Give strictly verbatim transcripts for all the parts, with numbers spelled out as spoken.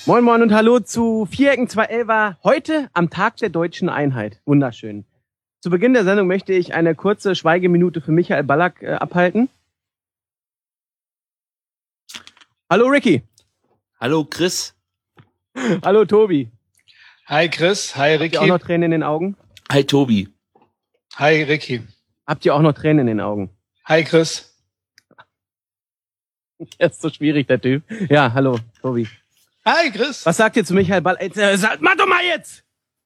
Moin Moin und hallo zu Vierecken zwei Elfer, heute am Tag der deutschen Einheit. Wunderschön. Zu Beginn der Sendung möchte ich eine kurze Schweigeminute für Michael Ballack äh, abhalten. Hallo Ricky. Hallo Chris. Hallo Tobi. Hi Chris, hi Ricky. Habt ihr auch noch Tränen in den Augen? Hi Tobi. Hi Ricky. Habt ihr auch noch Tränen in den Augen? Hi Chris. Der ist so schwierig, der Typ. Ja, hallo Tobi. Hi Chris. Was sagt ihr zu Michael Ballack? Äh, sag, mach doch mal jetzt!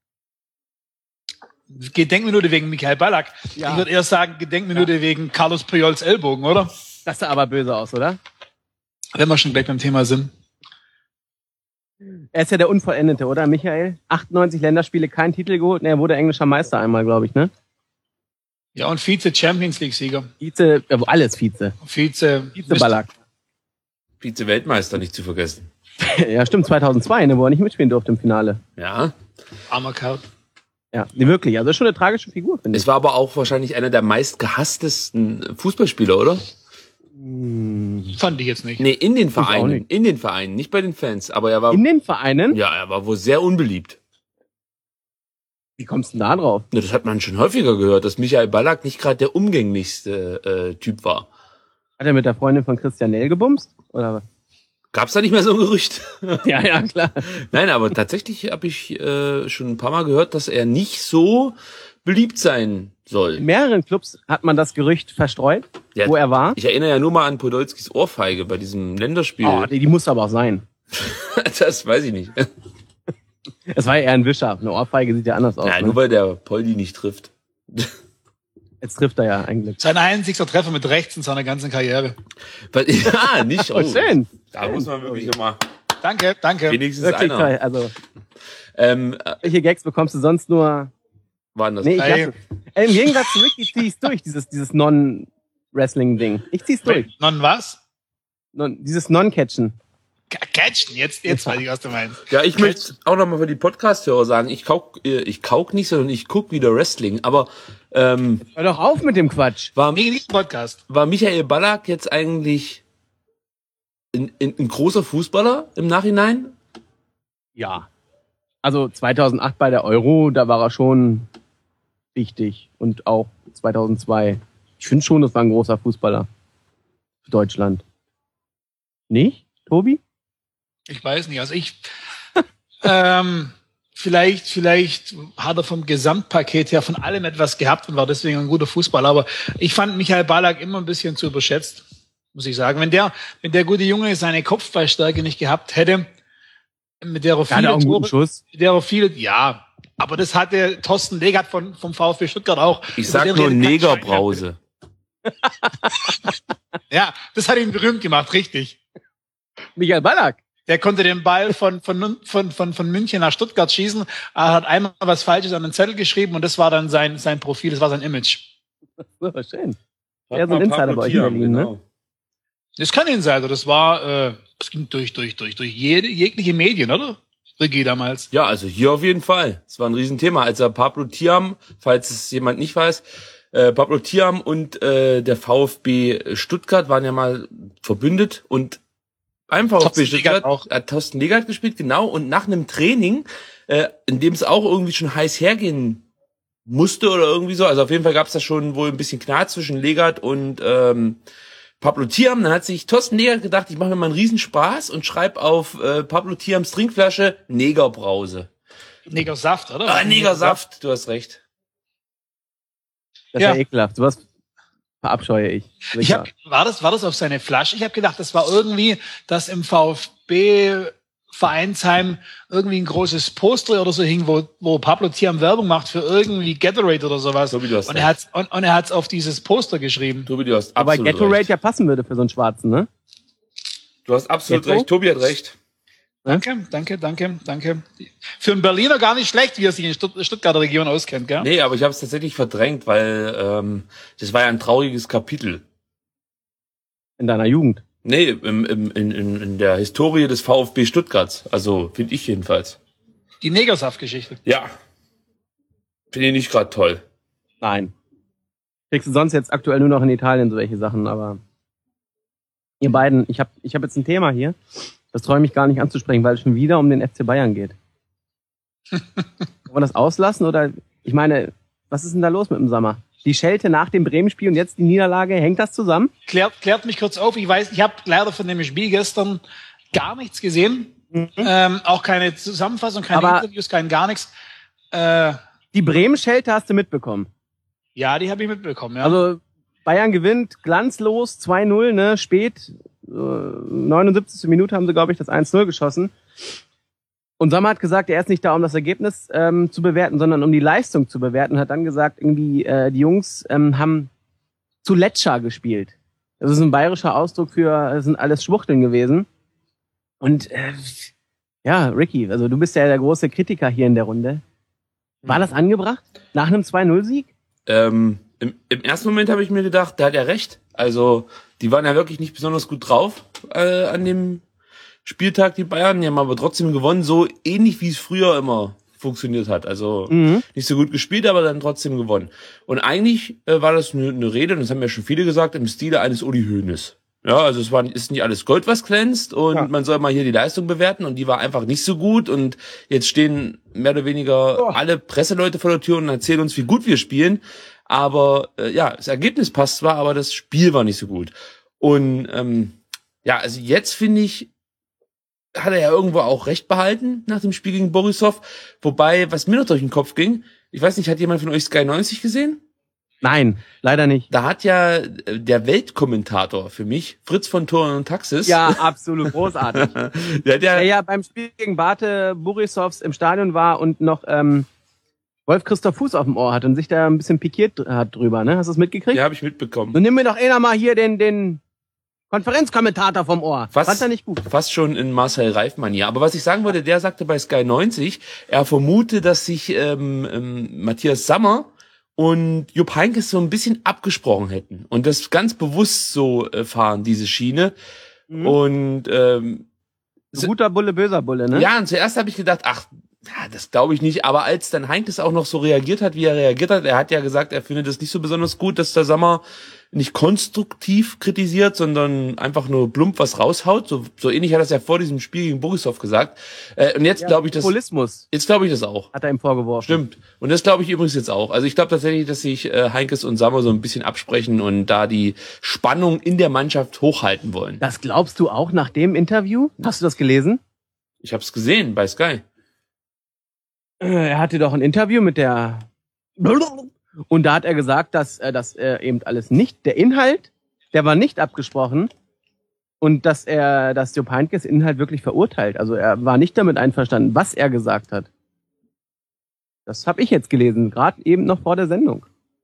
Gedenkminute wegen Michael Ballack. Ja. Ich würde eher sagen, Gedenkminute ja. wegen Carlos Puyols Ellbogen, oder? Das sah aber böse aus, oder? Wenn wir schon gleich beim Thema sind. Er ist ja der Unvollendete, oder Michael? achtundneunzig Länderspiele, kein Titel geholt. Ne, er wurde englischer Meister einmal, glaube ich, ne? Ja, und Vize-Champions-League-Sieger. Vize, äh, alles Vize. Vize. Vize Ballack. Vize-Weltmeister nicht zu vergessen. Ja, stimmt, zweitausendzwei, ne, wo er nicht mitspielen durfte im Finale. Ja. Armer Kerl. Ja, nee, wirklich. Also schon eine tragische Figur, finde ich. Es war aber auch wahrscheinlich einer der meist gehasstesten Fußballspieler, oder? Hm. Fand ich jetzt nicht. Nee, in den Vereinen. In den Vereinen, nicht bei den Fans. Aber er war. In den Vereinen? Ja, er war wohl sehr unbeliebt. Wie kommst du denn da drauf? Ja, das hat man schon häufiger gehört, dass Michael Ballack nicht gerade der umgänglichste äh, Typ war. Hat er mit der Freundin von Christian Nell gebumst? Oder was? Gab's da nicht mehr so ein Gerücht? Ja, ja, klar. Nein, aber tatsächlich habe ich äh, schon ein paar Mal gehört, dass er nicht so beliebt sein soll. In mehreren Clubs hat man das Gerücht verstreut, Ja, wo er war. Ich erinnere ja nur mal an Podolskis Ohrfeige bei diesem Länderspiel. Oh, die, die muss aber auch sein. Das weiß ich nicht. Es war ja eher ein Wischer. Eine Ohrfeige sieht ja anders aus. Ja, ne? nur weil der Poldi nicht trifft. Jetzt trifft er ja eigentlich. Sein einzigster Treffer mit rechts in seiner ganzen Karriere. Weil, ja, nicht. Oh, schön. Da muss man wirklich nochmal Danke, danke. wenigstens Wirklich einer. toll. Also, Ähm, äh, welche Gags bekommst du sonst nur? waren das? Nee, ich Hey. lasse es. Äh, Im Gegensatz zu Ricky zieh ich's durch, dieses, dieses Non-Wrestling-Ding. Ich zieh's durch. Non was? Non, dieses Non-Catchen. K- Catchen, jetzt, jetzt weiß ich, was du meinst. Ja, ich möchte auch nochmal für die Podcast-Hörer sagen, ich kauk, äh, ich kauk nicht, sondern ich guck wieder Wrestling. Aber ähm, Hör doch auf mit dem Quatsch. war, Nee, nicht Podcast. war Michael Ballack jetzt eigentlich ein, ein, ein großer Fußballer im Nachhinein? Ja. Also zweitausendacht bei der Euro, da war er schon wichtig. Und auch zweitausendzwei. Ich finde schon, das war ein großer Fußballer. Für Deutschland. Nicht, Tobi? Ich weiß nicht, also ich, ähm, vielleicht, vielleicht hat er vom Gesamtpaket her von allem etwas gehabt und war deswegen ein guter Fußballer, aber ich fand Michael Ballack immer ein bisschen zu überschätzt, muss ich sagen. Wenn der, wenn der gute Junge seine Kopfballstärke nicht gehabt hätte, mit der er Er hatte auch viele einen guten Tore, Schuss. mit der er viele, ja, aber das hatte Thorsten Legert von, vom VfB Stuttgart auch. Ich sag Über den nur redet kein Negerbrause. Schwein. Ja, das hat ihn berühmt gemacht, richtig. Michael Ballack. Der konnte den Ball von, von, von, von, von München nach Stuttgart schießen, er hat einmal was Falsches an den Zettel geschrieben und das war dann sein, sein Profil, das war sein Image. So, schön. Ja, so ein Insider bei euch in Berlin, ne? Das kann Insider, das war, äh, das ging durch, durch, durch, durch jede, jegliche Medien, oder? Ricky damals. Ja, also hier auf jeden Fall. Es war ein Riesenthema. Als er Pablo Thiam, falls es jemand nicht weiß, äh, Pablo Thiam und äh, der VfB Stuttgart waren ja mal verbündet und beim VfB Thorsten Stuttgart Legert auch. hat Thorsten Legert gespielt, genau, und nach einem Training, äh, in dem es auch irgendwie schon heiß hergehen musste oder irgendwie so, also auf jeden Fall gab es da schon wohl ein bisschen Knall zwischen Legert und ähm, Pablo Thiam. Dann hat sich Thorsten Legert gedacht, ich mache mir mal einen Riesenspaß und schreib auf äh, Pablo Thiams Trinkflasche Negerbrause. Negersaft, oder? Ah, Negersaft, du hast recht. Das ist Ja. ja ekelhaft. Sowas verabscheue ich. Ich hab, war das, war das auf seine Flasche? Ich habe gedacht, das war irgendwie, dass im VfB Vereinsheim irgendwie ein großes Poster oder so hing, wo, wo Pablo Thiam Werbung macht für irgendwie Gatorade oder sowas. Tobi, du hast und er hat's, und, und er hat's auf dieses Poster geschrieben. Tobi, du hast Aber absolut Gatorade recht. ja passen würde für so einen Schwarzen, ne? Du hast absolut Ghetto? recht. Tobi hat recht. Danke, danke, danke, danke. Für einen Berliner gar nicht schlecht, wie er sich in Stutt- Stuttgarter Region auskennt, gell? Nee, aber ich habe es tatsächlich verdrängt, weil ähm, das war ja ein trauriges Kapitel. In deiner Jugend. Nee, im, im, in, in, in der Historie des VfB Stuttgarts. Also, finde ich jedenfalls. Die Negersaft-Geschichte. Ja. Finde ich nicht gerade toll. Nein. Kriegst du sonst jetzt aktuell nur noch in Italien solche Sachen, aber ihr beiden, ich habe ich hab jetzt ein Thema hier. Das traue ich mich gar nicht anzusprechen, weil es schon wieder um den F C Bayern geht. Wollen wir das auslassen oder, ich meine, was ist denn da los mit dem Sommer? Die Schelte nach dem Bremen-Spiel und jetzt die Niederlage, hängt das zusammen? Klärt, klärt mich kurz auf, ich weiß, ich habe leider von dem Spiel gestern gar nichts gesehen. Mhm. Ähm, auch keine Zusammenfassung, keine Aber Interviews, kein gar nichts. Äh, die Bremen-Schelte hast du mitbekommen? Ja, die habe ich mitbekommen, ja. Also Bayern gewinnt glanzlos zwei null, ne, spät, äh, neunundsiebzigste Minute haben sie, glaube ich, das eins null geschossen. Und Sommer hat gesagt, er ist nicht da, um das Ergebnis ähm, zu bewerten, sondern um die Leistung zu bewerten. Und hat dann gesagt, irgendwie äh, die Jungs ähm, haben zu Letscher gespielt. Das ist ein bayerischer Ausdruck für, das sind alles Schwuchteln gewesen. Und äh, ja, Ricky, also du bist ja der große Kritiker hier in der Runde. War das angebracht? Nach einem zwei null Sieg? Ähm, im, im ersten Moment habe ich mir gedacht, da hat er recht. Also die waren ja wirklich nicht besonders gut drauf äh, an dem Spieltag, die Bayern. Die haben aber trotzdem gewonnen, so ähnlich wie es früher immer funktioniert hat. Also mhm. nicht so gut gespielt, aber dann trotzdem gewonnen. Und eigentlich äh, war das eine, eine Rede, und das haben ja schon viele gesagt, im Stile eines Uli Hoeneß. Ja, also es war, ist nicht alles Gold, was glänzt, und ja. man soll mal hier die Leistung bewerten, und die war einfach nicht so gut, und jetzt stehen mehr oder weniger oh. alle Presseleute vor der Tür und erzählen uns, wie gut wir spielen, aber äh, ja, das Ergebnis passt zwar, aber das Spiel war nicht so gut. Und ähm, ja, also jetzt finde ich, hat er ja irgendwo auch recht behalten nach dem Spiel gegen Borisov, wobei, was mir noch durch den Kopf ging, ich weiß nicht, hat jemand von euch Sky neunzig gesehen? Nein, leider nicht. Da hat ja der Weltkommentator für mich, Fritz von Thurn und Taxis. Ja, absolut großartig. der, der, der ja beim Spiel gegen Bate Borisovs im Stadion war und noch ähm, Wolf-Christoph Fuß auf dem Ohr hat und sich da ein bisschen pikiert hat drüber, ne? Hast du das mitgekriegt? Ja, habe ich mitbekommen. Nun nimm mir doch einer mal hier den den Konferenzkommentator vom Ohr. Fast, Fand er nicht gut. Fast schon in Marcel Reif-Manier. Aber was ich sagen wollte, der sagte bei Sky neunzig, er vermute, dass sich ähm, ähm, Matthias Sammer und Jupp Heynckes so ein bisschen abgesprochen hätten und das ganz bewusst so äh, fahren, diese Schiene. Mhm. Und ähm, so guter Bulle, böser Bulle, ne? Ja, und zuerst habe ich gedacht, ach, ja, das glaube ich nicht. Aber als dann Heynckes auch noch so reagiert hat, wie er reagiert hat, er hat ja gesagt, er findet es nicht so besonders gut, dass der Sammer nicht konstruktiv kritisiert, sondern einfach nur plump was raushaut. So, so ähnlich hat er es ja vor diesem Spiel gegen Borisov gesagt. Äh, und jetzt ja, glaube ich das. Populismus. Jetzt glaube ich das auch. Hat er ihm vorgeworfen. Stimmt. Und das glaube ich übrigens jetzt auch. Also ich glaube tatsächlich, dass sich äh, Heynckes und Sammer so ein bisschen absprechen und da die Spannung in der Mannschaft hochhalten wollen. Das glaubst du auch nach dem Interview? Hast du das gelesen? Ich habe es gesehen bei Sky. Äh, er hatte doch ein Interview mit der. Und da hat er gesagt, dass er das äh, eben alles nicht, der Inhalt, der war nicht abgesprochen, und dass er, dass Jupp Heynckes Inhalt wirklich verurteilt. Also er war nicht damit einverstanden, was er gesagt hat. Das habe ich jetzt gelesen, gerade eben noch vor der Sendung.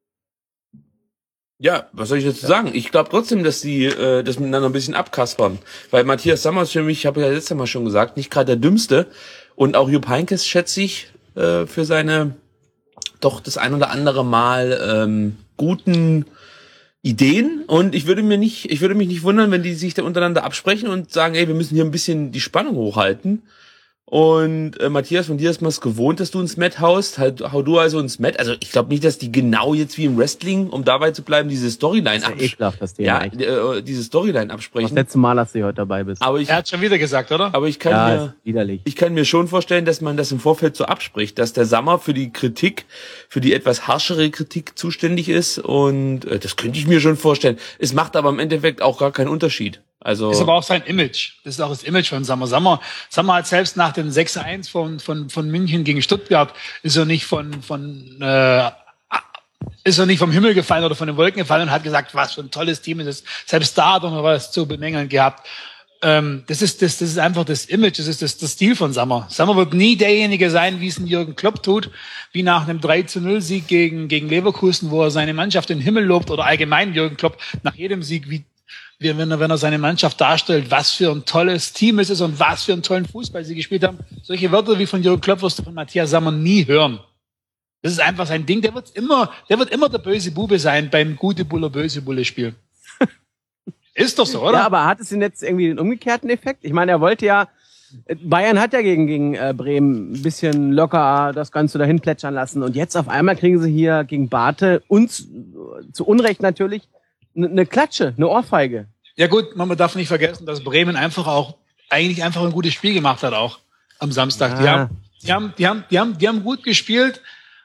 Ja, was soll ich dazu sagen? Ich glaube trotzdem, dass die äh, das miteinander ein bisschen abkaspern. Weil Matthias Sammer ist für mich, ich habe ja letztes Mal schon gesagt, nicht gerade der Dümmste. Und auch Jupp Heynckes schätze ich äh, für seine doch das ein oder andere Mal ähm, guten Ideen, und ich würde mir nicht, ich würde mich nicht wundern, wenn die sich da untereinander absprechen und sagen, ey, wir müssen hier ein bisschen die Spannung hochhalten. Und äh, Matthias, von dir ist man es gewohnt, dass du ins Met haust, halt, hau du also ins Met. Also ich glaube nicht, dass die genau jetzt wie im Wrestling, um dabei zu bleiben, diese Storyline absprechen. Das ist ja ekelhaft, das Thema. Ja, äh, diese Storyline absprechen. Das letzte Mal, dass du heute dabei bist. Aber ich, er hat schon wieder gesagt, oder? Aber ich kann ja, mir, widerlich. ich kann mir schon vorstellen, dass man das im Vorfeld so abspricht, dass der Sammer für die Kritik, für die etwas harschere Kritik zuständig ist, und äh, das könnte ich mir schon vorstellen. Es macht aber im Endeffekt auch gar keinen Unterschied. Also ist aber auch sein Image. Das ist auch das Image von Sammer. Sammer, Sammer hat selbst nach dem sechs eins von, von, von München gegen Stuttgart, ist er nicht von, von, äh, ist er nicht vom Himmel gefallen oder von den Wolken gefallen und hat gesagt, was für ein tolles Team ist es. Selbst da hat er noch was zu bemängeln gehabt. Ähm, das ist, das, das ist einfach das Image, das ist das, das Stil von Sammer. Sammer wird nie derjenige sein, wie es ein Jürgen Klopp tut, wie nach einem drei zu null Sieg gegen, gegen Leverkusen, wo er seine Mannschaft in den Himmel lobt, oder allgemein Jürgen Klopp nach jedem Sieg, wie, wenn er, wenn er seine Mannschaft darstellt, was für ein tolles Team es ist und was für einen tollen Fußball sie gespielt haben. Solche Wörter wie von Jürgen Klopp wirst du von Matthias Sammer nie hören. Das ist einfach sein Ding. Der wird immer, der wird immer der böse Bube sein beim gute Bulle, böse Bulle Spiel. Ist doch so, oder? Ja, aber hat es denn jetzt irgendwie den umgekehrten Effekt? Ich meine, er wollte ja, Bayern hat ja gegen, gegen äh, Bremen ein bisschen locker das Ganze dahin plätschern lassen, und jetzt auf einmal kriegen sie hier gegen Bate, uns zu Unrecht natürlich, eine Klatsche, eine Ohrfeige. Ja gut, man darf nicht vergessen, dass Bremen einfach auch eigentlich einfach ein gutes Spiel gemacht hat auch am Samstag. Ah. Die haben, die haben, die haben, die haben, die haben gut gespielt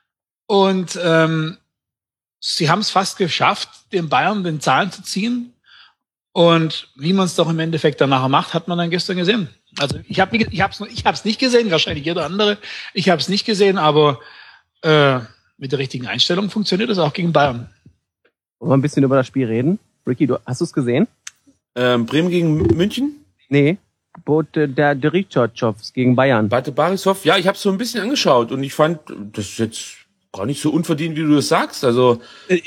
und ähm, sie haben es fast geschafft, den Bayern den Zahn zu ziehen. Und wie man es doch im Endeffekt dann nachher macht, hat man dann gestern gesehen. Also ich habe ich hab's, ich hab's nicht gesehen, wahrscheinlich jeder andere. Ich habe es nicht gesehen, aber äh, mit der richtigen Einstellung funktioniert das auch gegen Bayern. Wollen wir ein bisschen über das Spiel reden? Ricky, du, hast du es gesehen? Ähm, Bremen gegen München? Nee. Bot, äh, der Derichotschovs gegen Bayern. Bate Borisov? Ja, ich habe so ein bisschen angeschaut und ich fand, das ist jetzt gar nicht so unverdient, wie du das sagst. Also,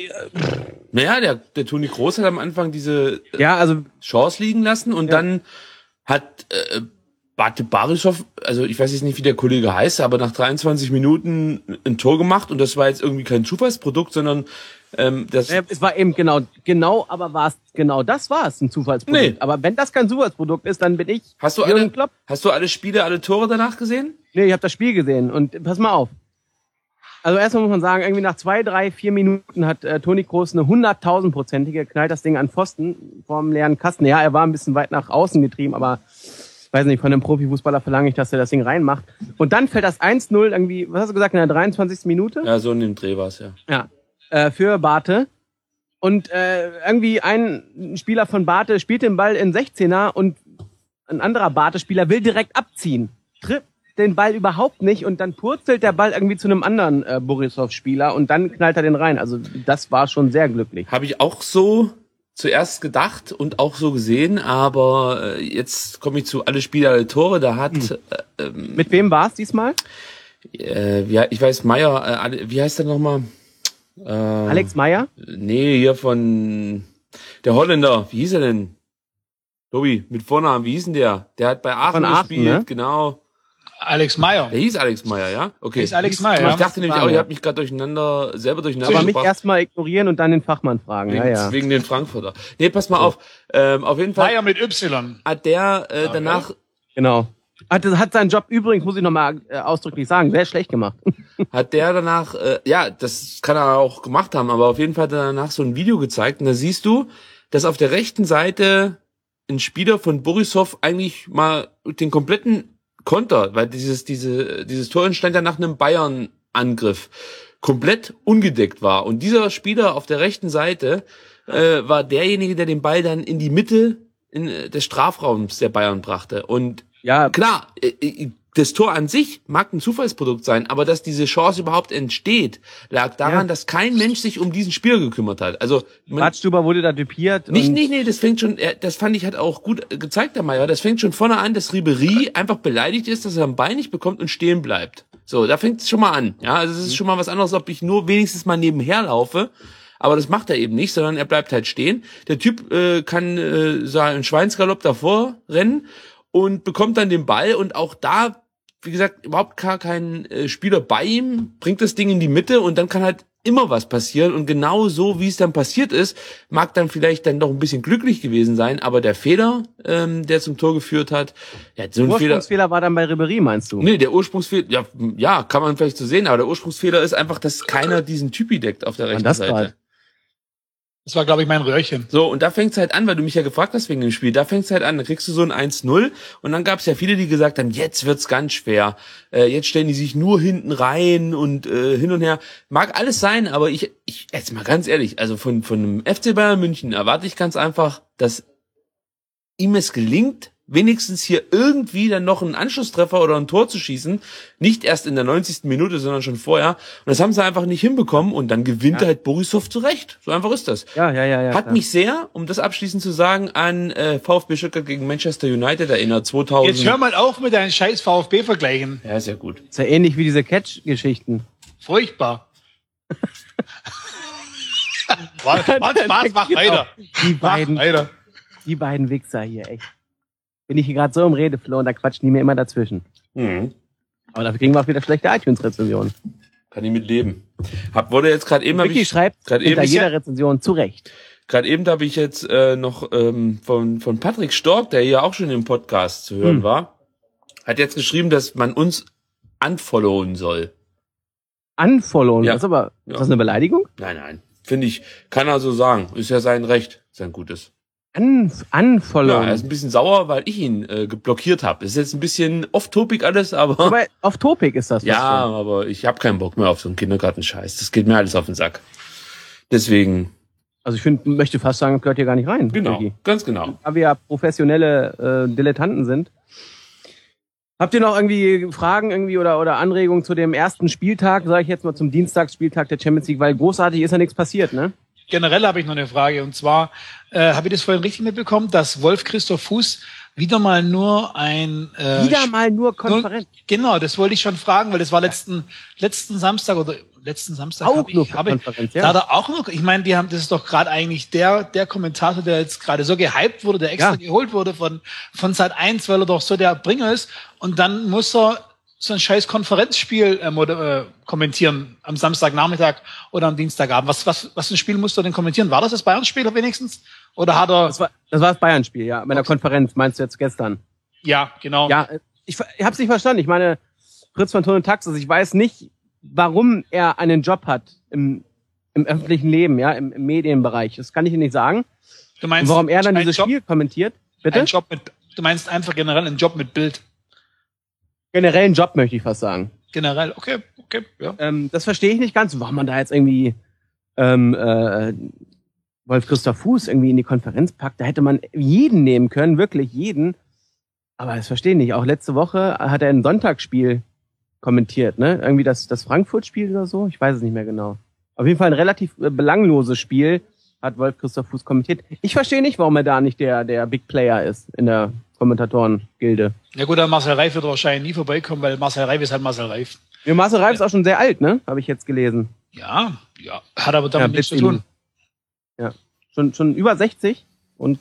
naja, der, der Toni Kroos hat am Anfang diese Ja, also Chance liegen lassen und Ja. dann hat äh, Bate Borisov, also ich weiß jetzt nicht, wie der Kollege heißt, aber nach dreiundzwanzig Minuten ein Tor gemacht und das war jetzt irgendwie kein Zufallsprodukt, sondern ähm, das... äh, es war eben genau, genau, aber war es genau das war es, ein Zufallsprodukt. Nee. Aber wenn das kein Zufallsprodukt ist, dann bin ich Hast du Jürgen alle, Klopp. hast du alle Spiele, alle Tore danach gesehen? Nee, ich habe das Spiel gesehen und pass mal auf. Also erstmal muss man sagen, irgendwie nach zwei, drei, vier Minuten hat äh, Toni Kroos eine hunderttausendprozentige, knallt das Ding an Pfosten vorm leeren Kasten. Ja, er war ein bisschen weit nach außen getrieben, aber weiß nicht, von einem Profifußballer verlange ich, dass er das Ding reinmacht. Und dann fällt das eins null irgendwie, was hast du gesagt, in der dreiundzwanzigsten Minute? Ja, so in dem Dreh war's, ja. Ja. Äh, für Bate. Und äh, irgendwie ein Spieler von Bate spielt den Ball in sechzehner und ein anderer Bate-Spieler will direkt abziehen. Trifft den Ball überhaupt nicht und dann purzelt der Ball irgendwie zu einem anderen äh, Borisov-Spieler und dann knallt er den rein. Also das war schon sehr glücklich. Habe ich auch so zuerst gedacht und auch so gesehen, aber äh, jetzt komme ich zu alle Spiele, alle Tore. Da hat, Hm. äh, ähm, Mit wem war es diesmal? äh, wie, ich weiß, Meier, äh, alle- wie heißt der nochmal? Äh, Alex Meyer? Nee, hier von der Holländer. Wie hieß er denn? Tobi, mit Vornamen, wie hieß denn der? Der hat bei Aachen Von Aachen, gespielt, ne? genau. Alex Meyer. Der hieß Alex Meyer, ja? Okay. Der hieß Alex Meyer, Ich ja. dachte nämlich Fragen, auch, ich ja. habe mich gerade durcheinander, selber durcheinander Aber mich gebracht. erstmal ignorieren und dann den Fachmann fragen. Wegen, Ja, ja. wegen den Frankfurter. Nee, pass mal auf. Ähm, auf jeden Fall Meyer mit Y. hat der äh, Ja, danach Genau. Hat, hat seinen Job übrigens, muss ich nochmal äh, ausdrücklich sagen, sehr schlecht gemacht. hat der danach, äh, ja, das kann er auch gemacht haben, aber auf jeden Fall hat er danach so ein Video gezeigt und da siehst du, dass auf der rechten Seite ein Spieler von Borisov eigentlich mal den kompletten Konter, weil dieses, diese, dieses Tor entstand ja nach einem Bayern-Angriff, komplett ungedeckt war. Und dieser Spieler auf der rechten Seite äh, war derjenige, der den Ball dann in die Mitte in, äh, des Strafraums der Bayern brachte. Und Ja, klar, äh, das Tor an sich mag ein Zufallsprodukt sein, aber dass diese Chance überhaupt entsteht, lag daran, Ja. dass kein Mensch sich um diesen Spieler gekümmert hat. Also man, Radstuber wurde da düpiert. nicht, und nicht, nee, das fängt schon, er- das fand ich hat auch gut gezeigt, der Meier. Das fängt schon vorne an, dass Ribéry einfach beleidigt ist, dass er am Bein nicht bekommt und stehen bleibt. So, da fängt es schon mal an. Ja, also es ist schon mal was anderes, ob ich nur wenigstens mal nebenher laufe. Aber das macht er eben nicht, sondern er bleibt halt stehen. Der Typ äh, kann äh, so einen Schweinsgalopp davor rennen und bekommt dann den Ball und auch da, wie gesagt, überhaupt gar kein äh, Spieler bei ihm, bringt das Ding in die Mitte und dann kann halt immer was passieren und genau so, wie es dann passiert ist, mag dann vielleicht dann doch ein bisschen glücklich gewesen sein, aber der Fehler, ähm, der zum Tor geführt hat, ja, so ein Fehler. Ursprungsfehler war dann bei Ribéry, meinst du? Nee, der Ursprungsfehler, ja, ja, kann man vielleicht so sehen, aber der Ursprungsfehler ist einfach, dass keiner diesen Typi deckt auf der rechten das Seite. grad? Das war, glaube ich, mein Röhrchen. So, und da fängt's halt an, weil du mich ja gefragt hast wegen dem Spiel, da fängt's halt an, da kriegst du so ein eins null und dann gab's ja viele, die gesagt haben, jetzt wird's ganz schwer, äh, jetzt stellen die sich nur hinten rein und äh, hin und her. Mag alles sein, aber ich, ich jetzt mal ganz ehrlich, also von, von einem F C Bayern München erwarte ich ganz einfach, dass ihm es gelingt, wenigstens hier irgendwie dann noch einen Anschlusstreffer oder ein Tor zu schießen. Nicht erst in der neunzigsten Minute, sondern schon vorher. Und das haben sie einfach nicht hinbekommen und dann gewinnt Ja. halt Borisov zurecht. So einfach ist das. Ja, ja, ja. ja Hat klar. mich sehr, um das abschließend zu sagen, an äh, VfB Stuttgart gegen Manchester United erinnert. zweitausend. Jetzt hör mal auf mit deinen scheiß VfB-Vergleichen. Ja, sehr gut. Ist ja ähnlich wie diese Catch-Geschichten. Furchtbar. War, war Spaß, mach weiter. Die Mach beiden, weiter. die beiden Wichser hier, echt. Bin ich hier gerade so im Redeflow und da quatschen die mir immer dazwischen. Mhm. Aber dafür kriegen wir auch wieder schlechte iTunes-Rezensionen. Kann ich mit leben. Hab, wurde jetzt gerade eben, hab Vicky ich, schreibt gerade hinter eben, jeder Rezension zurecht. gerade eben habe ich jetzt äh, noch ähm, von von Patrick Stork, der hier auch schon im Podcast zu hören Hm. war, hat jetzt geschrieben, dass man uns unfollowen soll. Unfollowen, Ja. das ist aber, Ja. ist das eine Beleidigung? Nein, nein. Finde ich, kann er so sagen. Ist ja sein Recht, sein Gutes. Unf- Unfollow. Ja, er ist ein bisschen sauer, weil ich ihn äh, geblockiert habe. Ist jetzt ein bisschen off-topic alles, aber... Aber off-topic ist das. Ja, schon. aber ich habe keinen Bock mehr auf so einen Kindergartenscheiß. Das geht mir alles auf den Sack. Deswegen... Also ich finde, möchte fast sagen, das gehört hier gar nicht rein. Genau, Ricky. ganz genau. Da wir ja professionelle äh, Dilettanten sind. Habt ihr noch irgendwie Fragen irgendwie oder, oder Anregungen zu dem ersten Spieltag, sage ich jetzt mal zum Dienstagsspieltag der Champions League, weil großartig ist ja nichts passiert, ne? Generell habe ich noch eine Frage und zwar, äh, habe ich das vorhin richtig mitbekommen, dass Wolf-Christoph Fuß wieder mal nur ein... Äh, Wieder mal nur Konferenz. Nur, genau, das wollte ich schon fragen, weil das war letzten letzten Samstag oder letzten Samstag Auch habe nur ich, hab ich Konferenz, ja. da hat er auch noch, ich meine, die haben, das ist doch gerade eigentlich der der Kommentator, der jetzt gerade so gehypt wurde, der extra Ja. geholt wurde von von Sat eins, weil er doch so der Bringer ist und dann muss er so ein scheiß Konferenzspiel äh, moder- äh, kommentieren am Samstagnachmittag oder am Dienstagabend. Was was was für ein Spiel musst du denn kommentieren? War das das Bayern-Spiel wenigstens? Oder hat er... Das war das, war das Bayern-Spiel, ja, bei der Konferenz, meinst du jetzt gestern? Ja, genau. Ja, ich, ich habe es nicht verstanden. Ich meine, Fritz von Ton und Taxis, ich weiß nicht, warum er einen Job hat im, im öffentlichen Leben, ja, im, im Medienbereich. Das kann ich Ihnen nicht sagen. Du meinst, Und warum er dann einen dieses Job, Spiel kommentiert. Bitte? einen Job mit, du meinst einfach generell einen Job mit Bild. Generell einen Job, möchte ich fast sagen. Generell, okay, okay, ja. Ähm, das verstehe ich nicht ganz, warum man da jetzt irgendwie ähm, äh, Wolf-Christoph Fuß irgendwie in die Konferenz packt. Da hätte man jeden nehmen können, wirklich jeden. Aber das verstehe ich nicht. Auch letzte Woche hat er ein Sonntagsspiel kommentiert, ne? Irgendwie das, das Frankfurt-Spiel oder so? Ich weiß es nicht mehr genau. Auf jeden Fall ein relativ äh, belangloses Spiel hat Wolf-Christoph Fuß kommentiert. Ich verstehe nicht, warum er da nicht der, der Big Player ist in der Kommentatoren-Gilde. Ja gut, der Marcel Reif wird wahrscheinlich nie vorbeikommen, weil Marcel Reif ist halt Marcel Reif. Ja, Marcel Reif ist auch schon sehr alt, ne? Habe ich jetzt gelesen. Ja, ja, hat aber damit Ja, nichts zu bitte. tun. Ja, schon, schon über sechzig und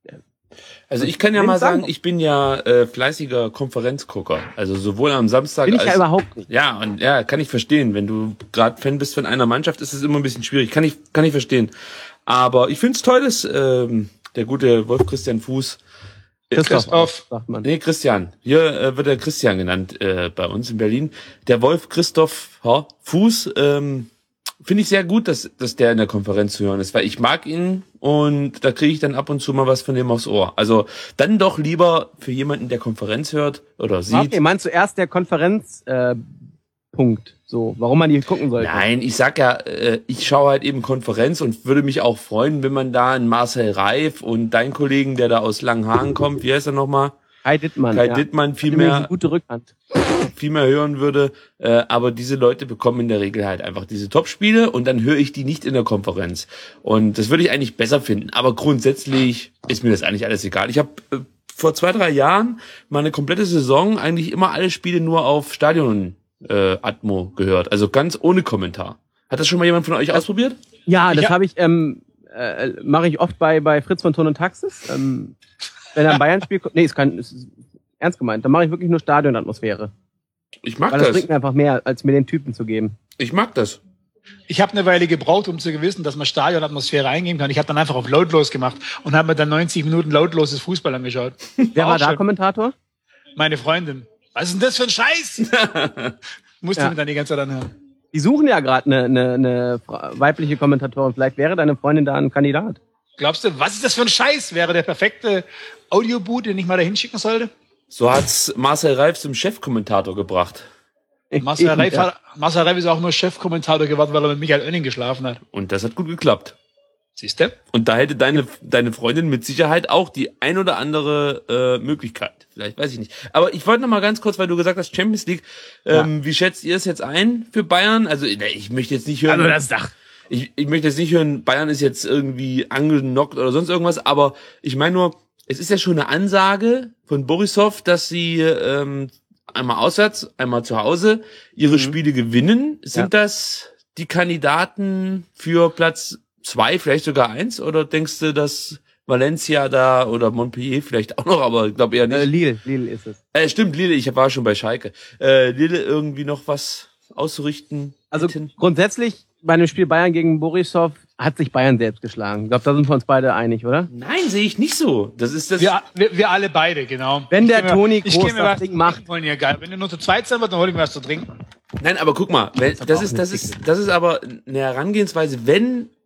Also ich kann ja Wenn mal ich sagen- sagen, ich bin ja äh, fleißiger Konferenzgucker. Also sowohl am Samstag bin ich als... ja überhaupt nicht. Ja, und ja, kann ich verstehen. Wenn du gerade Fan bist von einer Mannschaft, ist es immer ein bisschen schwierig. Kann ich, kann ich verstehen. Aber ich find's toll, dass ähm, der gute Wolf-Christian Fuß... Äh, Christoph. sagt man. Nee, Christian. Hier äh, wird er Christian genannt äh, bei uns in Berlin. Der Wolf-Christoph ja, Fuß, ähm, finde ich sehr gut, dass, dass der in der Konferenz zu hören ist, weil ich mag ihn und da kriege ich dann ab und zu mal was von dem aufs Ohr. Also dann doch lieber für jemanden, der Konferenz hört oder sieht. Okay, meinst du erst der Konferenz äh, Punkt, so, warum man die gucken sollte? Nein, ich sag ja, äh, ich schaue halt eben Konferenz und würde mich auch freuen, wenn man da einen Marcel Reif und deinen Kollegen, der da aus Langenhagen kommt, wie heißt er nochmal? Kai Dittmann. Kai ja. Dittmann viel Hat übrigens mehr, eine gute Rückhand. viel mehr hören würde. Äh, aber diese Leute bekommen in der Regel halt einfach diese Top-Spiele und dann höre ich die nicht in der Konferenz. Und das würde ich eigentlich besser finden. Aber grundsätzlich ist mir das eigentlich alles egal. Ich habe äh, vor zwei, drei Jahren mal eine komplette Saison eigentlich immer alle Spiele nur auf Stadion äh, Atmo gehört. Also ganz ohne Kommentar. Hat das schon mal jemand von euch ausprobiert? Ja, das Ja. habe ich, ähm, äh, mache ich oft bei bei Fritz von Ton und Taxis. Ähm, wenn er ein Bayern-Spiel kommt, nee, ist kein, ist, ist ernst gemeint. Dann mache ich wirklich nur Stadionatmosphäre. Ich mag Weil das das. bringt mir einfach mehr, als mir den Typen zu geben. Ich mag das. Ich habe eine Weile gebraucht, um zu gewissen, dass man Stadionatmosphäre eingeben kann. Ich habe dann einfach auf lautlos gemacht und habe mir dann neunzig Minuten lautloses Fußball angeschaut. Wer war auch da schön. Kommentator? Meine Freundin. Was ist denn das für ein Scheiß? Musste Ja. mir dann die ganze Zeit anhören. Die suchen ja gerade eine ne, ne fra- weibliche Kommentatorin. Vielleicht wäre deine Freundin da ein Kandidat. Glaubst du, was ist das für ein Scheiß? Wäre der perfekte Audioboot, den ich mal da hinschicken sollte? So hat's Marcel Reif zum Chefkommentator gebracht. Marcel Eben, Reif, ja. hat, Marcel Reif ist auch nur Chefkommentator geworden, weil er mit Michael Oenning geschlafen hat. Und das hat gut geklappt. Siehst du? Und da hätte deine, deine Freundin mit Sicherheit auch die ein oder andere äh, Möglichkeit. Vielleicht, weiß ich nicht. Aber ich wollte noch mal ganz kurz, weil du gesagt hast, Champions League, ähm, wie schätzt ihr es jetzt ein für Bayern? Also ne, ich möchte jetzt nicht hören... Also das Dach. Ich, ich möchte jetzt nicht hören, Bayern ist jetzt irgendwie angenockt oder sonst irgendwas, aber ich meine nur, es ist ja schon eine Ansage von Borisov, dass sie ähm, einmal auswärts, einmal zu Hause ihre Mhm. Spiele gewinnen. Sind das die Kandidaten für Platz zwei, vielleicht sogar eins? Oder denkst du, dass Valencia da oder Montpellier vielleicht auch noch, aber ich glaube eher nicht. Äh, Lille, Lille ist es. Äh, stimmt, Lille, ich war schon bei Schalke. Äh, Lille irgendwie noch was auszurichten? Also hätten? grundsätzlich bei einem Spiel Bayern gegen Borisov hat sich Bayern selbst geschlagen. Ich glaube, da sind wir uns beide einig, oder? Nein, sehe ich nicht so. Das ist das. Wir, wir, wir alle beide, genau. Wenn der Ich geh mir- Toni ich Kroos geh mir das was Ding zu macht. trinken holen, ja geil. Wenn du nur zu zweit sein wird, dann hol ich mir was zu trinken. Nein, aber guck mal, wenn, aber das auch ist, eine das ist, das ist aber eine Herangehensweise, wenn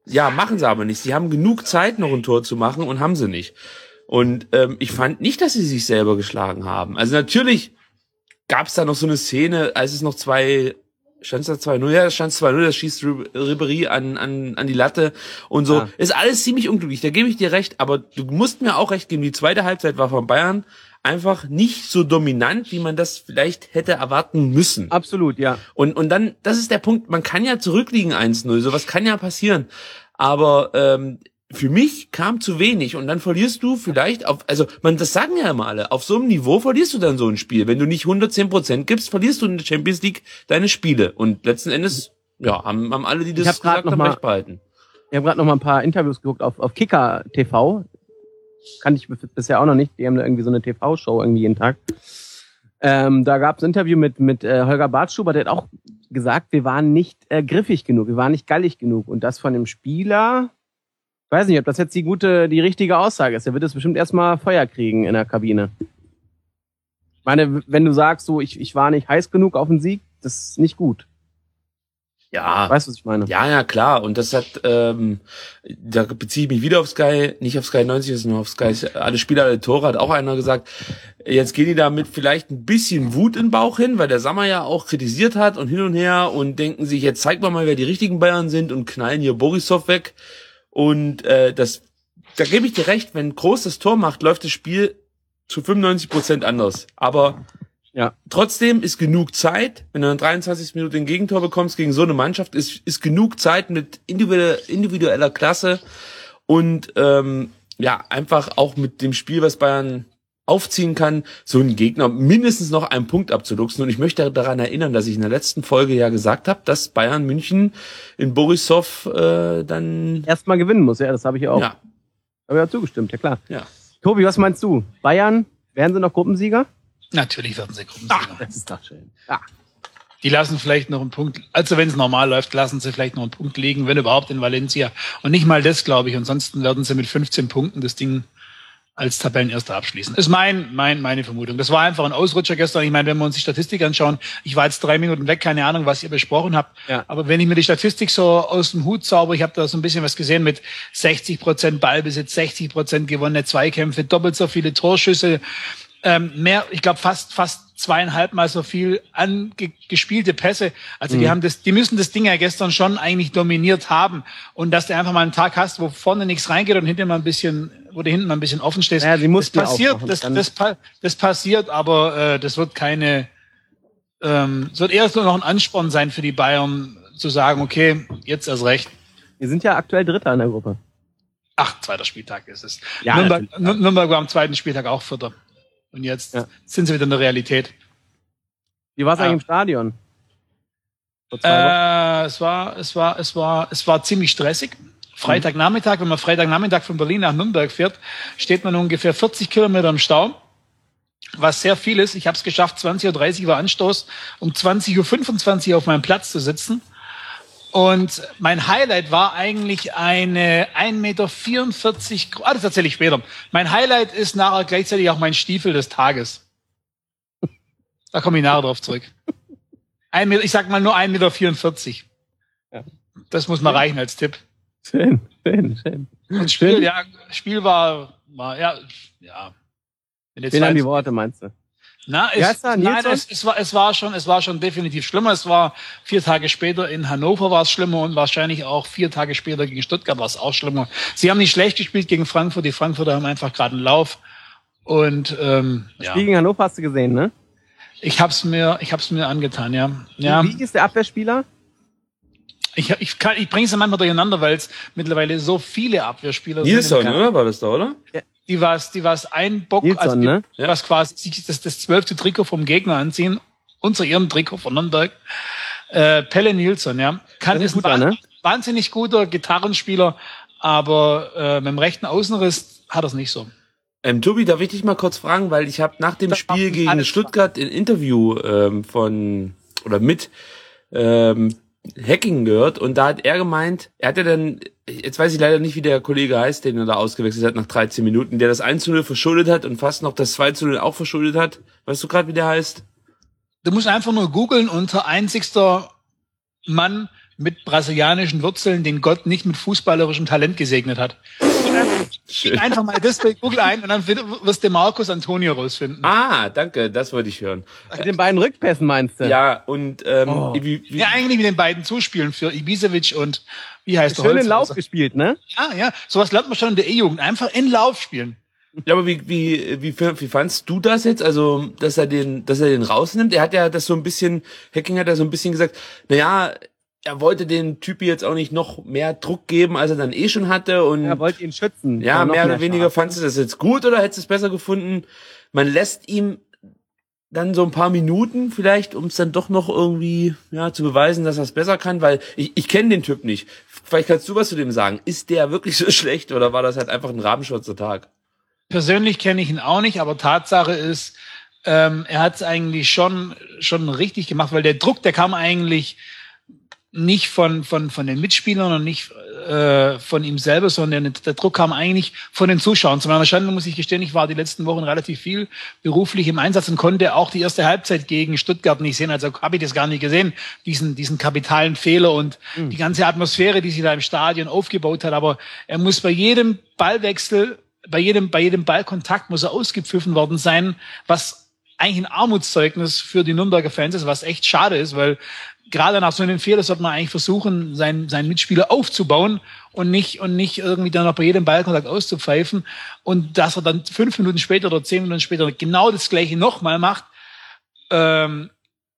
Ja, machen sie aber nicht. Sie haben genug Zeit, noch ein Tor zu machen und haben sie nicht. Und ähm, ich fand nicht, dass sie sich selber geschlagen haben. Also natürlich gab es da noch so eine Szene, als es noch zwei, stand es da zwei null, ja, es stand zwei null, das schießt Ribéry an, an, an die Latte und so. Ja. Ist alles ziemlich unglücklich, da gebe ich dir recht, aber du musst mir auch recht geben, die zweite Halbzeit war von Bayern einfach nicht so dominant, wie man das vielleicht hätte erwarten müssen. Absolut, ja. Und und dann, das ist der Punkt, man kann ja zurückliegen eins null, sowas kann ja passieren, aber ähm, für mich kam zu wenig und dann verlierst du vielleicht auf, also man, das sagen ja immer alle, auf so einem Niveau verlierst du dann so ein Spiel. Wenn du nicht hundertzehn Prozent gibst, verlierst du in der Champions League deine Spiele und letzten Endes, ja, haben, haben alle, die das ich hab gesagt haben, recht behalten. Ich habe gerade noch mal ein paar Interviews geguckt auf, auf Kicker T V. Kannte ich bisher auch noch nicht. Die haben da irgendwie so eine T V-Show irgendwie jeden Tag. Ähm, da gab es ein Interview mit mit äh, Holger Bartschuber, der hat auch gesagt, wir waren nicht äh, griffig genug, wir waren nicht gallig genug. Und das von dem Spieler, ich weiß nicht, ob das jetzt die gute, die richtige Aussage ist. Er wird jetzt bestimmt erstmal Feuer kriegen in der Kabine. Ich meine, wenn du sagst, so ich, ich war nicht heiß genug auf den Sieg, das ist nicht gut. Ja. Weißt du, was ich meine? Ja, ja, klar. Und das hat, ähm, da beziehe ich mich wieder auf Sky, nicht auf Sky neunzig, sondern auf Sky, alle Spieler, alle Tore, hat auch einer gesagt, jetzt gehen die da mit vielleicht ein bisschen Wut in den Bauch hin, weil der Sammer ja auch kritisiert hat und hin und her und denken sich, jetzt zeigt man mal, wer die richtigen Bayern sind und knallen hier Borisov weg. Und äh, das, da gebe ich dir recht, wenn Groß das Tor macht, läuft das Spiel zu fünfundneunzig Prozent anders. Aber ja, trotzdem ist genug Zeit, wenn du in der dreiundzwanzigsten Minute ein Gegentor bekommst gegen so eine Mannschaft, ist ist genug Zeit mit individueller, individueller Klasse und ähm, ja, einfach auch mit dem Spiel, was Bayern aufziehen kann, so einen Gegner mindestens noch einen Punkt abzuluxen. Und ich möchte daran erinnern, dass ich in der letzten Folge ja gesagt habe, dass Bayern München in Borisov äh, dann erstmal gewinnen muss. Ja, das habe ich auch. Ja. Habe ich auch zugestimmt, ja klar. Ja. Tobi, was meinst du? Bayern, werden sie noch Gruppensieger? Natürlich werden sie Gruppensieger. Ach, das ist doch schön. Ja. Die lassen vielleicht noch einen Punkt, also wenn es normal läuft, lassen sie vielleicht noch einen Punkt liegen, wenn überhaupt in Valencia. Und nicht mal das, glaube ich. Ansonsten werden sie mit fünfzehn Punkten das Ding als Tabellenerster abschließen. Ist mein, mein, meine Vermutung. Das war einfach ein Ausrutscher gestern. Ich meine, wenn wir uns die Statistik anschauen, ich war jetzt drei Minuten weg, keine Ahnung, was ihr besprochen habt. Ja. Aber wenn ich mir die Statistik so aus dem Hut zauber, ich habe da so ein bisschen was gesehen mit sechzig Prozent Ballbesitz, sechzig Prozent gewonnene Zweikämpfe, doppelt so viele Torschüsse, ähm, mehr, ich glaube fast, fast zweieinhalb Mal so viel angespielte Pässe. Also mhm. die haben das, die müssen das Ding ja gestern schon eigentlich dominiert haben. Und dass du einfach mal einen Tag hast, wo vorne nichts reingeht und hinten mal ein bisschen, wo du hinten mal ein bisschen offen stehst. Ja, sie das passiert, das, das, das, das passiert, aber äh, das wird keine, ähm, es wird eher so noch ein Ansporn sein für die Bayern, zu sagen, okay, jetzt erst recht. Wir sind ja aktuell Dritter in der Gruppe. Ach, zweiter Spieltag ist es. Ja, Nürnberg, Nürnberg war am zweiten Spieltag auch Vierter. Und jetzt ja. sind sie wieder in der Realität. Wie war es eigentlich im Stadion? Äh, es war, es war, es war, es war ziemlich stressig. Freitagnachmittag, wenn man Freitagnachmittag von Berlin nach Nürnberg fährt, steht man ungefähr vierzig Kilometer im Stau, was sehr viel ist. Ich habe es geschafft, zwanzig Uhr dreißig war Anstoß, um zwanzig Uhr fünfundzwanzig auf meinem Platz zu sitzen. Und mein Highlight war eigentlich eine ein Meter vierundvierzig, ah, das erzähle ich später. Mein Highlight ist nachher gleichzeitig auch mein Stiefel des Tages. Da komme ich nachher drauf zurück. Ein Meter, ich sag mal nur ein Meter vierundvierzig. Ja. Das muss mal reichen als Tipp. Schön, schön, schön. Und Spiel, schön. ja, Spiel war, war, ja, ja. Fehlen an die Worte, meinst du? Na, es, nein, es, es war, es war schon, es war schon definitiv schlimmer. Es war vier Tage später in Hannover war es schlimmer und wahrscheinlich auch vier Tage später gegen Stuttgart war es auch schlimmer. Sie haben nicht schlecht gespielt gegen Frankfurt. Die Frankfurter haben einfach gerade einen Lauf. Und ähm, das ja. Spiel gegen Hannover hast du gesehen, ne? Ich hab's mir, ich hab's mir angetan, ja. ja. Wie ist der Abwehrspieler? Ich, ich, kann, ich bring's ja manchmal durcheinander, weil es mittlerweile so viele Abwehrspieler Nilsson, sind. oder? War das da, oder? Ja. Die war's, die war's ein Bock, Nilsson, also die, ne? was quasi das, das zwölfte Trikot vom Gegner anziehen, unter ihrem Trikot von Nürnberg. Äh, Pelle Nilsson, ja. Kann, ist ein guter, ne? wahnsinnig guter Gitarrenspieler, aber äh, mit dem rechten Außenriss hat er es nicht so. Ähm, Tobi, darf ich dich mal kurz fragen, weil ich habe nach dem das Spiel gegen Stuttgart ein Interview ähm, von oder mit ähm, Hacking gehört und da hat er gemeint, er hat ja dann, jetzt weiß ich leider nicht, wie der Kollege heißt, den er da ausgewechselt hat nach dreizehn Minuten, der das eins zu null verschuldet hat und fast noch das zwei zu null auch verschuldet hat. Weißt du gerade, wie der heißt? Du musst einfach nur googeln unter einzigster Mann mit brasilianischen Wurzeln, den Gott nicht mit fußballerischem Talent gesegnet hat. Schön. Einfach mal das bei Google ein und dann wirst du Marcos Antonio rausfinden. Ah, danke, das wollte ich hören. Mit den beiden Rückpässen meinst du? Ja, und ähm, oh. wie, wie, ja, eigentlich mit den beiden Zuspielen für Ibisevic und wie heißt der Schön in Lauf gespielt, ne? Ja, ja, sowas lernt man schon in der E-Jugend. Einfach in Lauf spielen. Ja, aber wie, wie, wie, wie fandst du das jetzt? Also, dass er den, dass er den rausnimmt? Er hat ja das so ein bisschen, Hacking hat ja so ein bisschen gesagt, naja, er wollte den Typ jetzt auch nicht noch mehr Druck geben, als er dann eh schon hatte und. Er wollte ihn schützen. Ja, mehr oder weniger scharf. Fandst du das jetzt gut oder hättest du es besser gefunden? Man lässt ihm dann so ein paar Minuten vielleicht, um es dann doch noch irgendwie, ja, zu beweisen, dass er es besser kann, weil ich, ich kenne den Typ nicht. Vielleicht kannst du was zu dem sagen. Ist der wirklich so schlecht oder war das halt einfach ein rabenschwarzer Tag? Persönlich kenne ich ihn auch nicht, aber Tatsache ist, ähm, er hat es eigentlich schon schon richtig gemacht, weil der Druck, der kam eigentlich nicht von von von den Mitspielern und nicht äh, von ihm selber, sondern der Druck kam eigentlich von den Zuschauern. Zu meiner Schande muss ich gestehen, ich war die letzten Wochen relativ viel beruflich im Einsatz und konnte auch die erste Halbzeit gegen Stuttgart nicht sehen. Also habe ich das gar nicht gesehen, diesen diesen kapitalen Fehler und mhm. die ganze Atmosphäre, die sich da im Stadion aufgebaut hat. Aber er muss bei jedem Ballwechsel Bei jedem, bei jedem Ballkontakt muss er ausgepfiffen worden sein, was eigentlich ein Armutszeugnis für die Nürnberger Fans ist, was echt schade ist, weil gerade nach so einem Fehler sollte man eigentlich versuchen, seinen, seinen Mitspieler aufzubauen und nicht, und nicht irgendwie dann noch bei jedem Ballkontakt auszupfeifen. Und dass er dann fünf Minuten später oder zehn Minuten später genau das Gleiche nochmal macht, ähm,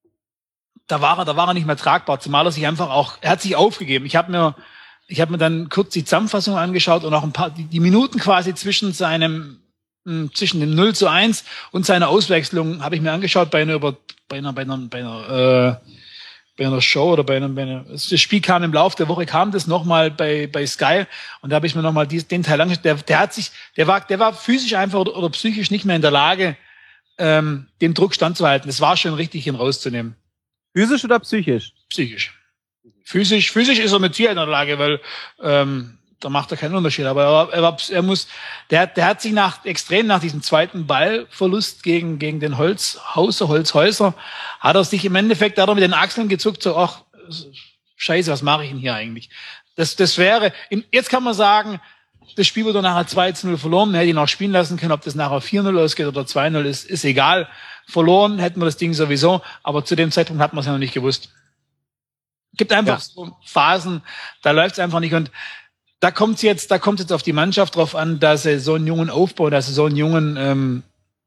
da war er, da war er nicht mehr tragbar, zumal er sich einfach auch, er hat sich aufgegeben. Ich habe mir, Ich habe mir dann kurz die Zusammenfassung angeschaut und auch ein paar die, die Minuten quasi zwischen seinem mh, zwischen dem null zu eins und seiner Auswechslung habe ich mir angeschaut bei einer bei einer bei einer bei einer, äh, bei einer Show oder bei einer, bei einer das Spiel kam im Laufe der Woche kam das nochmal bei bei Sky und da habe ich mir nochmal den Teil angeschaut. Der der hat sich der war der war physisch einfach oder, oder psychisch nicht mehr in der Lage ähm, dem Druck standzuhalten. Das war schon richtig, ihn rauszunehmen. Physisch oder psychisch? Psychisch. Physisch, physisch ist er mit Sicherheit in der Lage, weil ähm, da macht er keinen Unterschied. Aber er, er, war, er muss, der, der hat sich nach extrem nach diesem zweiten Ballverlust gegen gegen den Holzhauser, Holzhäuser, hat er sich im Endeffekt da mit den Achseln gezuckt, so ach Scheiße, was mache ich denn hier eigentlich? Das das wäre, jetzt kann man sagen, das Spiel wurde nachher zwei zu null verloren, man hätte ihn auch spielen lassen können, ob das nachher vier null ausgeht oder zwei null ist, ist egal. Verloren hätten wir das Ding sowieso, aber zu dem Zeitpunkt hat man es ja noch nicht gewusst. Gibt einfach ja. so Phasen, da läuft es einfach nicht und da kommt es jetzt, da kommt jetzt auf die Mannschaft drauf an, dass er so einen jungen Aufbau, dass er so einen jungen ähm,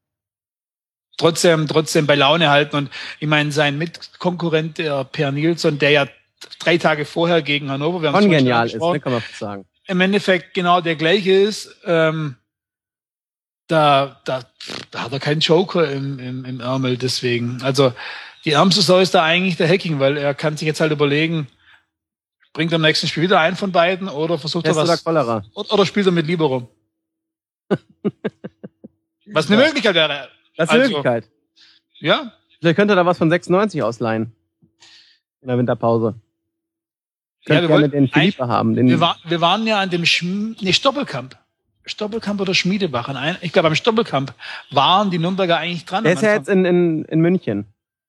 trotzdem trotzdem bei Laune halten und ich meine sein Mitkonkurrent der Per Nilsson, der ja drei Tage vorher gegen Hannover, wir haben schon genial ist, ne, kann man sagen. Im Endeffekt genau der gleiche ist. Ähm, da da da hat er keinen Joker im im, im Ärmel, deswegen also die ärmste Sau ist da eigentlich der Hacking, weil er kann sich jetzt halt überlegen, bringt er am nächsten Spiel wieder einen von beiden oder versucht Pest er was oder, oder, oder spielt er mit Libero. Was eine ja. Möglichkeit wäre. Das ist eine also, Möglichkeit. Ja. Vielleicht könnte er da was von sechsundneunzig ausleihen. In der Winterpause. Ja, wir gerne den Philippe haben. Den wir, war, wir waren ja an dem Schm nee, Stoppelkamp. Stoppelkamp oder Schmiedebach. An ein, ich glaube, am Stoppelkamp waren die Nürnberger eigentlich dran. Der ist ja jetzt in, in, in München.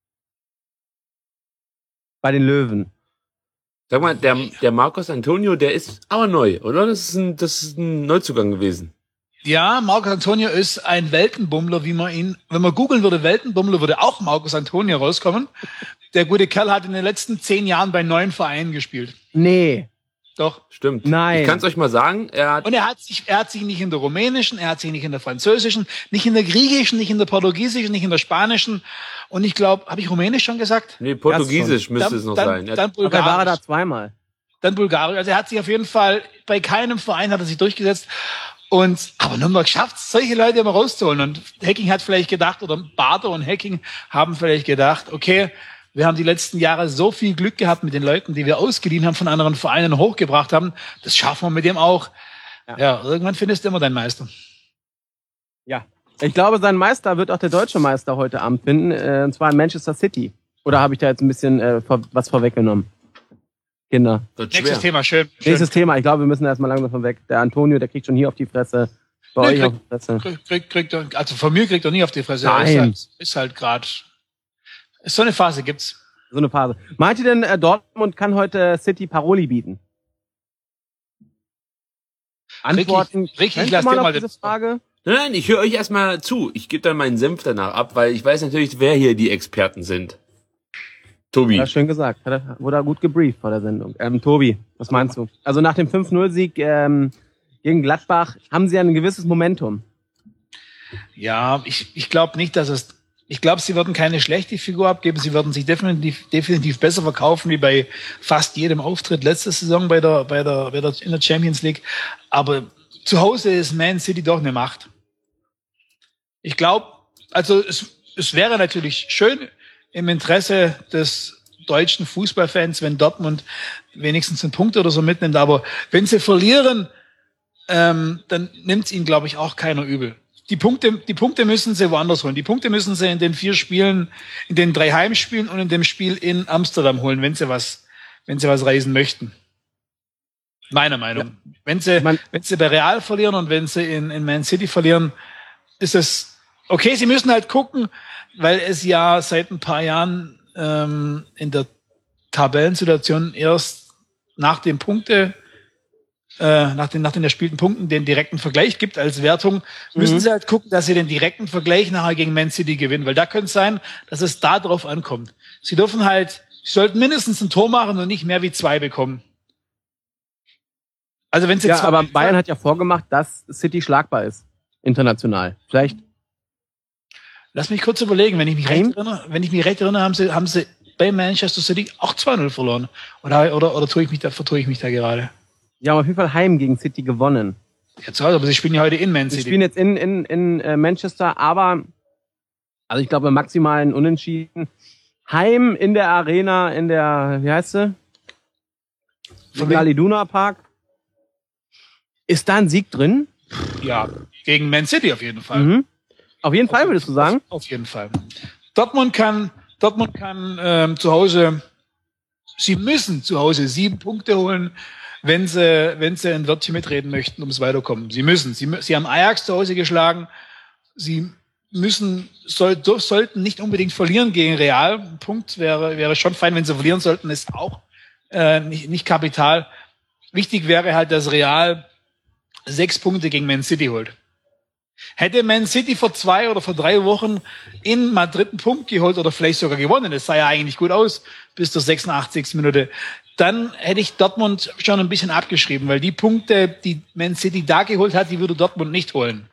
Bei den Löwen. Sag mal, der, der Marcos Antonio, der ist aber neu, oder? Das ist ein, das ist ein Neuzugang gewesen. Ja, Marcos Antonio ist ein Weltenbummler, wie man ihn, wenn man googeln würde, Weltenbummler, würde auch Marcos Antonio rauskommen. Der gute Kerl hat in den letzten zehn Jahren bei neun Vereinen gespielt. Nee. Doch. Stimmt. Nein. Ich kann es euch mal sagen. Er hat und er hat sich, er hat sich nicht in der rumänischen, er hat sich nicht in der französischen, nicht in der griechischen, nicht in der portugiesischen, nicht in der spanischen. Und ich glaube, habe ich rumänisch schon gesagt? Nee, portugiesisch müsste dann, es noch dann, sein. Dann Bulgarisch. Aber er war da zweimal. Dann Bulgarisch. Also er hat sich auf jeden Fall, bei keinem Verein hat er sich durchgesetzt. Und, aber Nürnberg schafft es, solche Leute immer rauszuholen. Und Hacking hat vielleicht gedacht, oder Barter und Hacking haben vielleicht gedacht, okay, wir haben die letzten Jahre so viel Glück gehabt mit den Leuten, die wir ausgeliehen haben von anderen Vereinen hochgebracht haben. Das schaffen wir mit dem auch. Ja, ja irgendwann findest du immer deinen Meister. Ja, ich glaube, sein Meister wird auch der deutsche Meister heute Abend finden, äh, und zwar in Manchester City. Oder habe ich da jetzt ein bisschen äh, vor, was vorweggenommen? Kinder. Nächstes Thema, schön. schön. Nächstes Thema, ich glaube, wir müssen erstmal langsam von weg. Der Antonio, der kriegt schon hier auf die Fresse. Bei nee, euch krieg, auf die Fresse. Krieg, krieg, krieg, krieg, also von mir kriegt er nie auf die Fresse. Nein. Ist halt, ist halt gerade. So eine Phase gibt's. So eine Phase. Meint ihr denn, äh, Dortmund kann heute City Paroli bieten? Antworten. Richtig, richtig, Kennt lass ihr dir mal mal auf diese Frage? Nein, nein, ich höre euch erstmal zu. Ich gebe dann meinen Senf danach ab, weil ich weiß natürlich, wer hier die Experten sind. Tobi. Ja, schön gesagt. Hat er, wurde er gut gebrieft vor der Sendung. Ähm, Tobi, was meinst du? Also nach dem fünf null Sieg ähm, gegen Gladbach haben sie ein gewisses Momentum. Ja, ich, ich glaube nicht, dass es, ich glaube, sie würden keine schlechte Figur abgeben. Sie würden sich definitiv, definitiv besser verkaufen wie bei fast jedem Auftritt letzte Saison bei der, bei der, bei der, in der Champions League. Aber zu Hause ist Man City doch eine Macht. Ich glaube, also es, es wäre natürlich schön im Interesse des deutschen Fußballfans, wenn Dortmund wenigstens einen Punkt oder so mitnimmt. Aber wenn sie verlieren, ähm, dann nimmt es ihnen, glaube ich, auch keiner übel. Die Punkte, die Punkte müssen sie woanders holen. Die Punkte müssen sie in den vier Spielen, in den drei Heimspielen und in dem Spiel in Amsterdam holen, wenn sie was, wenn sie was reisen möchten. Meiner Meinung. Ja. Wenn sie, Man, wenn sie bei Real verlieren und wenn sie in, in Man City verlieren, ist es okay. Sie müssen halt gucken, weil es ja seit ein paar Jahren ähm, in der Tabellensituation erst nach den Punkte, äh, nach den nach den erspielten Punkten den direkten Vergleich gibt als Wertung. Müssen mhm. sie halt gucken, dass sie den direkten Vergleich nachher gegen Man City gewinnen, weil da könnte es sein, dass es da drauf ankommt. Sie dürfen halt, sie sollten mindestens ein Tor machen und nicht mehr wie zwei bekommen. Also wenn es jetzt ja, aber Bayern hat ja vorgemacht, dass City schlagbar ist, international. Vielleicht. Lass mich kurz überlegen, wenn ich mich recht erinnere, wenn ich mich recht erinnere, haben sie, haben sie bei Manchester City auch zwei null verloren. Oder, oder, oder tue ich mich da, vertue ich mich da gerade? Ja, haben auf jeden Fall heim gegen City gewonnen. Ja, zu Hause, aber sie spielen ja heute in Man City. Sie spielen jetzt in, in, in äh, Manchester, aber, also ich glaube, maximalen Unentschieden. Heim in der Arena, in der, wie heißt sie? Signal Iduna Park. Ist da ein Sieg drin? Ja, gegen Man City auf jeden Fall. Mhm. Auf jeden auf Fall, würdest du sagen? Auf, auf jeden Fall. Dortmund kann, Dortmund kann ähm, zu Hause, sie müssen zu Hause sieben Punkte holen, wenn sie, wenn sie ein Wörtchen mitreden möchten, ums Weiterkommen. Sie müssen. Sie, sie haben Ajax zu Hause geschlagen. Sie müssen, soll, sollten nicht unbedingt verlieren gegen Real. Ein Punkt wäre, wäre schon fein, wenn sie verlieren sollten, ist auch äh, nicht, nicht kapital. Wichtig wäre halt, dass Real sechs Punkte gegen Man City holt. Hätte Man City vor zwei oder vor drei Wochen in Madrid einen Punkt geholt oder vielleicht sogar gewonnen, das sah ja eigentlich gut aus, bis zur sechsundachtzigsten Minute, dann hätte ich Dortmund schon ein bisschen abgeschrieben, weil die Punkte, die Man City da geholt hat, die würde Dortmund nicht holen.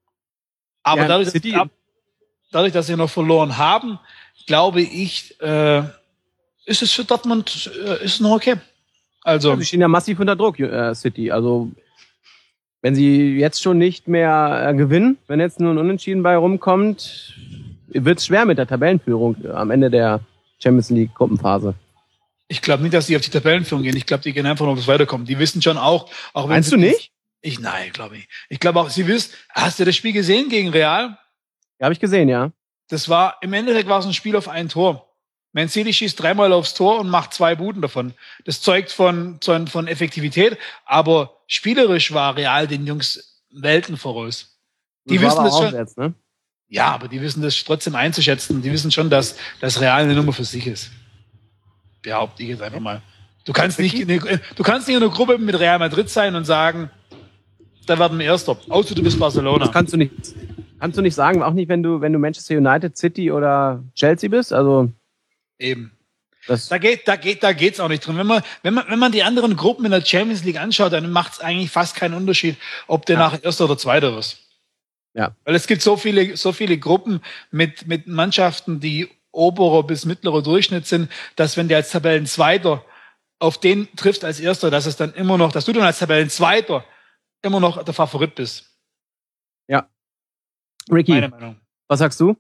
Aber ja, dadurch, City, dass, dadurch, dass sie noch verloren haben, glaube ich, äh, ist es für Dortmund äh, ist es noch okay. Also, also sie stehen ja massiv unter Druck, äh, City. Also wenn sie jetzt schon nicht mehr äh, gewinnen, wenn jetzt nur ein Unentschieden bei rumkommt, wird es schwer mit der Tabellenführung äh, am Ende der Champions League Gruppenphase. Ich glaube nicht, dass die auf die Tabellenführung gehen. Ich glaube, die gehen einfach noch aufs Weiterkommen. Die wissen schon auch, auch wenn Meinst du nicht? Ich nein, glaube ich. Ich glaube auch, sie wissen. Hast du das Spiel gesehen gegen Real? Ja, habe ich gesehen, ja. Das war im Endeffekt war es ein Spiel auf ein Tor. Man City schießt dreimal aufs Tor und macht zwei Buden davon. Das zeugt von, von, von Effektivität, aber spielerisch war Real den Jungs Welten voraus. Die das wissen das schon. Jetzt, ne? Ja, aber die wissen das trotzdem einzuschätzen. Die wissen schon, dass das Real eine Nummer für sich ist. Behaupte ich jetzt einfach mal. Du kannst nicht, in eine, du kannst nicht in einer Gruppe mit Real Madrid sein und sagen, da werden wir Erster. Außer du bist Barcelona. Das kannst du nicht, kannst du nicht sagen, auch nicht, wenn du, wenn du Manchester United, City oder Chelsea bist. Also eben. Das da geht, da geht, da geht's auch nicht drin. Wenn man, wenn man, wenn man die anderen Gruppen in der Champions League anschaut, dann macht es eigentlich fast keinen Unterschied, ob der ja. nach Erster oder Zweiter ist. Ja. Weil es gibt so viele, so viele Gruppen mit, mit Mannschaften, die oberer bis mittlerer Durchschnitt sind, dass wenn der als Tabellenzweiter auf den trifft als Erster, dass es dann immer noch, dass du dann als Tabellenzweiter immer noch der Favorit bist. Ja. Ricky, meine Meinung. Was sagst du?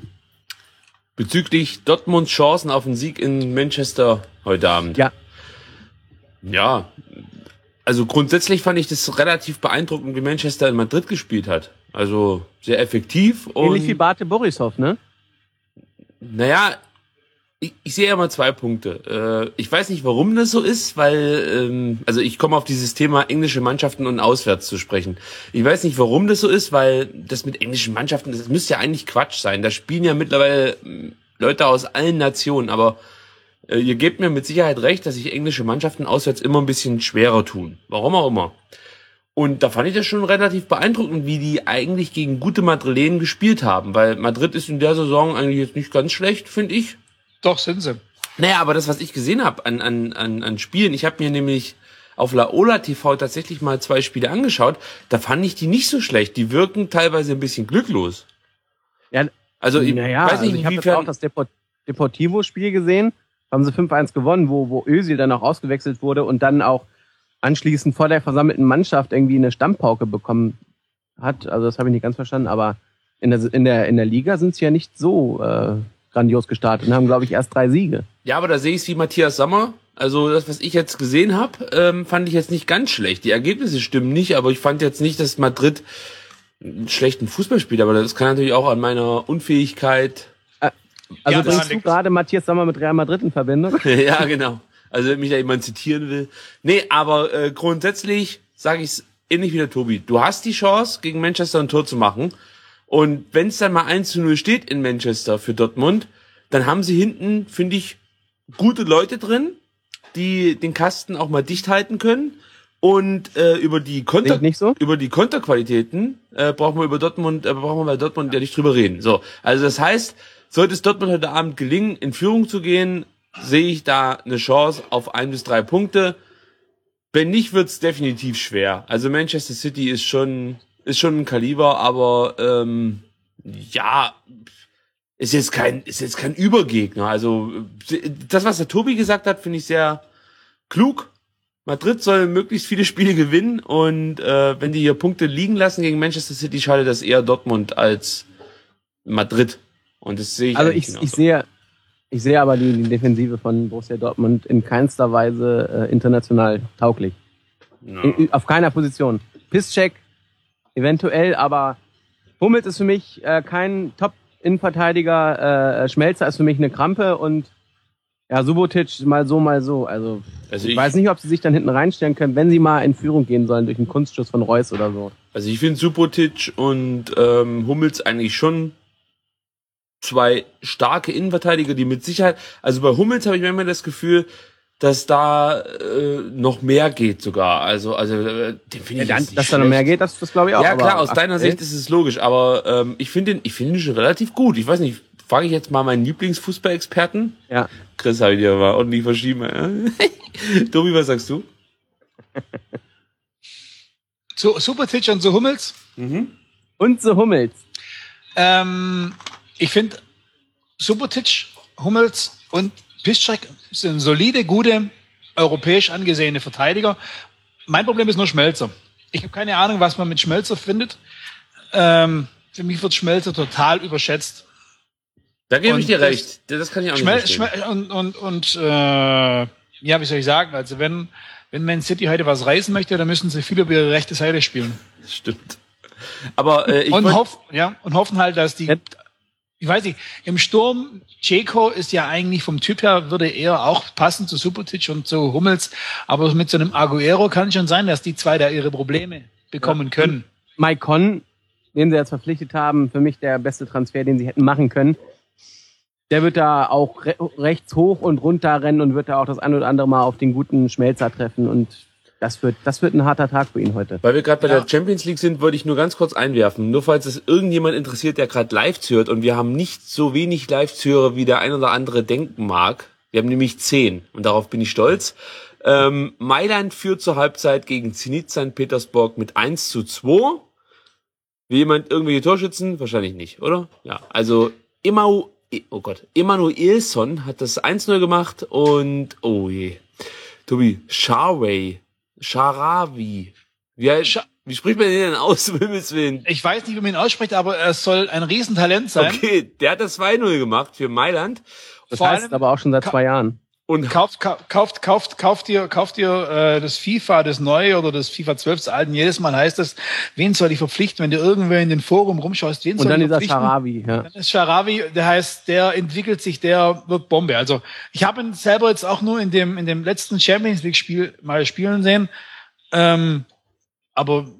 Bezüglich Dortmunds Chancen auf den Sieg in Manchester heute Abend. Ja. Ja, also grundsätzlich fand ich das relativ beeindruckend, wie Manchester in Madrid gespielt hat. Also sehr effektiv. Und ähnlich wie Bate Borisov, ne? Naja, ich, ich sehe ja mal zwei Punkte. Äh, ich weiß nicht, warum das so ist, weil, ähm, also ich komme auf dieses Thema englische Mannschaften und auswärts zu sprechen. Ich weiß nicht, warum das so ist, weil das mit englischen Mannschaften, das müsste ja eigentlich Quatsch sein. Da spielen ja mittlerweile Leute aus allen Nationen, aber äh, ihr gebt mir mit Sicherheit recht, dass sich englische Mannschaften auswärts immer ein bisschen schwerer tun. Warum auch immer. Und da fand ich das schon relativ beeindruckend, wie die eigentlich gegen gute Madrilenen gespielt haben, weil Madrid ist in der Saison eigentlich jetzt nicht ganz schlecht, finde ich. Doch, sind sie. Naja, aber das, was ich gesehen habe an, an, an, an Spielen, ich habe mir nämlich auf Laola T V tatsächlich mal zwei Spiele angeschaut, da fand ich die nicht so schlecht. Die wirken teilweise ein bisschen glücklos. Ja, also ich naja, weiß nicht, also ich habe jetzt inwiefern... auch das Deport- Deportivo-Spiel gesehen, haben sie fünf eins gewonnen, wo, wo Özil dann auch ausgewechselt wurde und dann auch anschließend vor der versammelten Mannschaft irgendwie eine Stammpauke bekommen hat. Also das habe ich nicht ganz verstanden, aber in der, in der, in der Liga sind sie ja nicht so äh, grandios gestartet und haben, glaube ich, erst drei Siege. Ja, aber da sehe ich es wie Matthias Sammer. Also das, was ich jetzt gesehen habe, ähm, fand ich jetzt nicht ganz schlecht. Die Ergebnisse stimmen nicht, aber ich fand jetzt nicht, dass Madrid einen schlechten Fußball spielt. Aber das kann natürlich auch an meiner Unfähigkeit... Äh, also ja, bringst du gerade Matthias Sammer mit Real Madrid in Verbindung? Ja, genau. Also wenn mich da jemand zitieren will. Nee, aber äh, grundsätzlich sage ich es ähnlich wie der Tobi. Du hast die Chance, gegen Manchester ein Tor zu machen. Und wenn es dann mal eins zu null steht in Manchester für Dortmund, dann haben sie hinten, finde ich, gute Leute drin, die den Kasten auch mal dicht halten können. Und äh, über die Konter nicht so? über die Konterqualitäten äh, brauchen wir über Dortmund, äh, brauchen wir bei Dortmund ja nicht drüber reden. So, also das heißt, sollte es Dortmund heute Abend gelingen, in Führung zu gehen, sehe ich da eine Chance auf ein bis drei Punkte. Wenn nicht, wird's definitiv schwer. Also Manchester City ist schon ist schon ein Kaliber, aber ähm, ja, ist jetzt kein ist jetzt kein Übergegner. Also das, was der Tobi gesagt hat, finde ich sehr klug. Madrid soll möglichst viele Spiele gewinnen und äh, wenn die hier Punkte liegen lassen gegen Manchester City, schadet das eher Dortmund als Madrid. Und das sehe ich. Also ich, ich sehe Ich sehe aber die, die Defensive von Borussia Dortmund in keinster Weise äh, international tauglich. No. In, auf keiner Position. Piszczek eventuell, aber Hummels ist für mich äh, kein Top-Innenverteidiger. Äh, Schmelzer ist für mich eine Krampe und ja, Subotic mal so, mal so. Also, Also ich, ich- weiß nicht, ob sie sich dann hinten reinstellen können, wenn sie mal in Führung gehen sollen durch einen Kunstschuss von Reus oder so. Also ich finde Subotic und ähm, Hummels eigentlich schon zwei starke Innenverteidiger, die mit Sicherheit, also bei Hummels habe ich manchmal das Gefühl, dass da äh, noch mehr geht sogar. Also also äh, den finde ich Ja, jetzt dann, nicht dass da noch mehr schlecht. geht, das, das glaube ich auch. Ja aber klar, aus deiner aktuell- Sicht ist es logisch, aber ähm, ich finde ihn, ich finde ihn schon relativ gut. Ich weiß nicht, frage ich jetzt mal meinen Lieblingsfußballexperten. Ja. Chris habe ich dir mal ordentlich verschieben. Äh? Tobi, was sagst du? Zu Subotic und zu Hummels. Und so Hummels. Ähm, ich finde, Subotic, Hummels und Piszczek sind solide, gute, europäisch angesehene Verteidiger. Mein Problem ist nur Schmelzer. Ich habe keine Ahnung, was man mit Schmelzer findet. Ähm, für mich wird Schmelzer total überschätzt. Da gebe Und ich dir das- recht. Das kann ich auch Schmel nicht verstehen. Schmel und und, und äh, ja, wie soll ich sagen? Also wenn wenn Man City heute was reißen möchte, dann müssen sie viel über ihre rechte Seite spielen. Das stimmt. Aber äh, ich Und, wollt- hoff, ja, und hoffen halt, dass die, Ja. ich weiß nicht, im Sturm, Dzeko ist ja eigentlich vom Typ her, würde eher auch passen zu Subotic und zu Hummels, aber mit so einem Aguero kann schon sein, dass die zwei da ihre Probleme bekommen können. Mike Conn, den sie jetzt verpflichtet haben, für mich der beste Transfer, den sie hätten machen können. Der wird da auch re rechts hoch und runter rennen und wird da auch das ein oder andere Mal auf den guten Schmelzer treffen und das wird, das wird ein harter Tag für ihn heute. Weil wir gerade bei Ja. der Champions League sind, wollte ich nur ganz kurz einwerfen. Nur falls es irgendjemand interessiert, der gerade live zuhört und wir haben nicht so wenig Live-Zuhörer, wie der ein oder andere denken mag. Wir haben nämlich zehn und darauf bin ich stolz. Ähm, Mailand führt zur Halbzeit gegen Zenit Sankt Petersburg mit eins zu zwei. Will jemand irgendwelche Torschützen? Wahrscheinlich nicht, oder? Ja, also Imau, oh Gott, Emanuelsson hat das eins null gemacht und, oh je, Tobi, Sharway, Sharawi, wie, heißt- Scha- wie spricht man den denn aus, um Himmels Willen? Ich weiß nicht, wie man ihn ausspricht, aber er soll ein Riesentalent sein. Okay, der hat das zwei null gemacht für Mailand Das Vor heißt allem- aber auch schon seit Ka- zwei Jahren. und Kauft, kau- kauft, kauft, kauft dir, kauft dir äh, das FIFA, das neue oder das FIFA zwölf, das alten. Jedes Mal heißt es, wen soll ich verpflichten, wenn du irgendwer in den Forum rumschaust, wen Und soll dann ich dieser verpflichten? Sharawi, ja. Dann ist Sharawi, der heißt, der entwickelt sich, der wird Bombe. Also ich habe ihn selber jetzt auch nur in dem in dem letzten Champions League Spiel mal spielen sehen, ähm, aber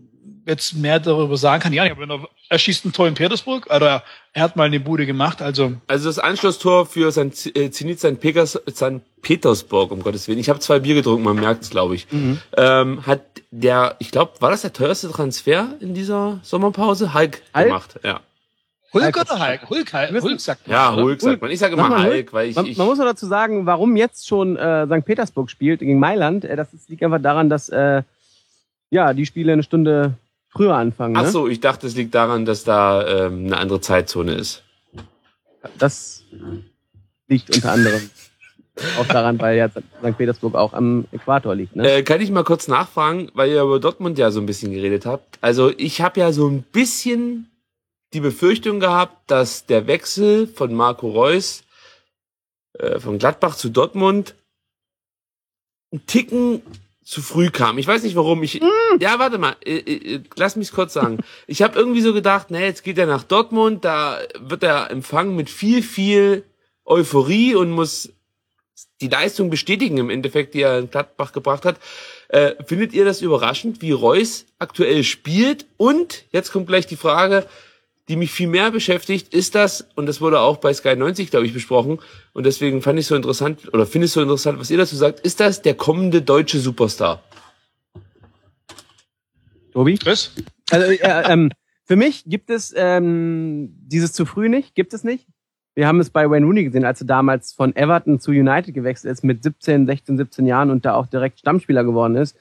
jetzt mehr darüber sagen kann. Ja, aber er schießt ein Tor in Petersburg, oder er, er hat mal eine Bude gemacht. Also also das Anschlusstor für Zenit Sankt Petersburg, um Gottes Willen. Ich habe zwei Bier getrunken, man merkt es, glaube ich. Mhm. Ähm, hat der, ich glaube, war das der teuerste Transfer in dieser Sommerpause? Hulk, Hulk? gemacht, ja. Hulk oder Hulk? Hulk, Hulk, Hulk sagt man. Ja, Hulk sagt man. Ich sage immer Hulk, Hulk, weil ich man, ich man muss auch dazu sagen, warum jetzt schon äh, Sankt Petersburg spielt gegen Mailand. Äh, das liegt einfach daran, dass äh, ja die Spiele eine Stunde früher anfangen. Ne? Ach so, ich dachte, es liegt daran, dass da ähm, eine andere Zeitzone ist. Das liegt unter anderem auch daran, weil ja Sankt Petersburg auch am Äquator liegt. Ne? Äh, kann ich mal kurz nachfragen, weil ihr über Dortmund ja so ein bisschen geredet habt. Also ich habe ja so ein bisschen die Befürchtung gehabt, dass der Wechsel von Marco Reus äh, von Gladbach zu Dortmund einen Ticken zu früh kam. Ich weiß nicht warum. Ich mm. Ja, warte mal. Äh, äh, lass mich kurz sagen. Ich habe irgendwie so gedacht, ne, jetzt geht er nach Dortmund, da wird er empfangen mit viel, viel Euphorie und muss die Leistung bestätigen im Endeffekt, die er in Gladbach gebracht hat. Äh, findet ihr das überraschend, wie Reus aktuell spielt? Und jetzt kommt gleich die Frage, die mich viel mehr beschäftigt, ist das, und das wurde auch bei Sky neunzig, glaube ich, besprochen, und deswegen fand ich so interessant, oder finde ich so interessant, was ihr dazu sagt, ist das der kommende deutsche Superstar? Tobi? Chris? Also, äh, ähm, für mich gibt es ähm, dieses zu früh nicht, gibt es nicht. Wir haben es bei Wayne Rooney gesehen, als er damals von Everton zu United gewechselt ist, mit siebzehn, sechzehn, siebzehn Jahren und da auch direkt Stammspieler geworden ist.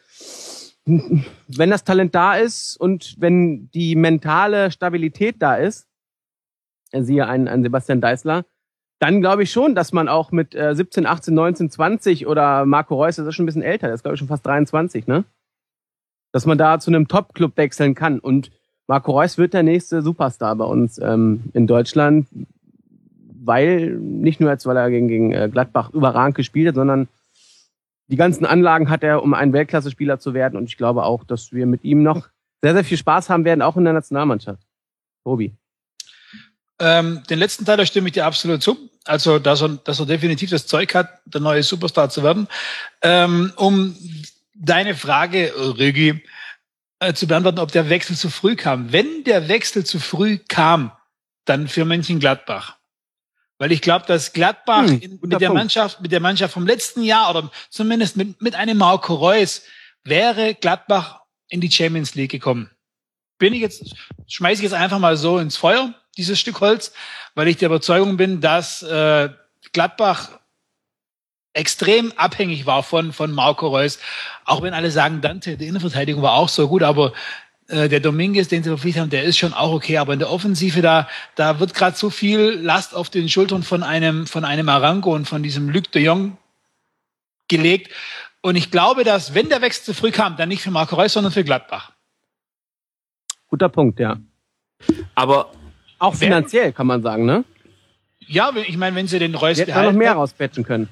Wenn das Talent da ist und wenn die mentale Stabilität da ist, siehe einen, einen Sebastian Deißler, dann glaube ich schon, dass man auch mit äh, siebzehn, achtzehn, neunzehn, zwanzig oder Marco Reus, das ist schon ein bisschen älter, der ist glaube ich schon fast dreiundzwanzig, ne? Dass man da zu einem Top-Club wechseln kann. Und Marco Reus wird der nächste Superstar bei uns ähm, in Deutschland, weil, nicht nur jetzt, weil er gegen, gegen äh, Gladbach überragend gespielt hat, sondern die ganzen Anlagen hat er, um ein Weltklasse-Spieler zu werden. Und ich glaube auch, dass wir mit ihm noch sehr, sehr viel Spaß haben werden, auch in der Nationalmannschaft. Tobi. Ähm, den letzten Teil, da stimme ich dir absolut zu. Also, dass er, dass er definitiv das Zeug hat, der neue Superstar zu werden. Ähm, um deine Frage, Rügi, äh, zu beantworten, ob der Wechsel zu früh kam. Wenn der Wechsel zu früh kam, dann für Mönchengladbach. Weil ich glaube, dass Gladbach hm, in, mit der Punkt. Mannschaft, mit der Mannschaft vom letzten Jahr oder zumindest mit, mit einem Marco Reus wäre Gladbach in die Champions League gekommen. Bin ich jetzt, schmeiße ich jetzt einfach mal so ins Feuer, dieses Stück Holz, weil ich der Überzeugung bin, dass äh, Gladbach extrem abhängig war von von Marco Reus. Auch wenn alle sagen, Dante, die Innenverteidigung war auch so gut, aber der Dominguez, den sie verpflichtet haben, der ist schon auch okay, aber in der Offensive, da da wird gerade so viel Last auf den Schultern von einem von einem Arango und von diesem Luc de Jong gelegt. Und ich glaube, dass, wenn der Wechsel zu früh kam, dann nicht für Marco Reus, sondern für Gladbach. Guter Punkt, ja. Aber auch finanziell kann man sagen, ne? Ja, ich meine, wenn sie den Reus behalten hätten, noch mehr rausquetschen können.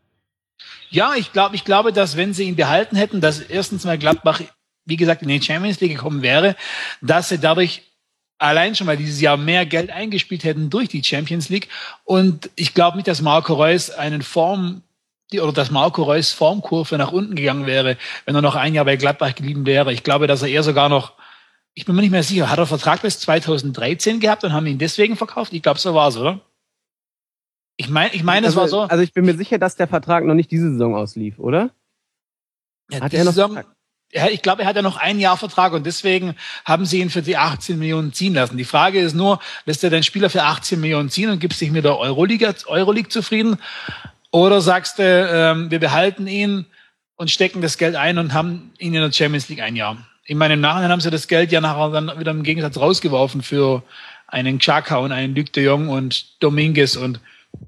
Ja, ich glaube, ich glaube, dass wenn sie ihn behalten hätten, dass erstens mal Gladbach, wie gesagt, in die Champions League gekommen wäre, dass sie dadurch allein schon mal dieses Jahr mehr Geld eingespielt hätten durch die Champions League. Und ich glaube nicht, dass Marco Reus einen Form, die, oder dass Marco Reus Formkurve nach unten gegangen wäre, wenn er noch ein Jahr bei Gladbach geblieben wäre. Ich glaube, dass er eher sogar noch, ich bin mir nicht mehr sicher, hat er Vertrag bis zweitausenddreizehn gehabt und haben ihn deswegen verkauft? Ich glaube, so war es, oder? Ich meine, ich meine, also, es war so. Also ich bin mir sicher, dass der Vertrag noch nicht diese Saison auslief, oder? Ja, hat er noch Saison, ich glaube, er hat ja noch ein Jahr Vertrag und deswegen haben sie ihn für die achtzehn Millionen ziehen lassen. Die Frage ist nur, lässt er den Spieler für achtzehn Millionen ziehen und gibst dich mit der Euroliga, Euroleague zufrieden? Oder sagst du, ähm, wir behalten ihn und stecken das Geld ein und haben ihn in der Champions League ein Jahr? Ich meine, im Nachhinein haben sie das Geld ja nachher dann wieder im Gegensatz rausgeworfen für einen Xhaka und einen Luc de Jong und Dominguez und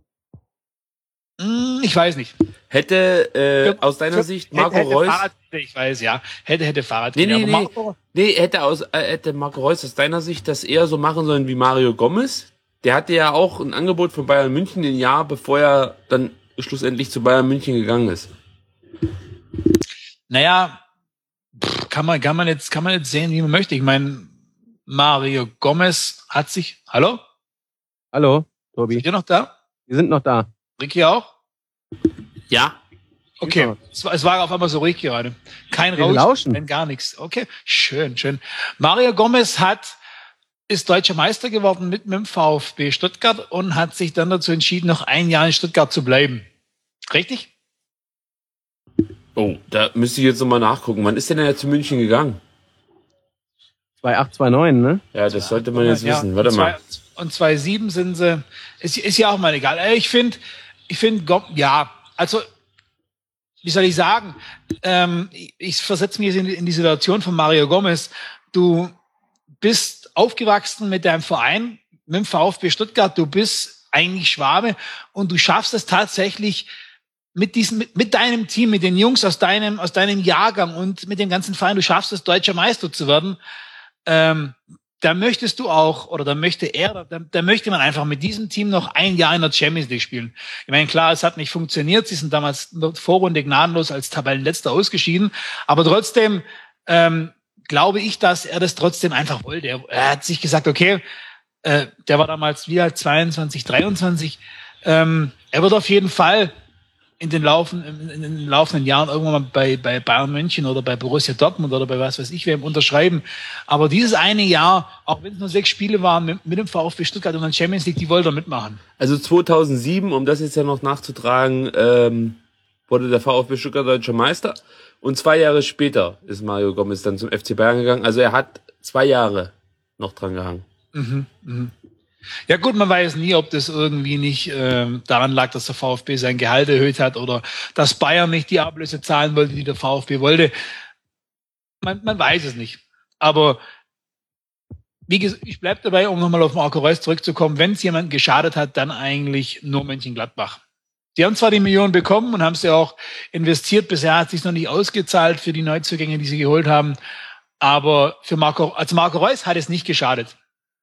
mh, ich weiß nicht. Hätte äh, aus deiner hätte, Sicht Marco hätte, hätte Reus... Fahrrad, ich weiß, ja. Hätte, hätte Fahrrad. Nee, nee, nee. Marco, nee hätte, aus, äh, hätte Marco Reus aus deiner Sicht das eher so machen sollen wie Mario Gomez? Der hatte ja auch ein Angebot von Bayern München ein Jahr, bevor er dann schlussendlich zu Bayern München gegangen ist. Naja, pff, kann man, kann man jetzt, kann man jetzt sehen, wie man möchte. Ich meine, Mario Gomez hat sich, hallo? Hallo, Tobi. Seid ihr noch da? Wir sind noch da. Ricky auch? Ja. Okay, es war, es war auf einmal so ruhig gerade. Kein Wir Rauschen, lauschen. kein gar nichts. Okay, schön, schön. Mario Gomez hat ist deutscher Meister geworden mit, mit dem VfB Stuttgart und hat sich dann dazu entschieden, noch ein Jahr in Stuttgart zu bleiben. Richtig? Oh, da müsste ich jetzt nochmal nachgucken. Wann ist denn er zu München gegangen? zwei acht zwei neun, ne? Ja, das sollte man jetzt Ja, wissen. Warte und mal. zwei, und zwei sieben sind sie. Ist, ist ja auch mal egal. Äh, Ich finde, ich finde, ja, also, wie soll ich sagen? Ähm, ich, ich versetze mich jetzt in, in die Situation von Mario Gomez. Du bist aufgewachsen mit deinem Verein, mit dem VfB Stuttgart. Du bist eigentlich Schwabe und du schaffst es tatsächlich mit diesem, mit, mit deinem Team, mit den Jungs aus deinem, aus deinem Jahrgang und mit dem ganzen Verein. Du schaffst es, deutscher Meister zu werden. Ähm, da möchtest du auch, oder da möchte er, da, da möchte man einfach mit diesem Team noch ein Jahr in der Champions League spielen. Ich meine, klar, es hat nicht funktioniert. Sie sind damals in der Vorrunde gnadenlos als Tabellenletzter ausgeschieden. Aber trotzdem ähm, glaube ich, dass er das trotzdem einfach wollte. Er, er hat sich gesagt, okay, äh, der war damals wie alt, zweiundzwanzig, dreiundzwanzig. Ähm, er wird auf jeden Fall in den, Laufen, in, in den laufenden Jahren irgendwann mal bei, bei Bayern München oder bei Borussia Dortmund oder bei was weiß ich wem unterschreiben. Aber dieses eine Jahr, auch wenn es nur sechs Spiele waren mit, mit dem VfB Stuttgart und der Champions League, die wollte er mitmachen. Also zweitausendsieben, um das jetzt ja noch nachzutragen, ähm, wurde der VfB Stuttgart deutscher Meister. Und zwei Jahre später ist Mario Gomez dann zum F C Bayern gegangen. Also er hat zwei Jahre noch dran gehangen. Mhm, mhm. Ja gut, man weiß nie, ob das irgendwie nicht ähm, daran lag, dass der VfB sein Gehalt erhöht hat oder dass Bayern nicht die Ablöse zahlen wollte, die der VfB wollte. Man, man weiß es nicht. Aber wie gesagt, ich bleibe dabei, um nochmal auf Marco Reus zurückzukommen, wenn es jemand geschadet hat, dann eigentlich nur Mönchengladbach. Die haben zwar die Millionen bekommen und haben sie auch investiert, bisher hat es sich noch nicht ausgezahlt für die Neuzugänge, die sie geholt haben, aber für Marco, also Marco Reus hat es nicht geschadet.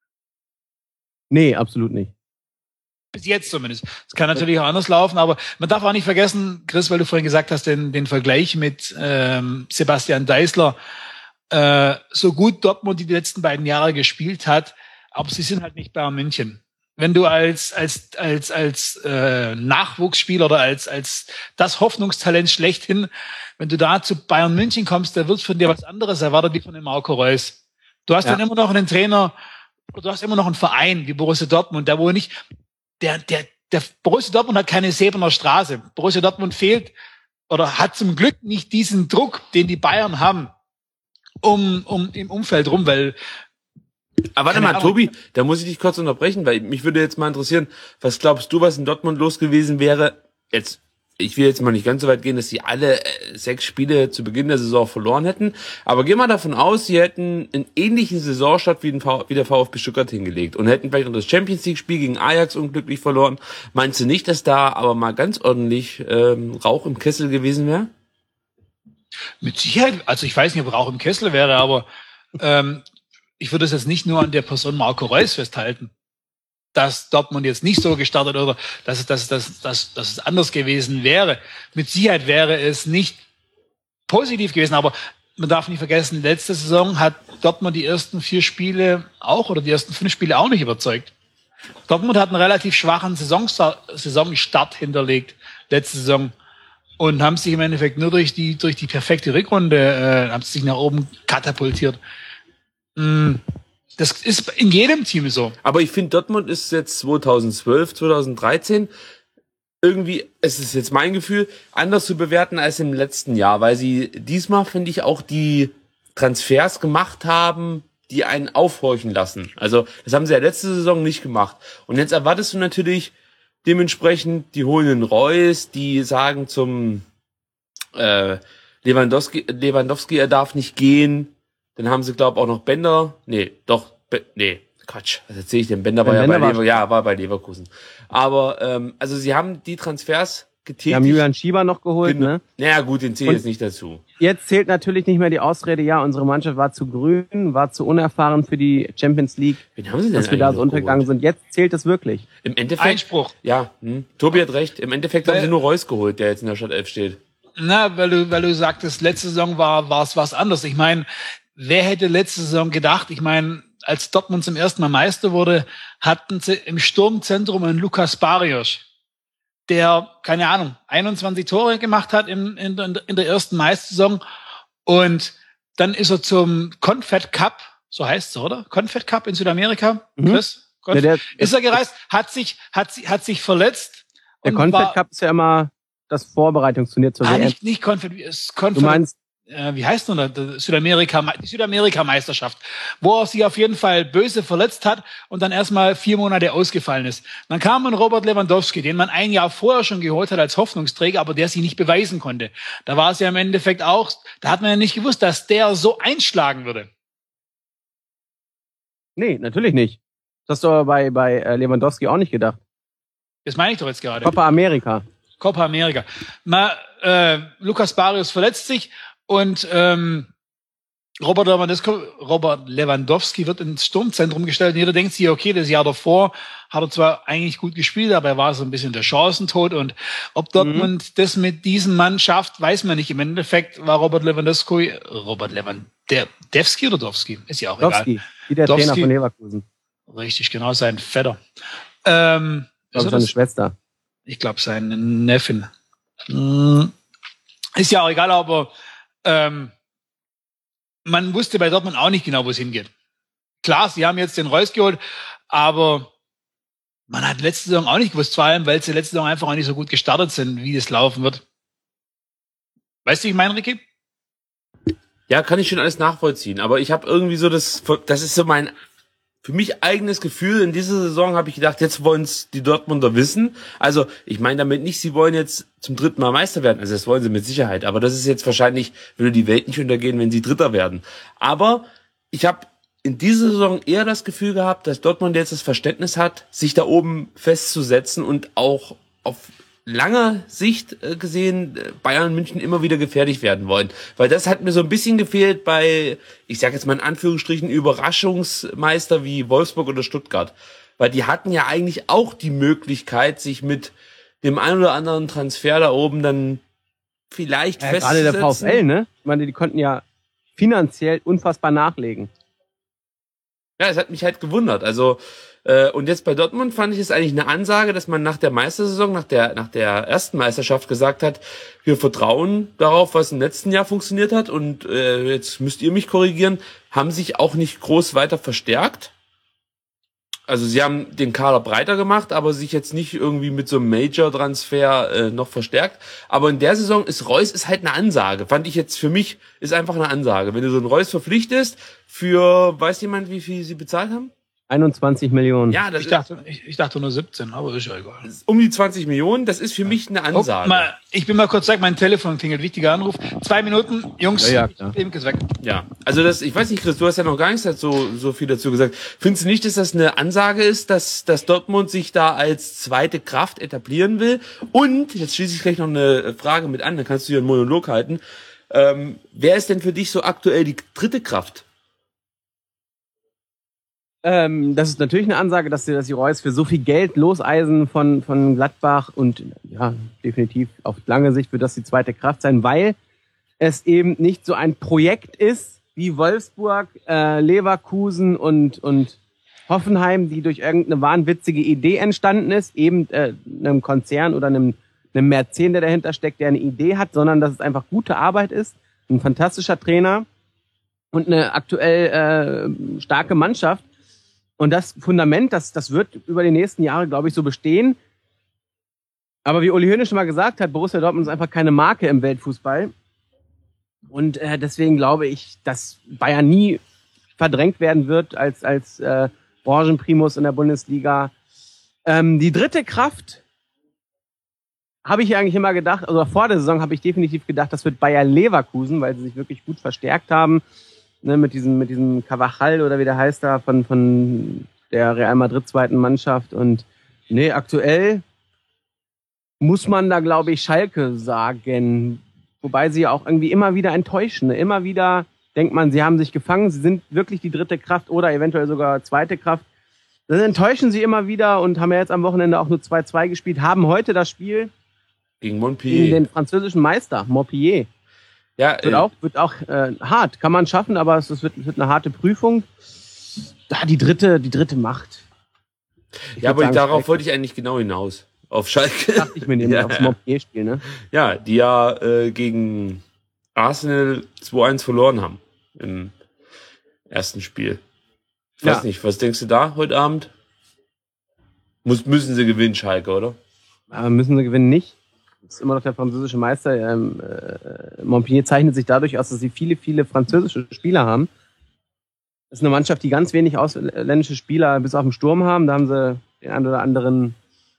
Nee, absolut nicht. Bis jetzt zumindest. Es kann natürlich auch anders laufen, aber man darf auch nicht vergessen, Chris, weil du vorhin gesagt hast, den, den Vergleich mit ähm, Sebastian Deißler, äh, so gut Dortmund die letzten beiden Jahre gespielt hat, aber sie sind halt nicht Bayern München. Wenn du als als als als äh, Nachwuchsspieler oder als als das Hoffnungstalent schlechthin, wenn du da zu Bayern München kommst, da wird von dir was anderes erwartet wie von dem Marco Reus. Du hast Ja. dann immer noch einen Trainer, du hast immer noch einen Verein wie Borussia Dortmund, der wo nicht, der, der, der Borussia Dortmund hat keine Säbener Straße. Borussia Dortmund fehlt oder hat zum Glück nicht diesen Druck, den die Bayern haben, um, um im Umfeld rum, weil, Aber warte Keine mal, Ahnung. Tobi, da muss ich dich kurz unterbrechen, weil mich würde jetzt mal interessieren, was glaubst du, was in Dortmund los gewesen wäre? Jetzt, ich will jetzt mal nicht ganz so weit gehen, dass sie alle äh, sechs Spiele zu Beginn der Saison verloren hätten, aber geh mal davon aus, sie hätten einen ähnlichen Saisonstart wie, den v- wie der VfB Stuttgart hingelegt und hätten vielleicht noch das Champions League Spiel gegen Ajax unglücklich verloren. Meinst du nicht, dass da aber mal ganz ordentlich ähm, Rauch im Kessel gewesen wäre? mit Sicherheit, also ich weiß nicht, ob er auch im Kessel wäre, aber ähm, ich würde es jetzt nicht nur an der Person Marco Reus festhalten, dass Dortmund jetzt nicht so gestartet oder dass es, dass, dass, dass, dass es anders gewesen wäre. Mit Sicherheit wäre es nicht positiv gewesen, aber man darf nicht vergessen, letzte Saison hat Dortmund die ersten vier Spiele auch oder die ersten fünf Spiele auch nicht überzeugt. Dortmund hat einen relativ schwachen Saisonstart, Saisonstart hinterlegt letzte Saison und haben sich im Endeffekt nur durch die durch die perfekte Rückrunde äh, haben sich nach oben katapultiert. Mm, das ist in jedem Team so. Aber ich finde, Dortmund ist jetzt zweitausendzwölf, zweitausenddreizehn irgendwie, es ist jetzt mein Gefühl, anders zu bewerten als im letzten Jahr, weil sie diesmal, finde ich, auch die Transfers gemacht haben, die einen aufhorchen lassen. Also das haben sie ja letzte Saison nicht gemacht. Und jetzt erwartest du natürlich dementsprechend, die holen einen Reus, die sagen zum äh, Lewandowski, Lewandowski, er darf nicht gehen. Dann haben sie, glaube ich, auch noch Bender. Nee, doch, Be- nee, Quatsch. Was erzähle ich denn? Bender war ja Bender bei war- Lever- ja, war bei Leverkusen. Aber ähm, also sie haben die Transfers Wir getätigt. haben Julian Schieber noch geholt, Genau. ne? Naja, gut, den zähle Und- ich jetzt nicht dazu. Jetzt zählt natürlich nicht mehr die Ausrede, ja, unsere Mannschaft war zu grün, war zu unerfahren für die Champions League, Wen haben sie denn dass wir da eigentlich so noch untergegangen geholt? sind. Jetzt zählt es wirklich. Im Endeffekt, Einspruch. ja, hm, Tobi hat recht. Im Endeffekt haben Weil- sie nur Reus geholt, der jetzt in der Startelf steht. Na, weil du, weil du sagtest, letzte Saison war, war es was anderes. Ich meine, wer hätte letzte Saison gedacht? Ich meine, als Dortmund zum ersten Mal Meister wurde, hatten sie im Sturmzentrum einen Lukas Barrios. der, keine Ahnung, einundzwanzig Tore gemacht hat in, in, in der ersten Meistersaison. Und dann ist er zum Confed Cup, so heißt es, oder? Confed Cup in Südamerika. Mhm. Chris? Confed, Ja, der, ist er gereist, hat sich, hat, hat sich verletzt. Der Confed Cup ist ja immer das Vorbereitungsturnier zur ah, W M. nicht, nicht Confed, Confed, Du meinst, äh, wie heißt denn das? Südamerika, die Südamerika-Meisterschaft, wo er sich auf jeden Fall böse verletzt hat und dann erstmal vier Monate ausgefallen ist. Dann kam ein Robert Lewandowski, den man ein Jahr vorher schon geholt hat als Hoffnungsträger, aber der sich nicht beweisen konnte. Da war es ja im Endeffekt auch, da hat man ja nicht gewusst, dass der so einschlagen würde. nee, natürlich nicht. Das hast du aber bei, bei Lewandowski auch nicht gedacht. Das meine ich doch jetzt gerade. Copa America. Copa America. Mal, äh, Lucas Barrios verletzt sich und ähm, Robert Lewandowski, Robert Lewandowski wird ins Sturmzentrum gestellt. Und jeder denkt sich, okay, das Jahr davor hat er zwar eigentlich gut gespielt, aber er war so ein bisschen der Chancentod. Und ob Dortmund mhm. das mit diesem Mann schafft, weiß man nicht. Im Endeffekt war Robert Lewandowski, Robert Lewandowski oder Dowski? Ist ja auch Dowski, egal. Wie der Dowski, Trainer von Leverkusen. Richtig, genau, sein Vetter. Ähm, ich glaube, seine Schwester. Ich glaube, seine Neffen. Hm. Ist ja auch egal, aber ähm, man wusste bei Dortmund auch nicht genau, wo es hingeht. Klar, sie haben jetzt den Reus geholt, aber man hat letzte Saison auch nicht gewusst, vor allem, weil sie letzte Saison einfach auch nicht so gut gestartet sind, wie das laufen wird. Weißt du, wie ich meine, Ricky? Ja, kann ich schon alles nachvollziehen, aber ich habe irgendwie so das, das ist so mein für mich eigenes Gefühl. In dieser Saison habe ich gedacht, jetzt wollen es die Dortmunder wissen. Also ich meine damit nicht, sie wollen jetzt zum dritten Mal Meister werden. Also das wollen sie mit Sicherheit. Aber das ist jetzt wahrscheinlich, würde die Welt nicht untergehen, wenn sie Dritter werden. Aber ich habe in dieser Saison eher das Gefühl gehabt, dass Dortmund jetzt das Verständnis hat, sich da oben festzusetzen und auch auf langer Sicht äh, gesehen Bayern München immer wieder gefährlich werden wollen. Weil das hat mir so ein bisschen gefehlt bei, ich sage jetzt mal in Anführungsstrichen, Überraschungsmeister wie Wolfsburg oder Stuttgart. Weil die hatten ja eigentlich auch die Möglichkeit, sich mit dem einen oder anderen Transfer da oben dann vielleicht ja, festzusetzen. Gerade der VfL, ne? Ich meine, die konnten ja finanziell unfassbar nachlegen. Ja, es hat mich halt gewundert. Also äh, und jetzt bei Dortmund fand ich es eigentlich eine Ansage, dass man nach der Meistersaison, nach der nach der ersten Meisterschaft gesagt hat, wir vertrauen darauf, was im letzten Jahr funktioniert hat und äh, jetzt müsst ihr mich korrigieren, haben sich auch nicht groß weiter verstärkt. Also sie haben den Kader breiter gemacht, aber sich jetzt nicht irgendwie mit so einem Major-Transfer äh, noch verstärkt. Aber in der Saison ist Reus ist halt eine Ansage. Fand ich jetzt für mich, ist einfach eine Ansage. Wenn du so einen Reus verpflichtest für, weiß jemand, wie viel sie bezahlt haben? einundzwanzig Millionen. Ja, das ich dachte, ich, ich dachte nur siebzehn, aber ist ja egal. Um die zwanzig Millionen, das ist für mich eine Ansage. Oh, mal, ich bin mal kurz weg, mein Telefon klingelt, wichtiger Anruf. Zwei Minuten, Jungs, ja, ja, klar. Eben ist weg. Ja, also das, ich weiß nicht, Chris, du hast ja noch gar nichts dazu, so viel dazu gesagt. Findest du nicht, dass das eine Ansage ist, dass, dass Dortmund sich da als zweite Kraft etablieren will? Und, jetzt schließe ich gleich noch eine Frage mit an, dann kannst du hier einen Monolog halten. Ähm, wer ist denn für dich so aktuell die dritte Kraft? Ähm, das ist natürlich eine Ansage, dass sie, dass die Reus für so viel Geld loseisen von, von Gladbach und ja, definitiv auf lange Sicht wird das die zweite Kraft sein, weil es eben nicht so ein Projekt ist wie Wolfsburg, äh, Leverkusen und, und Hoffenheim, die durch irgendeine wahnwitzige Idee entstanden ist, eben äh, einem Konzern oder einem, einem Mäzen, der dahinter steckt, der eine Idee hat, sondern dass es einfach gute Arbeit ist, ein fantastischer Trainer und eine aktuell äh, starke Mannschaft. Und das Fundament, das, das wird über die nächsten Jahre, glaube ich, so bestehen. Aber wie Uli Hoeneß schon mal gesagt hat, Borussia Dortmund ist einfach keine Marke im Weltfußball. Und äh, deswegen glaube ich, dass Bayern nie verdrängt werden wird als, als äh, Branchenprimus in der Bundesliga. Ähm, die dritte Kraft habe ich eigentlich immer gedacht, also vor der Saison habe ich definitiv gedacht, das wird Bayer Leverkusen, weil sie sich wirklich gut verstärkt haben. Ne, mit diesem, mit diesem Cavachal oder wie der heißt da von, von der Real Madrid zweiten Mannschaft. Und nee, aktuell muss man da, glaube ich, Schalke sagen. Wobei sie auch irgendwie immer wieder enttäuschen. Ne? Immer wieder denkt man, sie haben sich gefangen, sie sind wirklich die dritte Kraft oder eventuell sogar zweite Kraft. Dann enttäuschen sie immer wieder und haben ja jetzt am Wochenende auch nur zwei zwei gespielt, haben heute das Spiel gegen Montpellier, gegen den französischen Meister, Montpellier. Ja, wird auch, wird auch äh, hart, kann man schaffen, aber es, es, wird, es wird eine harte Prüfung. Da die dritte, die dritte Macht. Ich ja, aber sagen, darauf wollte ich eigentlich genau hinaus. auf Schalke. Dachte ich mir nämlich, Ja. aufs Montpellier-Spiel, ne? Ja, die ja äh, gegen Arsenal zwei eins verloren haben im ersten Spiel. Ich weiß Ja. nicht, was denkst du da heute Abend? Muss, müssen sie gewinnen, Schalke, oder? Aber müssen sie gewinnen nicht. Das ist immer noch der französische Meister. Ähm, äh, Montpellier zeichnet sich dadurch aus, dass sie viele, viele französische Spieler haben. Das ist eine Mannschaft, die ganz wenig ausländische Spieler bis auf den Sturm haben. Da haben sie den einen oder anderen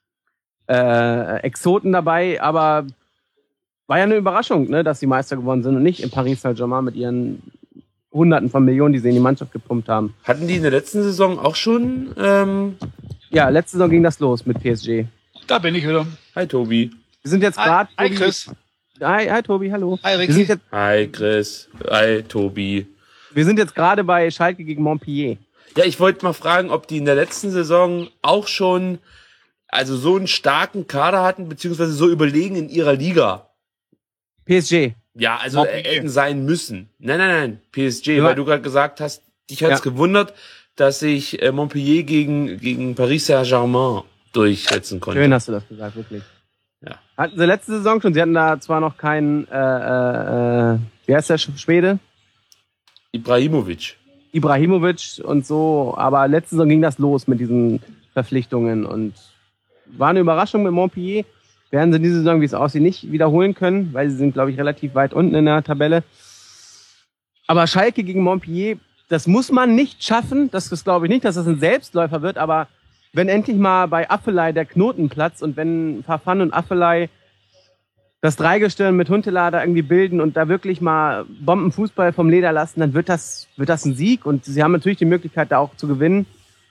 äh, Exoten dabei. Aber war ja eine Überraschung, ne, dass sie Meister geworden sind und nicht in Paris Saint-Germain mit ihren Hunderten von Millionen, die sie in die Mannschaft gepumpt haben. Hatten die in der letzten Saison auch schon... Ähm Ja, letzte Saison ging das los mit P S G. Da bin ich wieder. Hi, Tobi. Wir sind jetzt Hi, gerade... hi Chris. Hi, hi Tobi, hallo. Hi Wir sind Ricky. jetzt, Hi, Chris. Hi, Tobi. wir sind jetzt gerade bei Schalke gegen Montpellier. Ja, ich wollte mal fragen, ob die in der letzten Saison auch schon also so einen starken Kader hatten, beziehungsweise so überlegen in ihrer Liga. P S G. Ja, also Montpellier. hätten sein müssen. Nein, nein, nein, P S G, Ja. weil du gerade gesagt hast, dich hat's Ja. gewundert, dass sich äh, Montpellier gegen, gegen Paris Saint-Germain durchsetzen konnte. Schön hast du das gesagt, wirklich. Ja. Hatten sie letzte Saison schon, sie hatten da zwar noch keinen, äh, äh, äh, wie heißt der Schwede? Ibrahimovic. Ibrahimovic und so, aber letzte Saison ging das los mit diesen Verpflichtungen und war eine Überraschung mit Montpellier. Werden sie diese Saison, wie es aussieht, nicht wiederholen können, weil sie sind, glaube ich, relativ weit unten in der Tabelle. Aber Schalke gegen Montpellier, das muss man nicht schaffen. Das ist, glaube ich, nicht, dass das ein Selbstläufer wird, aber wenn endlich mal bei Affelay der Knoten platzt und wenn Fafan und Affelay das Dreigestirn mit Huntelaar da irgendwie bilden und da wirklich mal Bombenfußball vom Leder lassen, dann wird das, wird das ein Sieg und sie haben natürlich die Möglichkeit, da auch zu gewinnen.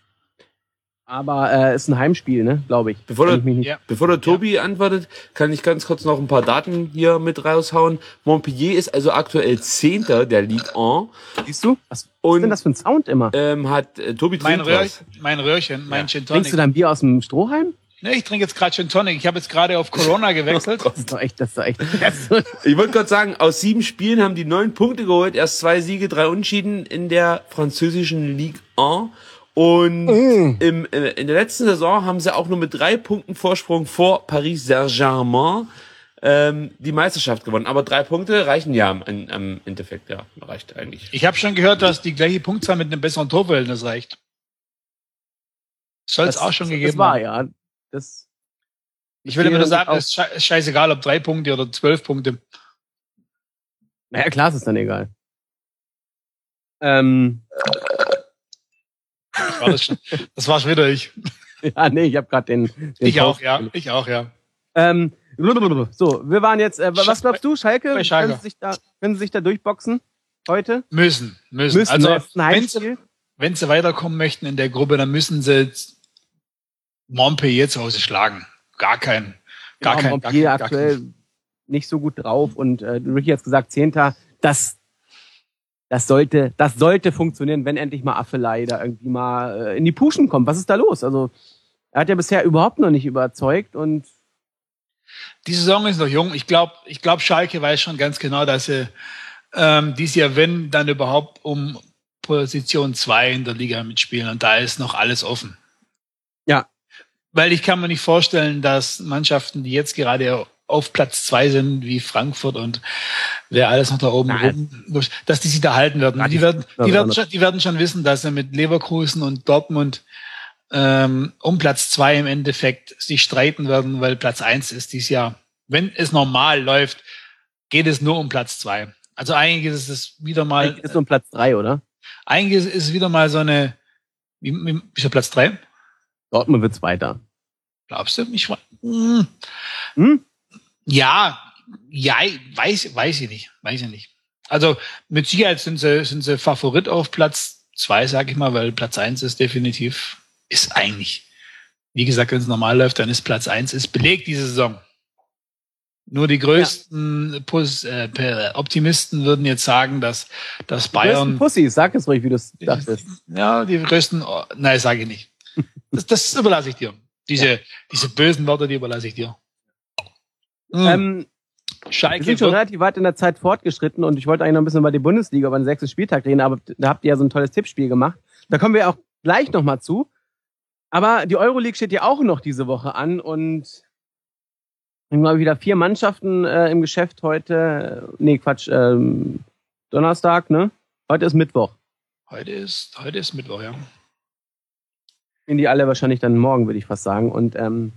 Aber äh, ist ein Heimspiel, ne, glaube ich. Bevor Wenn der, ich mich nicht- Ja. bevor der Tobi antwortet, kann ich ganz kurz noch ein paar Daten hier mit raushauen. Montpellier ist also aktuell Zehnter der Ligue eins. Siehst du? Was, was Und- ist denn das für ein Sound immer? Ähm, hat äh, Tobi Mein, trinkt Röhr, was. mein Röhrchen, mein Gin Trinkst du Tonic. dein Bier aus dem Strohhalm? Nee, ich trinke jetzt gerade Gin Tonic. Ich habe jetzt gerade auf Corona gewechselt. Das ist doch echt, das ist doch echt. Das ist so- Ich wollte gerade sagen, aus sieben Spielen haben die neun Punkte geholt, erst zwei Siege, drei Unentschieden in der französischen Ligue eins. Und im, äh, in der letzten Saison haben sie auch nur mit drei Punkten Vorsprung vor Paris Saint-Germain ähm, die Meisterschaft gewonnen. Aber drei Punkte reichen ja am, am Endeffekt, ja, reicht eigentlich. Ich habe schon gehört, dass die gleiche Punktzahl mit einem besseren Torverhältnis reicht. Soll es das, auch schon das gegeben war, haben. ja. Das, Ich würde immer nur sagen, auch- es ist schei- ist scheißegal, ob drei Punkte oder zwölf Punkte. naja, klar, es ist dann egal. Ähm, Das war, das schon, das war schon wieder ich. ja, nee, ich habe gerade den, den. Ich auch, Post- ja. Ich auch, ja. Ähm, so, wir waren jetzt, äh, was glaubst du, Schalke? Bei Schalke. Können sie sich da, können sie sich da durchboxen heute? Müssen, müssen. Müssen, also, ne? Das ist ein wenn sie, Heimspiel. wenn sie weiterkommen möchten in der Gruppe, dann müssen sie jetzt Montpellier zu Hause schlagen. Gar kein, gar Genau, kein, Montpellier gar kein, gar aktuell kein. nicht so gut drauf und äh, Ricky hat's gesagt, Zehnter, das, das sollte, das sollte funktionieren, wenn endlich mal Affelay da irgendwie mal äh, in die Puschen kommt. Was ist da los? Also, er hat ja bisher überhaupt noch nicht überzeugt und Die Saison ist noch jung. Ich glaube, ich glaub, Schalke weiß schon ganz genau, dass sie ähm, dieses Jahr, wenn, dann überhaupt um Position zwei in der Liga mitspielen. Und da ist noch alles offen. ja, Weil ich kann mir nicht vorstellen, dass Mannschaften, die jetzt gerade auf Platz zwei sind, wie Frankfurt und wer alles noch da oben Nein. rum, dass die sich da halten werden. Ja, Die die- werden, das die ist werden, anders. schon, die werden schon wissen, dass sie mit Leverkusen und Dortmund ähm, um Platz zwei im Endeffekt sich streiten werden, weil Platz eins ist dieses Jahr. Wenn es normal läuft, geht es nur um Platz zwei. Also eigentlich ist es wieder mal, eigentlich ist es um Platz drei, oder? eigentlich ist es wieder mal so eine, wie, wie, ist der Platz drei? Dortmund wird's weiter. Glaubst du? Ich, hm. Hm? Ja, ja, weiß, weiß ich nicht, weiß ich nicht. Also mit Sicherheit sind sie, sind sie Favorit auf Platz zwei, sag ich mal, weil Platz eins ist definitiv, ist eigentlich, wie gesagt, wenn es normal läuft, dann ist Platz eins ist belegt diese Saison. Nur die größten Pus, äh, Optimisten würden jetzt sagen, dass, dass Bayern, Pussy, sag es ruhig, wie du es dachtest. ja, die größten, oh, nein, sage ich nicht. Das, das überlasse ich dir. Diese, diese bösen Worte, die überlasse ich dir. Mhm. Ähm, wir Schalke sind schon wird, relativ weit in der Zeit fortgeschritten und ich wollte eigentlich noch ein bisschen über die Bundesliga, über den sechsten Spieltag reden, aber da habt ihr ja so ein tolles Tippspiel gemacht. Da kommen wir auch gleich nochmal zu. Aber die Euroleague steht ja auch noch diese Woche an und Dann glaube ich wieder vier Mannschaften äh, im Geschäft heute. Nee, Quatsch, ähm, Donnerstag, ne? Heute ist Mittwoch. Heute ist, heute ist Mittwoch, ja. Sind die alle wahrscheinlich dann morgen, würde ich fast sagen. Und ähm,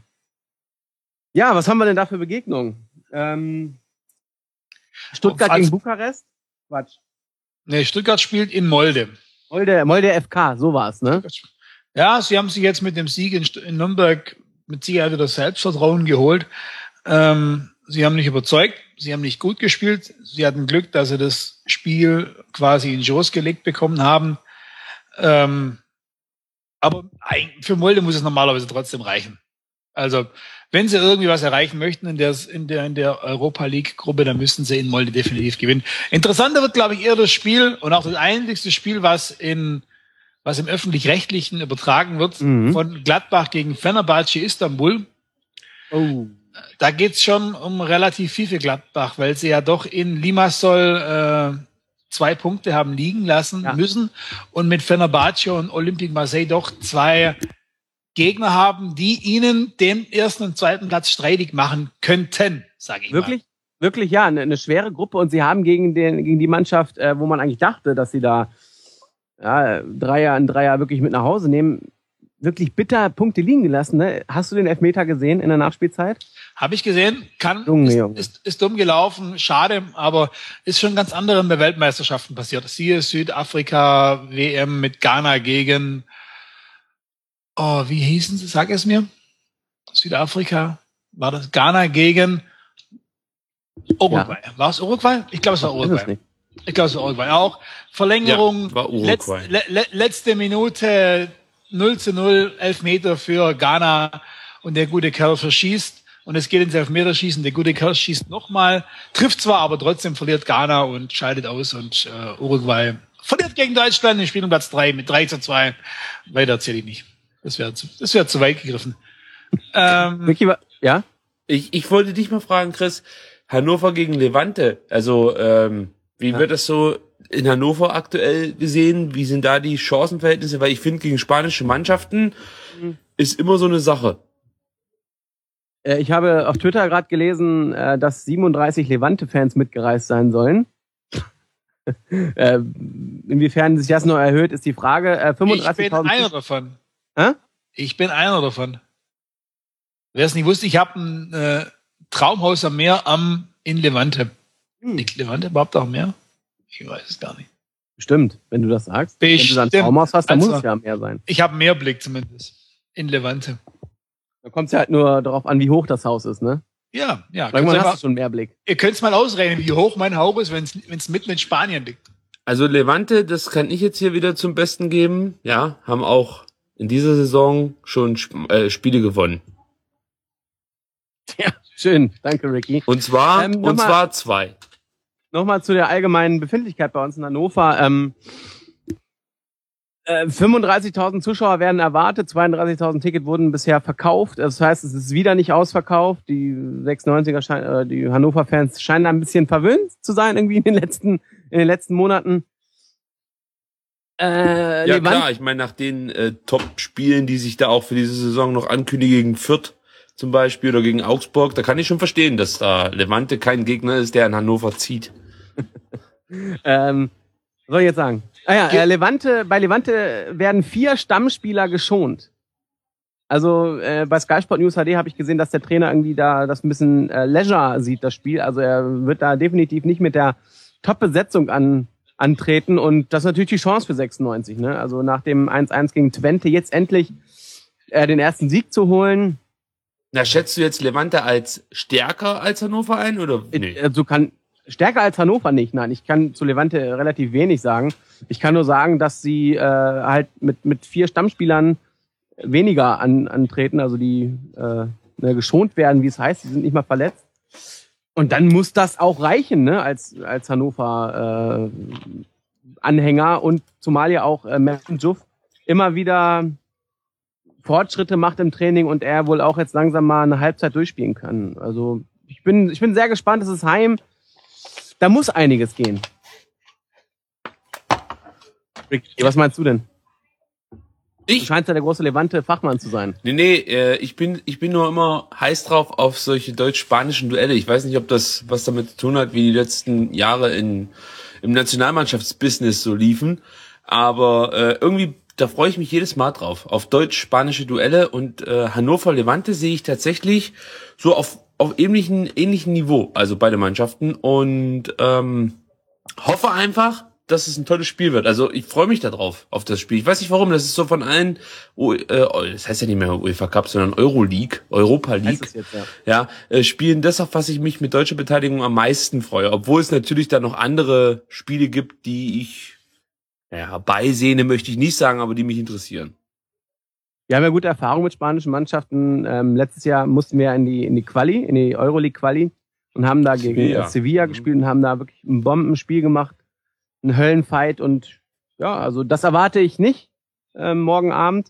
ja, was haben wir denn da für Begegnungen? Ähm, Stuttgart Als, gegen Bukarest? Quatsch. Nee, Stuttgart spielt in Molde. Molde, Molde F K, so war's, ne? Ja, sie haben sich jetzt mit dem Sieg in, in Nürnberg mit Sicherheit wieder Selbstvertrauen geholt. Ähm, sie haben nicht überzeugt, sie haben nicht gut gespielt. Sie hatten Glück, dass sie das Spiel quasi in Schoß gelegt bekommen haben. Ähm, aber für Molde muss es normalerweise trotzdem reichen. Also, wenn sie irgendwie was erreichen möchten in der, in der, in der Europa League Gruppe, dann müssen sie in Molde definitiv gewinnen. Interessanter wird, glaube ich, eher das Spiel und auch das einzigste Spiel, was in, was im Öffentlich-Rechtlichen übertragen wird, mhm. von Gladbach gegen Fenerbahce Istanbul. Oh. Da geht's schon um relativ viel für Gladbach, weil sie ja doch in Limassol, äh, zwei Punkte haben liegen lassen ja. müssen und mit Fenerbahce und Olympique Marseille doch zwei Gegner haben, die ihnen den ersten und zweiten Platz streitig machen könnten, sage ich Wirklich? mal. Wirklich, ja, eine, eine schwere Gruppe und sie haben gegen den gegen die Mannschaft, äh, wo man eigentlich dachte, dass sie da ja, Dreier an Dreier wirklich mit nach Hause nehmen, wirklich bitter Punkte liegen gelassen. Ne? Hast du den Elfmeter gesehen in der Nachspielzeit? Habe ich gesehen, kann Junge, ist, Junge. Ist, ist dumm gelaufen, schade, aber ist schon ganz anderem bei Weltmeisterschaften passiert. Siehe Südafrika W M mit Ghana gegen Oh, wie hießen sie? Sag es mir. Südafrika. War das Ghana gegen Uruguay? Ja. War es Uruguay? Ich glaube, es war Uruguay. Ich glaube, es war Uruguay auch. Verlängerung. Ja, war Uruguay. Letz, le, letzte Minute null zu null, Elfmeter für Ghana und der gute Kerl verschießt. Und es geht ins Elfmeterschießen. Der gute Kerl schießt nochmal. Trifft zwar, aber trotzdem verliert Ghana und scheidet aus und äh, Uruguay verliert gegen Deutschland im Spiel um Platz drei mit drei zu zwei. Weiter erzähle ich nicht. Das wäre zu, das wäre zu weit gegriffen. ähm, Vicky, ja? Ich, ich wollte dich mal fragen, Chris, Hannover gegen Levante. Also, ähm, wie ja. wird das so in Hannover aktuell gesehen? Wie sind da die Chancenverhältnisse? Weil ich finde, gegen spanische Mannschaften mhm. ist immer so eine Sache. Äh, ich habe auf Twitter gerade gelesen, äh, dass siebenunddreißig Levante-Fans mitgereist sein sollen. äh, inwiefern sich das noch erhöht, ist die Frage. Äh, fünfunddreißig ich bin einer davon. Hä? Ich bin einer davon. Wer es nicht wusste, ich habe ein äh, Traumhaus am Meer am in Levante. Hm. Liegt Levante überhaupt auch am Meer? Ich weiß es gar nicht. Bestimmt, wenn du das sagst. Bestimmt. Wenn du dann Traumhaus hast, dann also, muss es ja am Meer sein. Ich habe Meerblick zumindest. In Levante. Da kommt es ja halt nur darauf an, wie hoch das Haus ist, ne? Ja, ja. Irgendwann hast du schon Meerblick. Ihr könnt es mal ausrechnen, wie hoch mein Haus ist, wenn es mitten in Spanien liegt. Also Levante, das kann ich jetzt hier wieder zum Besten geben. Ja, haben auch in dieser Saison schon äh, Spiele gewonnen. Ja, schön. Danke, Ricky. Und zwar, ähm, und mal, zwar zwei. Nochmal zu der allgemeinen Befindlichkeit bei uns in Hannover. Ähm, äh, fünfunddreißigtausend Zuschauer werden erwartet, zweiunddreißigtausend Tickets wurden bisher verkauft. Das heißt, es ist wieder nicht ausverkauft. Die sechsundneunziger, schein, äh, die Hannover-Fans scheinen ein bisschen verwöhnt zu sein irgendwie in den letzten, in den letzten Monaten. Äh, ja klar, ich meine, nach den äh, Top-Spielen, die sich da auch für diese Saison noch ankündigen, gegen Fürth zum Beispiel oder gegen Augsburg, da kann ich schon verstehen, dass da Levante kein Gegner ist, der in Hannover zieht. ähm, was soll ich jetzt sagen? Ah ja, äh, Levante, bei Levante werden vier Stammspieler geschont. Also äh, bei Sky Sport News H D habe ich gesehen, dass der Trainer irgendwie da das ein bisschen äh, Leisure sieht, das Spiel. Also er wird da definitiv nicht mit der Top-Besetzung an antreten und das ist natürlich die Chance für sechsundneunzig, ne? Also nach dem eins eins gegen Twente jetzt endlich äh, den ersten Sieg zu holen. Na, schätzt du jetzt Levante als stärker als Hannover ein, oder? Nee. Also kann stärker als Hannover nicht, nein. Ich kann zu Levante relativ wenig sagen. Ich kann nur sagen, dass sie äh, halt mit mit vier Stammspielern weniger an, antreten, also die äh, ne, geschont werden, wie es heißt, die sind nicht mal verletzt. Und dann muss das auch reichen, ne, als als Hannover äh, Anhänger und zumal ja auch äh, Merten Juff immer wieder Fortschritte macht im Training und er wohl auch jetzt langsam mal eine Halbzeit durchspielen kann. Also ich bin ich bin sehr gespannt, es ist heim. Da muss einiges gehen. Rick, was meinst du denn? Ich? Du scheinst ja der große Levante-Fachmann zu sein. Nee, nee, äh, ich bin ich bin nur immer heiß drauf auf solche deutsch-spanischen Duelle. Ich weiß nicht, ob das was damit zu tun hat, wie die letzten Jahre in im Nationalmannschaftsbusiness so liefen. Aber äh, irgendwie, da freue ich mich jedes Mal drauf. Auf deutsch-spanische Duelle. Und äh, Hannover-Levante sehe ich tatsächlich so auf auf ähnlichen ähnlichen Niveau. Also beide Mannschaften. Und ähm, hoffe einfach, dass es ein tolles Spiel wird. Also ich freue mich da drauf, auf das Spiel. Ich weiß nicht warum, das ist so von allen, oh, äh, das heißt ja nicht mehr UEFA Cup, sondern Euroleague, Europa League. Heißt es jetzt, ja. Ja, äh, Spielen das, auf was ich mich mit deutscher Beteiligung am meisten freue. Obwohl es natürlich da noch andere Spiele gibt, die ich, ja, beisehne möchte ich nicht sagen, aber die mich interessieren. Wir haben ja gute Erfahrungen mit spanischen Mannschaften. Ähm, letztes Jahr mussten wir in die, in die Quali, in die Euroleague Quali und haben da gegen Sevilla, Sevilla gespielt und haben da wirklich ein Bombenspiel gemacht. Ein Höllenfight und ja, also das erwarte ich nicht äh, morgen Abend.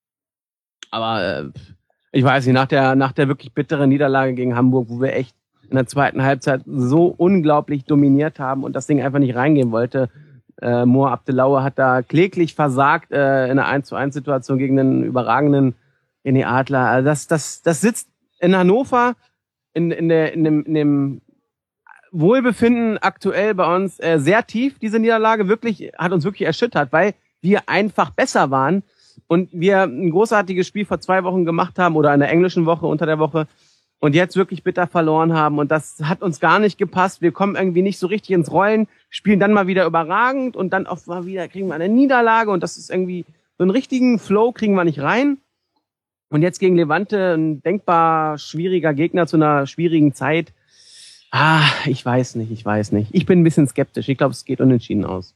Aber äh, ich weiß nicht, nach der nach der wirklich bitteren Niederlage gegen Hamburg, wo wir echt in der zweiten Halbzeit so unglaublich dominiert haben und das Ding einfach nicht reingehen wollte. Äh, Moa Abdelaue hat da kläglich versagt äh, in einer eins zu eins Situation gegen einen überragenden René Adler. Also das das das sitzt in Hannover in in der in dem in dem Wohlbefinden aktuell bei uns äh, sehr tief, diese Niederlage wirklich, hat uns wirklich erschüttert, weil wir einfach besser waren und wir ein großartiges Spiel vor zwei Wochen gemacht haben oder in der englischen Woche, unter der Woche und jetzt wirklich bitter verloren haben und das hat uns gar nicht gepasst. Wir kommen irgendwie nicht so richtig ins Rollen, spielen dann mal wieder überragend und dann oft mal wieder kriegen wir eine Niederlage und das ist irgendwie so einen richtigen Flow kriegen wir nicht rein. Und jetzt gegen Levante, ein denkbar schwieriger Gegner zu einer schwierigen Zeit. Ah, ich weiß nicht, ich weiß nicht. Ich bin ein bisschen skeptisch. Ich glaube, es geht unentschieden aus.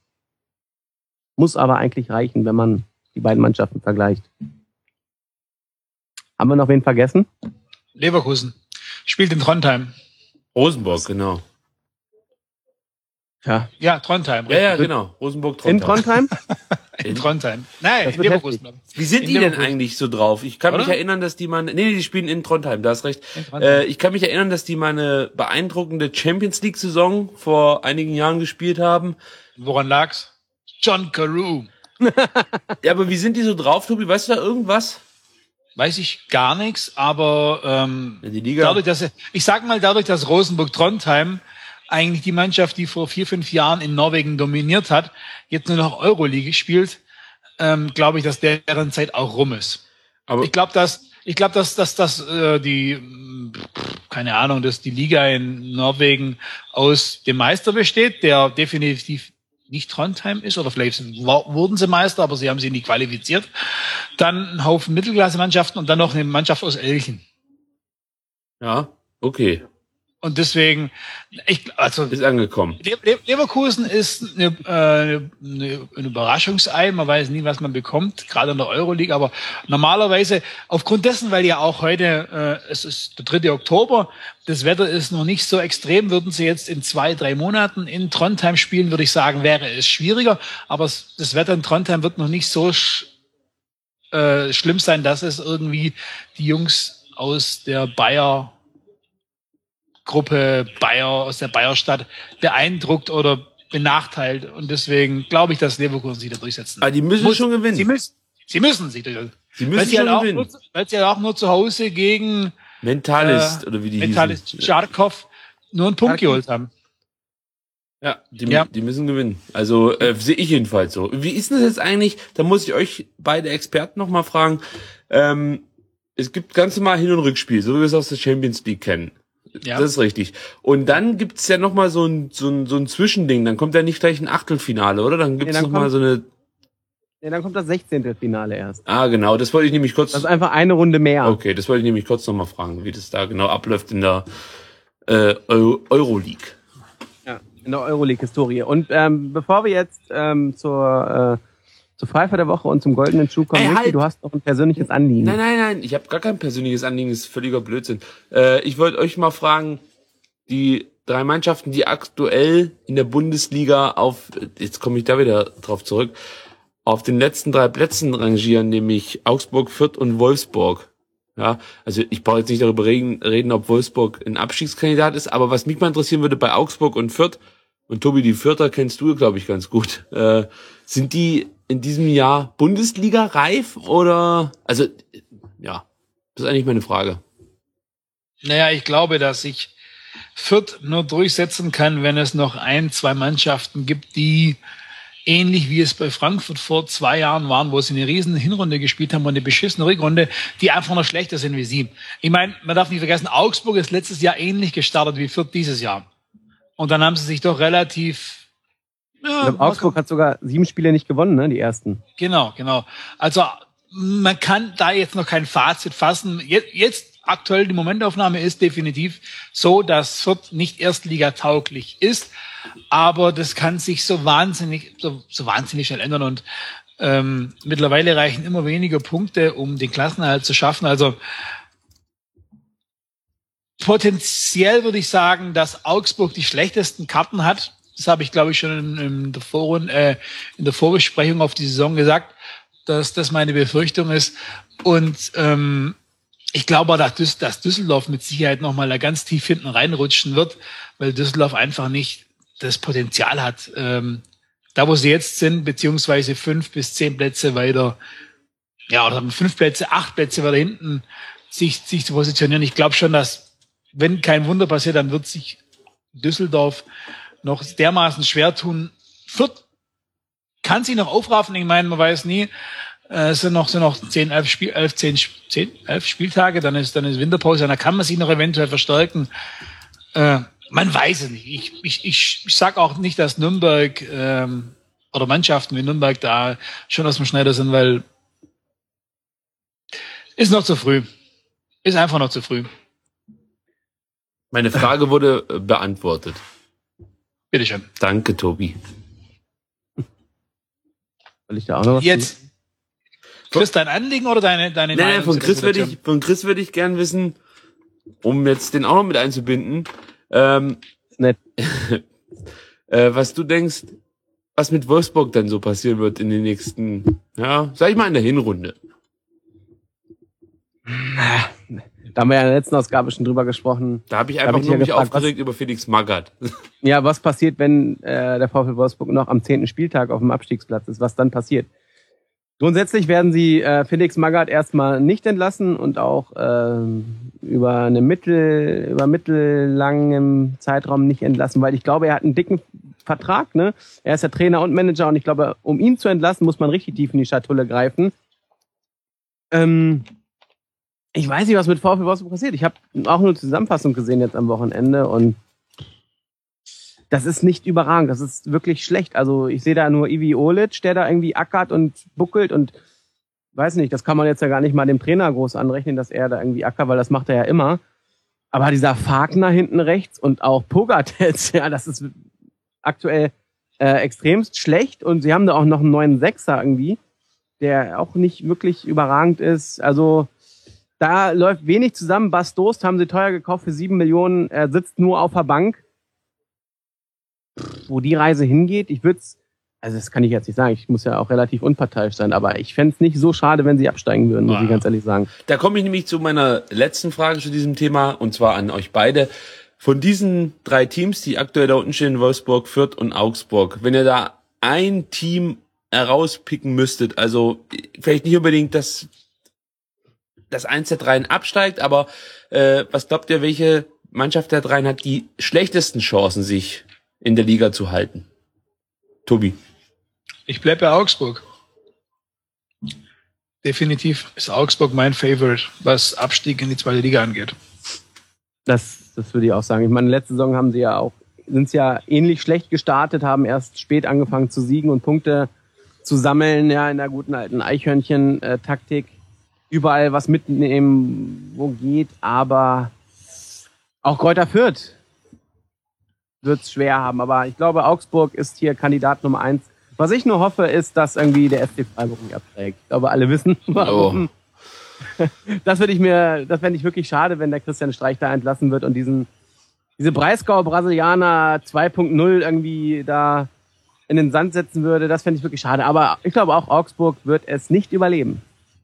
Muss aber eigentlich reichen, wenn man die beiden Mannschaften vergleicht. Haben wir noch wen vergessen? Leverkusen. Spielt in Trondheim. Rosenborg, genau. Ja, ja Trondheim. Ja, ja, genau. Rosenborg, Trondheim. In Trondheim? In Trondheim. Nein, in Leverkusen. Wie sind in die Leverkusen. Denn eigentlich so drauf? Ich kann Oder? mich erinnern, dass die mal... Nee, nee, die spielen in Trondheim, da hast recht. Äh, ich kann mich erinnern, dass die mal eine beeindruckende Champions League-Saison vor einigen Jahren gespielt haben. Woran lag's? John Carew. Ja, aber wie sind die so drauf, Tobi? Weißt du da irgendwas? Weiß ich gar nichts, aber ähm, ja, die Liga. Dadurch, dass, ich sag mal, dadurch, dass Rosenborg Trondheim eigentlich die Mannschaft, die vor vier, fünf Jahren in Norwegen dominiert hat, jetzt nur noch Euroleague spielt, ähm, glaube ich, dass deren Zeit auch rum ist. Aber ich glaube, dass ich glaube, dass dass dass äh, die keine Ahnung, dass die Liga in Norwegen aus dem Meister besteht, der definitiv nicht Trondheim ist, oder vielleicht wurden sie Meister, aber sie haben sie nie qualifiziert. Dann ein Haufen Mittelklasse-Mannschaften und dann noch eine Mannschaft aus Elchen. Ja, okay. Und deswegen, ich, also ist angekommen. Leverkusen ist eine, äh, eine, ein Überraschungsei. Man weiß nie, was man bekommt, gerade in der Euroleague. Aber normalerweise, aufgrund dessen, weil ja auch heute, äh, es ist der dritte Oktober, das Wetter ist noch nicht so extrem, würden sie jetzt in zwei, drei Monaten in Trondheim spielen, würde ich sagen, wäre es schwieriger. Aber das Wetter in Trondheim wird noch nicht so sch, äh, schlimm sein, dass es irgendwie die Jungs aus der Bayer Gruppe Bayer aus der Bayerstadt beeindruckt oder benachteilt. Und deswegen glaube ich, dass Leverkusen sich da durchsetzen. Aber die müssen Muss, schon gewinnen. Sie müssen, sie müssen sich durchsetzen. Sie müssen weil schon halt gewinnen. Nur, weil sie ja auch nur zu Hause gegen Mentalist äh, oder wie die Mentalist Charkov nur einen Punkt geholt haben. Ja, die, ja. die müssen gewinnen. Also äh, sehe ich jedenfalls so. Wie ist das jetzt eigentlich? Da muss ich euch beide Experten noch mal fragen. Ähm, es gibt ganz normal Hin- und Rückspiel, so wie wir es aus der Champions League kennen. Ja. Das ist richtig. Und dann gibt's ja noch mal so ein so ein so ein Zwischending. Dann kommt ja nicht gleich ein Achtelfinale, oder? Dann gibt's nee, dann noch kommt, mal so eine. Nee, dann kommt das sechzehnte Finale erst. Ah, genau. Das wollte ich nämlich kurz. Das ist einfach eine Runde mehr. Okay, das wollte ich nämlich kurz noch mal fragen, wie das da genau abläuft in der äh, Euro- Euroleague. Ja, in der Euroleague-Historie. Und ähm, bevor wir jetzt ähm, zur äh, zur Pfeife der Woche und zum goldenen Schuh kommen, Ey, halt. du hast noch ein persönliches Anliegen. Nein, nein, nein, ich habe gar kein persönliches Anliegen, das ist völliger Blödsinn. Äh, ich wollte euch mal fragen, die drei Mannschaften, die aktuell in der Bundesliga auf, jetzt komme ich da wieder drauf zurück, auf den letzten drei Plätzen rangieren, nämlich Augsburg, Fürth und Wolfsburg. Ja, also ich brauche jetzt nicht darüber reden, reden, ob Wolfsburg ein Abstiegskandidat ist, aber was mich mal interessieren würde bei Augsburg und Fürth, und Tobi, die Fürther kennst du, glaube ich, ganz gut, äh, sind die in diesem Jahr Bundesliga-reif oder, also, ja, das ist eigentlich meine Frage. Naja, ich glaube, dass sich Fürth nur durchsetzen kann, wenn es noch ein, zwei Mannschaften gibt, die ähnlich wie es bei Frankfurt vor zwei Jahren waren, wo sie eine riesen Hinrunde gespielt haben und eine beschissene Rückrunde, die einfach noch schlechter sind wie sie. Ich meine, man darf nicht vergessen, Augsburg ist letztes Jahr ähnlich gestartet wie Fürth dieses Jahr. Und dann haben sie sich doch relativ... Ja, ich glaub, Augsburg hat sogar sieben Spiele nicht gewonnen, ne, die ersten. Genau, genau. Also man kann da jetzt noch kein Fazit fassen. Jetzt, jetzt aktuell die Momentaufnahme ist definitiv so, dass Fürth nicht erstligatauglich ist, aber das kann sich so wahnsinnig, so, so wahnsinnig schnell ändern und ähm, mittlerweile reichen immer weniger Punkte, um den Klassenerhalt zu schaffen. Also potenziell würde ich sagen, dass Augsburg die schlechtesten Karten hat. Das habe ich, glaube ich, schon in, in, der Vorrunde, äh, in der Vorbesprechung auf die Saison gesagt, dass das meine Befürchtung ist. Und ähm, ich glaube, dass, dass Düsseldorf mit Sicherheit nochmal da ganz tief hinten reinrutschen wird, weil Düsseldorf einfach nicht das Potenzial hat, ähm, da wo sie jetzt sind, beziehungsweise fünf bis zehn Plätze weiter, ja, oder fünf Plätze, acht Plätze weiter hinten sich, sich zu positionieren. Ich glaube schon, dass, wenn kein Wunder passiert, dann wird sich Düsseldorf noch dermaßen schwer tun. Fürth kann sich noch aufraffen. Ich meine, man weiß nie, äh, es sind noch, sind noch zehn, elf Spiel, elf, zehn, zehn, elf Spieltage, dann ist, dann ist Winterpause, dann kann man sich noch eventuell verstärken. Äh, man weiß es nicht. Ich, ich, ich, ich sag auch nicht, dass Nürnberg, ähm, oder Mannschaften wie Nürnberg da schon aus dem Schneider sind, weil ist noch zu früh. Ist einfach noch zu früh. Meine Frage wurde beantwortet. Bitteschön. Danke, Tobi. Soll ich da auch noch was Jetzt, Chris, dein Anliegen oder deine, deine Nein, Meinung nein, von zu der Chris würde Situation? ich, von Chris würde ich gern wissen, um jetzt den auch noch mit einzubinden, ähm, ist nett. äh, was du denkst, was mit Wolfsburg dann so passieren wird in den nächsten, ja, sag ich mal in der Hinrunde. Da haben wir ja in der letzten Ausgabe schon drüber gesprochen. Da habe ich Da einfach hab ich nur ja mich gefragt, aufgeregt über Felix Magath. Ja, was passiert, wenn äh, der VfL Wolfsburg noch am zehnten Spieltag auf dem Abstiegsplatz ist? Was dann passiert? Grundsätzlich werden sie äh, Felix Magath erstmal nicht entlassen und auch ähm, über eine mittel über mittellangem Zeitraum nicht entlassen, weil ich glaube, er hat einen dicken Vertrag, ne? Er ist ja Trainer und Manager und ich glaube, um ihn zu entlassen, muss man richtig tief in die Schatulle greifen. Ähm, ich weiß nicht, was mit VfL Wolfsburg passiert. Ich habe auch nur eine Zusammenfassung gesehen jetzt am Wochenende und das ist nicht überragend, das ist wirklich schlecht. Also ich sehe da nur Ivi Olic, der da irgendwie ackert und buckelt und weiß nicht, das kann man jetzt ja gar nicht mal dem Trainer groß anrechnen, dass er da irgendwie ackert, weil das macht er ja immer. Aber dieser Fagner hinten rechts und auch Pogatetz, ja, das ist aktuell äh, extremst schlecht und sie haben da auch noch einen neuen Sechser irgendwie, der auch nicht wirklich überragend ist. Also da läuft wenig zusammen. Bas Dost haben sie teuer gekauft für sieben Millionen, er sitzt nur auf der Bank. Wo die Reise hingeht, ich würde es, also das kann ich jetzt nicht sagen, ich muss ja auch relativ unparteiisch sein, aber ich fände es nicht so schade, wenn sie absteigen würden, muss Ah, ich ganz ehrlich sagen. Da komme ich nämlich zu meiner letzten Frage zu diesem Thema, und zwar an euch beide. Von diesen drei Teams, die aktuell da unten stehen, Wolfsburg, Fürth und Augsburg, wenn ihr da ein Team herauspicken müsstet, also vielleicht nicht unbedingt das, das eins der dreien absteigt, aber äh, was glaubt ihr, welche Mannschaft der dreien hat die schlechtesten Chancen, sich in der Liga zu halten? Tobi. Ich bleibe bei Augsburg. Definitiv ist Augsburg mein Favorite, was Abstieg in die zweite Liga angeht. Das, das würde ich auch sagen. Ich meine, letzte Saison haben sie ja auch, sind sie ja ähnlich schlecht gestartet, haben erst spät angefangen zu siegen und Punkte zu sammeln, ja, in der guten alten Eichhörnchen-Taktik. Überall was mitnehmen, wo geht, aber auch Greuther Fürth wird es schwer haben, aber ich glaube, Augsburg ist hier Kandidat Nummer eins. Was ich nur hoffe, ist, dass irgendwie der F C Freiburg nicht absteigt. Ich glaube, alle wissen, warum. Oh. Das würde ich mir, das fände ich wirklich schade, wenn der Christian Streich da entlassen wird und diesen, diese Breisgau-Brasilianer zwei Punkt null irgendwie da in den Sand setzen würde. Das fände ich wirklich schade. Aber ich glaube, auch Augsburg wird es nicht überleben.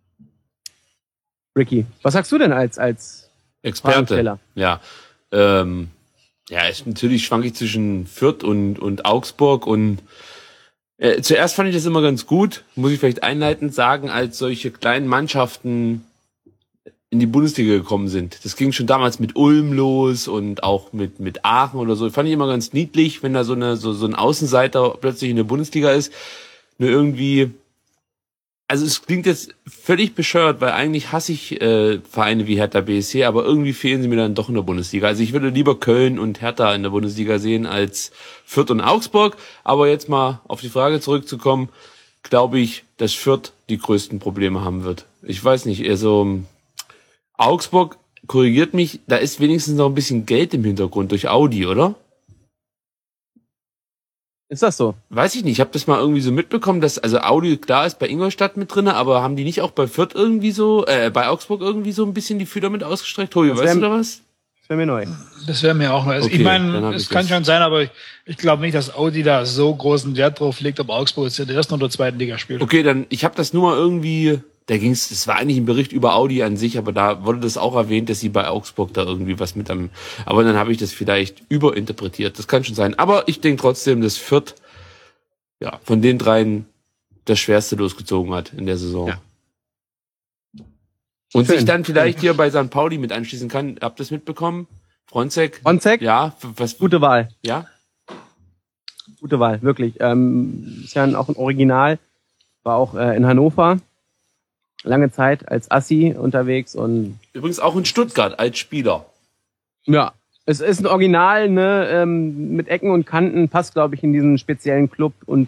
Ricky, was sagst du denn als, als Experte? Ja, ähm, ja, ist natürlich schwanke ich zwischen Fürth und, und Augsburg und Äh, zuerst fand ich das immer ganz gut, muss ich vielleicht einleitend sagen, als solche kleinen Mannschaften in die Bundesliga gekommen sind. Das ging schon damals mit Ulm los und auch mit mit Aachen oder so. Fand ich immer ganz niedlich, wenn da so eine so so ein Außenseiter plötzlich in der Bundesliga ist. Nur irgendwie, also es klingt jetzt völlig bescheuert, weil eigentlich hasse ich äh, Vereine wie Hertha B S C, aber irgendwie fehlen sie mir dann doch in der Bundesliga. Also ich würde lieber Köln und Hertha in der Bundesliga sehen als Fürth und Augsburg. Aber jetzt mal auf die Frage zurückzukommen, glaube ich, dass Fürth die größten Probleme haben wird. Ich weiß nicht, also Augsburg, korrigiert mich, da ist wenigstens noch ein bisschen Geld im Hintergrund durch Audi, oder? Ist das so? Weiß ich nicht, ich habe das mal irgendwie so mitbekommen, dass, also Audi, klar, ist bei Ingolstadt mit drinne, aber haben die nicht auch bei Fürth irgendwie so, äh, bei Augsburg irgendwie so ein bisschen die Fühler mit ausgestreckt? Tobi, weißt du da was? Das wäre mir neu. Das wäre mir auch neu. Also Okay, ich dann meine, hab es ich kann das. schon sein, aber ich, ich glaube nicht, dass Audi da so großen Wert drauf legt, ob Augsburg jetzt in der ersten oder zweiten Liga spielt. Okay, dann, ich habe das nur mal irgendwie, da ging's, das war eigentlich ein Bericht über Audi an sich, aber da wurde das auch erwähnt, dass sie bei Augsburg da irgendwie was mit am, aber dann habe ich das vielleicht überinterpretiert. Das kann schon sein. Aber ich denke trotzdem, dass Fürth, ja, von den dreien das Schwerste losgezogen hat in der Saison. Ja. Und Schön. sich dann vielleicht hier bei Sankt Pauli mit anschließen kann. Habt ihr das mitbekommen? Fronzek? Fronzek? Ja, was, Gute Wahl. ja? Gute Wahl, wirklich. Ähm, ist ja auch ein Original. War auch äh, in Hannover lange Zeit als Assi unterwegs und Übrigens auch in Stuttgart als Spieler. ja, es ist ein Original, ne, ähm, mit Ecken und Kanten, passt, glaube ich, in diesen speziellen Club und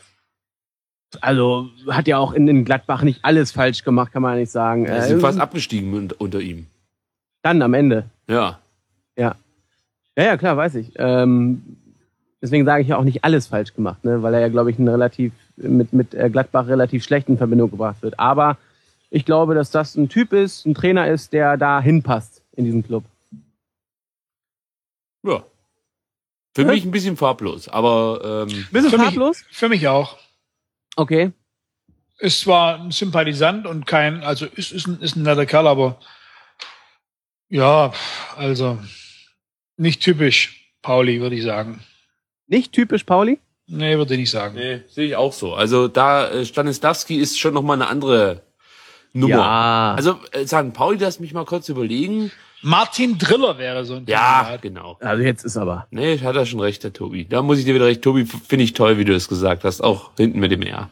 also hat ja auch in, in Gladbach nicht alles falsch gemacht, kann man nicht sagen. Sie Äh, sind fast abgestiegen unter, unter ihm. dann am Ende. Ja. Ja. Ja, ja, klar, weiß ich. Ähm, deswegen sage ich ja auch nicht alles falsch gemacht, ne, weil er ja, glaube ich, ein relativ mit mit äh, Gladbach relativ schlecht in Verbindung gebracht wird. Aber ich glaube, dass das ein Typ ist, ein Trainer ist, der da hinpasst in diesen Club. Ja. Für Hä? mich ein bisschen farblos, aber ähm, Bisschen Für mich- farblos? Für mich auch. Okay. Ist zwar ein Sympathisant und kein, also ist, ist, ein, ist ein netter Kerl, aber ja, also nicht typisch Pauli, würde ich sagen. Nicht typisch Pauli? Nee, würde ich nicht sagen. nee, sehe ich auch so. Also da äh, Stanislavski ist schon noch mal eine andere Nummer. Ja. Also äh, Sankt Pauli, lass mich mal kurz überlegen. Martin Driller wäre so ein Ja, Kandidat. genau. Also jetzt ist aber. Nee, hat er schon recht, der Tobi. Da muss ich dir wieder recht. Tobi, f- finde ich toll, wie du es gesagt hast. Auch hinten mit dem R.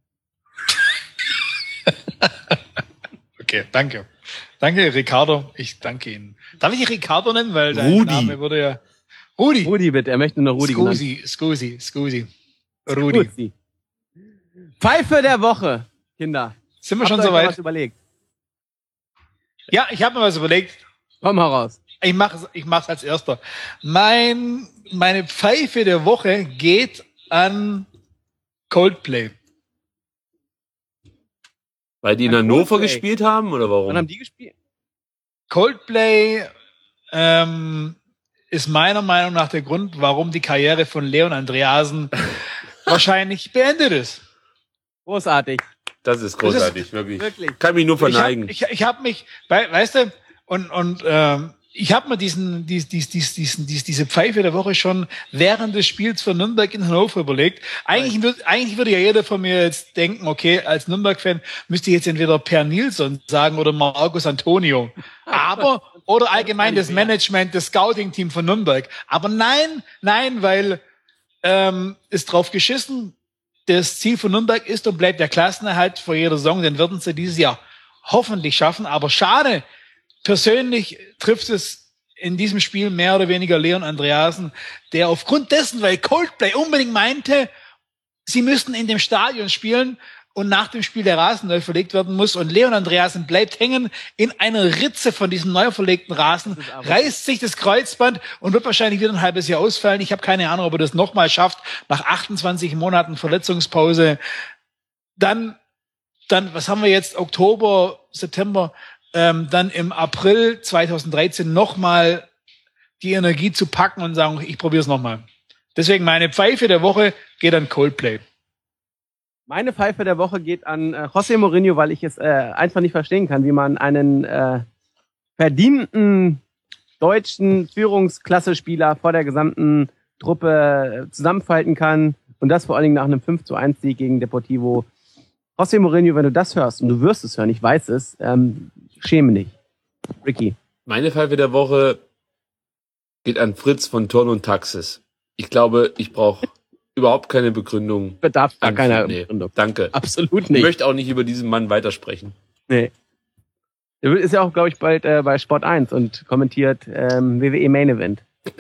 Okay, danke. Danke, Ricardo. Ich danke Ihnen. Darf ich dich Ricardo nennen? Weil dein Rudi. Name wurde ja... Rudi. Rudi bitte, er möchte nur Rudi genannt. Scusi, Scusi, Scusi. Rudi. Scusi. Pfeife der Woche, Kinder. Sind wir Habt schon ihr euch soweit? was überlegt? Ja, ich habe mir was überlegt. Komm heraus. Ich mach's, ich mach's als erster. Mein, meine Pfeife der Woche geht an Coldplay. Weil die in Ein Hannover Coldplay. gespielt haben oder warum? Wann haben die gespielt? Coldplay ähm, ist meiner Meinung nach der Grund, warum die Karriere von Leon Andreasen wahrscheinlich beendet ist. Großartig. Das ist großartig, wirklich. Wirklich. Kann mich nur verneigen. Ich habe ich, ich hab mich, wei- weißt du, und, und ähm, ich habe mir diesen, dies, dies, dies, diesen, dies, diese Pfeife der Woche schon während des Spiels von Nürnberg in Hannover überlegt. Eigentlich, würd, eigentlich würde ja jeder von mir jetzt denken, okay, als Nürnberg-Fan müsste ich jetzt entweder Per Nilsson sagen oder Marcus Antonio. Aber, oder allgemein das Management, das Scouting-Team von Nürnberg. Aber nein, nein, weil ähm, ist drauf geschissen. Das Ziel von Nürnberg ist und bleibt der Klassenerhalt vor jeder Saison. Den würden sie dieses Jahr hoffentlich schaffen. Aber schade, persönlich trifft es in diesem Spiel mehr oder weniger Leon Andreasen, der aufgrund dessen, weil Coldplay unbedingt meinte, sie müssten in dem Stadion spielen und nach dem Spiel der Rasen neu verlegt werden muss. Und Leon Andreasen bleibt hängen in einer Ritze von diesem neu verlegten Rasen, reißt sich das Kreuzband und wird wahrscheinlich wieder ein halbes Jahr ausfallen. Ich habe keine Ahnung, ob er das nochmal schafft, nach achtundzwanzig Monaten Verletzungspause. Dann, dann, was haben wir jetzt? Oktober, September, ähm, dann im April zweitausenddreizehn nochmal die Energie zu packen und sagen, ich probiere es nochmal. Deswegen meine Pfeife der Woche geht an Coldplay. Meine Pfeife der Woche geht an äh, José Mourinho, weil ich es äh, einfach nicht verstehen kann, wie man einen äh, verdienten deutschen Führungsklasse-Spieler vor der gesamten Truppe äh, zusammenfalten kann, Und das vor allen Dingen nach einem fünf zu eins Sieg gegen Deportivo. José Mourinho, wenn du das hörst, und du wirst es hören, ich weiß es, ähm, schäme dich. Ricky. Meine Pfeife der Woche geht an Fritz von Turn und Taxis. Ich glaube, ich brauche überhaupt keine Begründung. Bedarf gar Danke. keiner Nee, Begründung. danke. Absolut Ich nicht. möchte auch nicht über diesen Mann weitersprechen. Nee. Der ist ja auch, glaube ich, bald äh, bei Sport eins und kommentiert ähm, W W E Main Event.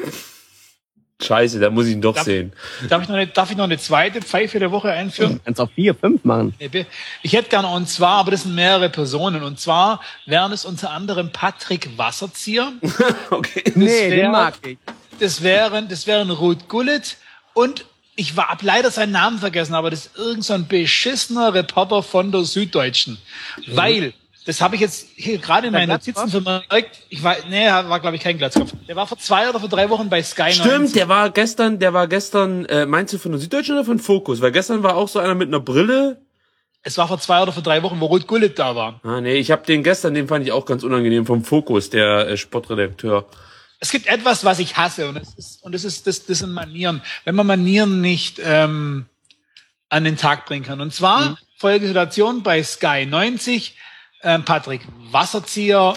Scheiße, da muss ich ihn doch Darf- sehen. Darf ich, noch eine, darf ich noch eine zweite Pfeife der Woche einführen? Kannst auch vier, fünf machen. Ich hätte gerne, und zwar, aber das sind mehrere Personen, und zwar wären es unter anderem Patrick Wasserzieher, Okay. Nee, wär- den mag ich. das wären, das wären Ruth Gullit und ich war, hab leider seinen Namen vergessen, aber das ist irgend so ein beschissener Reporter von der Süddeutschen. Mhm. Weil, das habe ich jetzt hier gerade in Der meinen Notizen Glatzkopf? vermerkt, ich war, nee, war glaube ich kein Glatzkopf. Der war vor zwei oder vor drei Wochen bei Sky Stimmt, neunzig. der war gestern, der war gestern, äh, meinst du von der Süddeutschen oder von Focus? Weil gestern war auch so einer mit einer Brille. Es war vor zwei oder vor drei Wochen, wo Ruth Gullit da war. Ah, nee, ich habe den gestern, den fand ich auch ganz unangenehm, vom Focus, der äh, Sportredakteur. Es gibt etwas, was ich hasse, und es ist, und es ist, das, das sind Manieren. Wenn man Manieren nicht ähm, an den Tag bringen kann. Und zwar Mhm. folgende Situation bei Sky neunzig, ähm, Patrick Wasserzieher,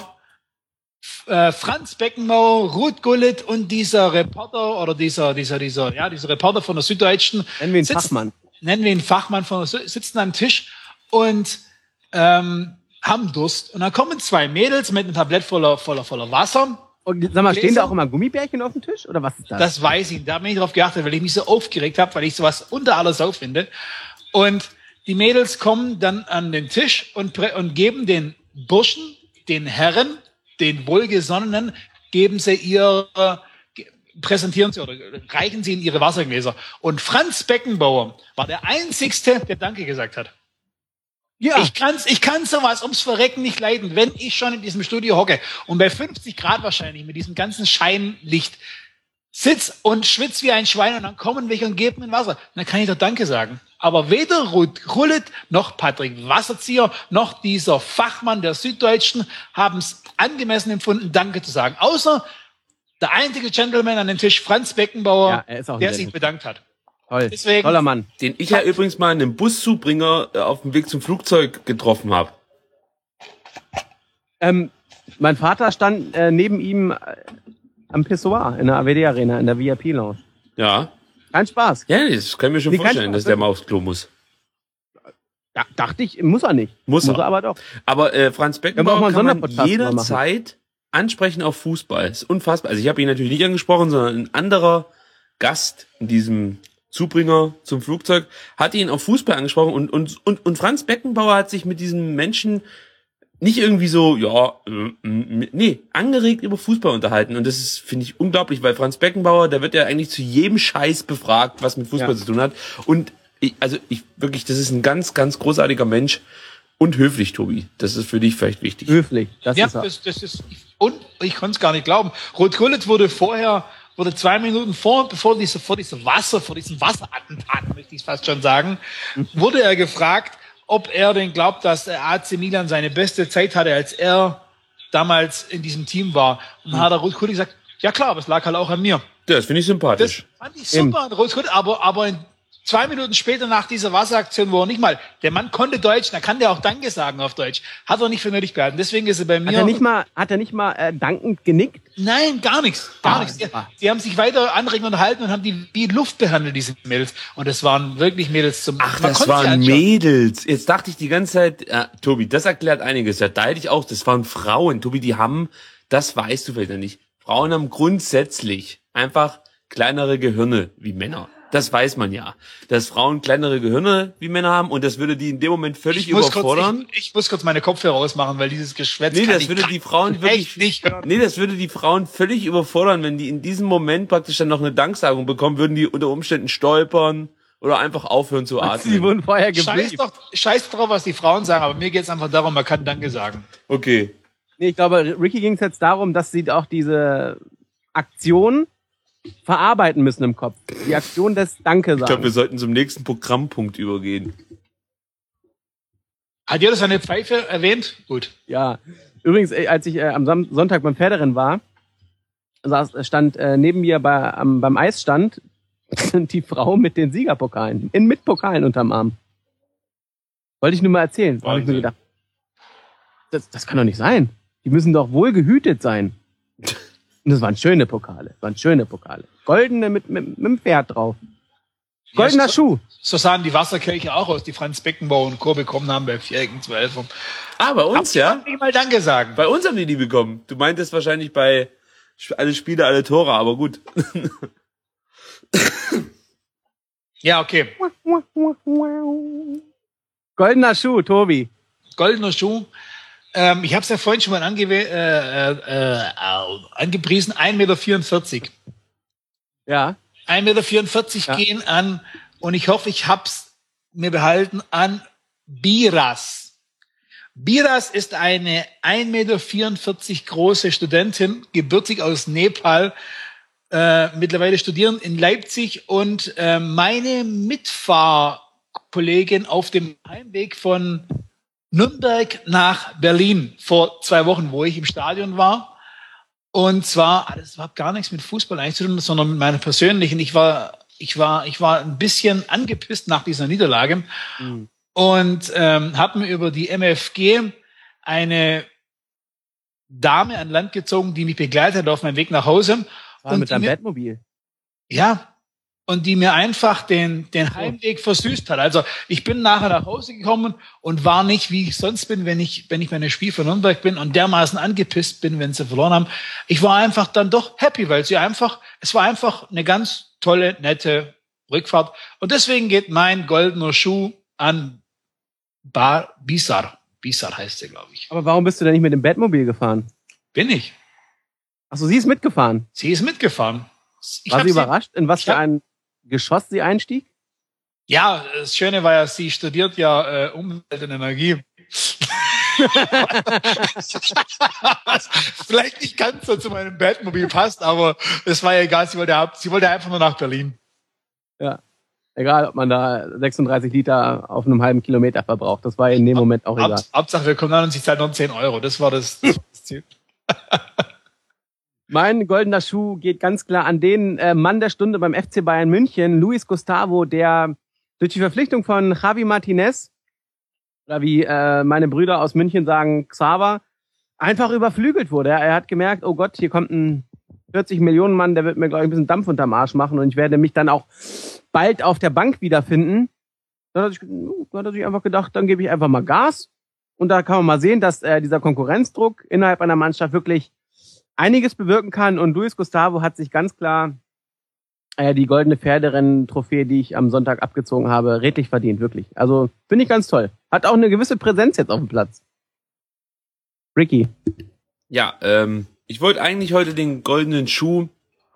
F- äh, Franz Beckenbauer, Ruth Gullit und dieser Reporter oder dieser, dieser, dieser, ja, dieser Reporter von der Süddeutschen. Nennen wir ihn sitzen- Fachmann. Nennen wir ihn Fachmann von der Sü- sitzen am Tisch und ähm, haben Durst. Und dann kommen zwei Mädels mit einem Tablett voller, voller, voller Wasser. Und sag mal, stehen Gläser? da auch immer Gummibärchen auf dem Tisch? Oder was ist das? Das weiß ich. Da bin ich drauf geachtet, weil ich mich so aufgeregt habe, weil ich sowas unter aller Sau finde. Und die Mädels kommen dann an den Tisch und, prä- und geben den Burschen, den Herren, den Wohlgesonnenen, geben sie ihr, äh, ge- präsentieren sie oder reichen sie in ihre Wassergläser. Und Franz Beckenbauer war der Einzigste, der Danke gesagt hat. ja. Ich kann's, ich kann sowas ums Verrecken nicht leiden, wenn ich schon in diesem Studio hocke und bei fünfzig Grad wahrscheinlich mit diesem ganzen Scheinlicht sitz und schwitz wie ein Schwein und dann kommen welche und geben mir Wasser. Dann kann ich doch Danke sagen. Aber weder Ruth Gullit noch Patrick Wasserzieher noch dieser Fachmann der Süddeutschen haben es angemessen empfunden, Danke zu sagen. Außer der einzige Gentleman an dem Tisch, Franz Beckenbauer, Ja, er ist auch ein der sehr sich nett. bedankt hat. Toll. deswegen- Toller Mann. Den ich ja übrigens mal in einem Buszubringer äh, auf dem Weg zum Flugzeug getroffen habe. Ähm, mein Vater stand äh, neben ihm äh, am Pissoir in der A W D-Arena, in der V I P-Lounge. Ja. Kein Spaß. Ja, das kann ich mir schon Nee, kein vorstellen, Spaß, dass der mal aufs Klo muss. Da, dachte ich, muss er nicht. Muss er. Muss er aber doch. Aber äh, Franz Können wir auch mal Beckenbauer einen kann man Sonderpodcast drüber machen. jederzeit ansprechen auf Fußball. Das ist unfassbar. Also ich habe ihn natürlich nicht angesprochen, sondern ein anderer Gast in diesem Zubringer zum Flugzeug hat ihn auf Fußball angesprochen und und und, und Franz Beckenbauer hat sich mit diesen Menschen nicht irgendwie so, ja, äh, äh, nee, angeregt über Fußball unterhalten. Und das ist, finde ich, unglaublich, weil Franz Beckenbauer, der wird ja eigentlich zu jedem Scheiß befragt, was mit Fußball Ja. zu tun hat. Und ich, also ich wirklich, das ist ein ganz, ganz großartiger Mensch und höflich, Tobi. Das ist für dich vielleicht wichtig. Höflich. Das Ja, ist er. das, das ist, und ich konnte es gar nicht glauben. Ruth Gullit wurde vorher, wurde zwei Minuten vor, bevor diese, vor diesem Wasser, vor diesem Wasserattentat, möchte ich fast schon sagen, wurde er gefragt, ob er denn glaubt, dass der A C Milan seine beste Zeit hatte, als er damals in diesem Team war. Und dann hat er Ruth Gullit gesagt, ja klar, aber es lag halt auch an mir. Das finde ich Das sympathisch. fand ich super an Ruth Gullit, aber, aber in zwei Minuten später nach dieser Wasseraktion, wo er nicht mal, der Mann konnte Deutsch, da kann der auch Danke sagen auf Deutsch. Hat er nicht für nötig gehalten. Deswegen ist er bei mir. Hat er nicht mal, hat er nicht mal äh, dankend genickt? Nein, gar nichts. Gar Ah, nichts. Die, super. die haben sich weiter anregend unterhalten und haben die wie Luft behandelt, diese Mädels. Und es waren wirklich Mädels zum Ach, man das konnte sie waren anschauen. Mädels. Jetzt dachte ich die ganze Zeit, äh, Tobi, das erklärt einiges. Ja, da hätte ich auch, das waren Frauen. Tobi, die haben, das weißt du vielleicht noch nicht. Frauen haben grundsätzlich einfach kleinere Gehirne wie Männer. Das weiß man ja. Dass Frauen kleinere Gehirne wie Männer haben und das würde die in dem Moment völlig Ich muss, kurz, überfordern. ich, ich muss kurz meine Kopfhörer ausmachen, weil dieses Geschwätz Nee, kann das ich würde die Frauen echt wirklich nicht hören. Nee, das würde die Frauen völlig überfordern, wenn die in diesem Moment praktisch dann noch eine Danksagung bekommen, würden die unter Umständen stolpern oder einfach aufhören zu Sie atmen. wurden vorher Scheiß gebrieft. doch, scheiß drauf, was die Frauen sagen, aber mir geht's einfach darum, man kann Danke sagen. Okay. Nee, ich glaube, Ricky ging es jetzt darum, dass sie auch diese Aktion verarbeiten müssen im Kopf. Die Aktion des Danke Ich glaube, wir sagen. sollten zum nächsten Programmpunkt übergehen. Hat ihr das eine Pfeife erwähnt? Gut. Ja. Übrigens, äh, als ich äh, am Sam- Sonntag beim Pferderennen war, saß, stand äh, neben mir bei, am, beim Eisstand die Frau mit den Siegerpokalen, in mit Pokalen unterm Arm. Wollte ich nur mal erzählen. Da habe ich mir gedacht, das, das kann doch nicht sein. Die müssen doch wohl gehütet sein. Und das waren schöne Pokale. Das waren schöne Pokale. Goldene mit, mit, mit dem Pferd drauf. Goldener ja, so, Schuh. So sahen die Wasserkirche auch aus, die Franz Beckenbauer und Co. bekommen haben bei vierjährigen Zwölfern. Ah, bei uns, Hab, ja? Kann ich mal Danke sagen. Bei uns haben die die bekommen. Du meintest wahrscheinlich bei alle Spiele, alle Tore, aber gut. Ja, okay. Goldener Schuh, Tobi. Goldener Schuh. Ähm, ich habe es ja vorhin schon mal ange äh, äh, äh, angepriesen. ein Meter vierundvierzig. Ja. ein Meter vierundvierzig ja. Gehen an, und ich hoffe, ich hab's mir behalten, an Biras. Biras ist eine ein Meter vierundvierzig große Studentin, gebürtig aus Nepal, äh, mittlerweile studierend in Leipzig, und äh, meine Mitfahrkollegin auf dem Heimweg von Nürnberg nach Berlin vor zwei Wochen, wo ich im Stadion war. Und zwar alles überhaupt gar nichts mit Fußball eigentlich zu tun, sondern mit meiner persönlichen. Ich war, ich war, ich war ein bisschen angepisst nach dieser Niederlage mhm. und ähm, habe mir über die M F G eine Dame an Land gezogen, die mich begleitet hat auf meinem Weg nach Hause. War und mit deinem mir, Bettmobil. Ja. Und die mir einfach den, den Heimweg versüßt hat. Also ich bin nachher nach Hause gekommen und war nicht, wie ich sonst bin, wenn ich, wenn ich bei einem Spiel von Nürnberg bin und dermaßen angepisst bin, wenn sie verloren haben. Ich war einfach dann doch happy, weil sie einfach, es war einfach eine ganz tolle, nette Rückfahrt. Und deswegen geht mein goldener Schuh an Bar Bisar. Bisar heißt sie, glaube ich. Aber warum bist du denn nicht mit dem Bettmobil gefahren? Bin ich. Achso, sie ist mitgefahren. Sie ist mitgefahren. Ich war sie überrascht, in was für hab, ein Geschoss sie einstieg? Ja, das Schöne war ja, sie studiert ja äh, Umwelt und Energie. Vielleicht nicht ganz so zu meinem Batmobil passt, aber es war ja egal, sie wollte, sie wollte einfach nur nach Berlin. Ja, egal, ob man da sechsunddreißig Liter auf einem halben Kilometer verbraucht. Das war in dem Moment auch egal. Hauptsache, wir kommen an und sie zahlt noch zehn Euro. Das war das, das, war das Ziel. Mein goldener Schuh geht ganz klar an den äh, Mann der Stunde beim F C Bayern München, Luis Gustavo, der durch die Verpflichtung von Javi Martinez, oder wie äh, meine Brüder aus München sagen, Xaver, einfach überflügelt wurde. Er hat gemerkt, oh Gott, hier kommt ein vierzig Millionen Mann, der wird mir, glaube ich, ein bisschen Dampf unterm Arsch machen und ich werde mich dann auch bald auf der Bank wiederfinden. Dann hat er sich, dann hat er sich einfach gedacht, dann gebe ich einfach mal Gas. Und da kann man mal sehen, dass äh, dieser Konkurrenzdruck innerhalb einer Mannschaft wirklich einiges bewirken kann, und Luis Gustavo hat sich ganz klar äh, die goldene Pferderennen-Trophäe, die ich am Sonntag abgezogen habe, redlich verdient, wirklich. Also finde ich ganz toll. Hat auch eine gewisse Präsenz jetzt auf dem Platz. Ricky. Ja, ähm, ich wollte eigentlich heute den goldenen Schuh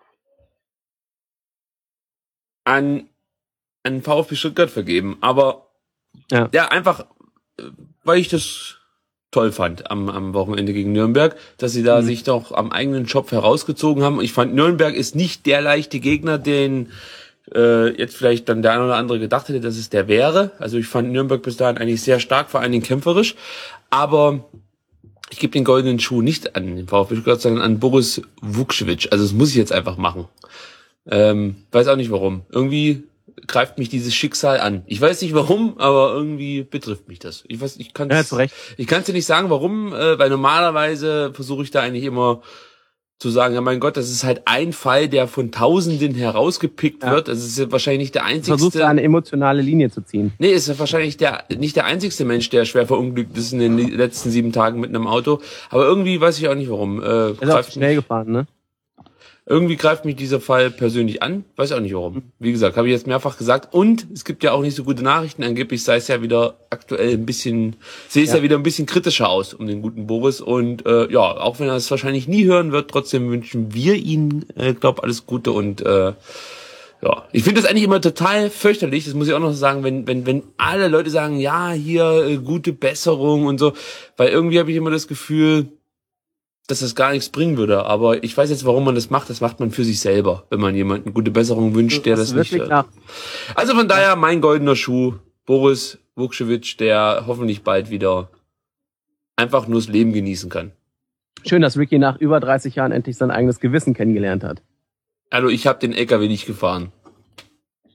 an an VfB Stuttgart vergeben, aber ja, ja einfach, weil ich das toll fand am, am Wochenende gegen Nürnberg, dass sie da mhm. sich doch am eigenen Schopf herausgezogen haben. Ich fand, Nürnberg ist nicht der leichte Gegner, den äh, jetzt vielleicht dann der eine oder andere gedacht hätte, dass es der wäre. Also ich fand Nürnberg bis dahin eigentlich sehr stark, vor allen Dingen kämpferisch. Aber ich gebe den goldenen Schuh nicht an den VfB Stuttgart, sondern an Boris Vukcevic. Also das muss ich jetzt einfach machen. Ähm, weiß auch nicht warum. Irgendwie greift mich dieses Schicksal an. Ich weiß nicht warum, aber irgendwie betrifft mich das. Ich weiß, ich kann es ja, ich kann es dir nicht sagen, warum, äh, weil normalerweise versuche ich da eigentlich immer zu sagen, ja mein Gott, das ist halt ein Fall, der von Tausenden herausgepickt ja. wird. Das ist ja wahrscheinlich nicht der einzigste. Versuchst du eine emotionale Linie zu ziehen? Nee, ist ja wahrscheinlich der nicht der einzigste Mensch, der schwer verunglückt ist in den letzten sieben Tagen mit einem Auto. Aber irgendwie weiß ich auch nicht warum. Äh, ist auch schnell gefahren, ne? Irgendwie greift mich dieser Fall persönlich an. Weiß auch nicht warum. Wie gesagt, habe ich jetzt mehrfach gesagt. Und es gibt ja auch nicht so gute Nachrichten. Angeblich sei es ja wieder aktuell ein bisschen, sehe es ja. ja wieder ein bisschen kritischer aus um den guten Boris. Und äh, ja, auch wenn er es wahrscheinlich nie hören wird, trotzdem wünschen wir ihm, äh, glaube alles Gute. Und äh, ja, ich finde das eigentlich immer total fürchterlich. Das muss ich auch noch sagen, wenn wenn wenn alle Leute sagen, ja, hier äh, gute Besserung und so. Weil irgendwie habe ich immer das Gefühl, dass das gar nichts bringen würde. Aber ich weiß jetzt, warum man das macht. Das macht man für sich selber, wenn man jemanden gute Besserung wünscht, der das nicht hört. Also von daher mein goldener Schuh, Boris Vukcevic, der hoffentlich bald wieder einfach nur das Leben genießen kann. Schön, dass Ricky nach über dreißig Jahren endlich sein eigenes Gewissen kennengelernt hat. Also ich habe den L K W nicht gefahren.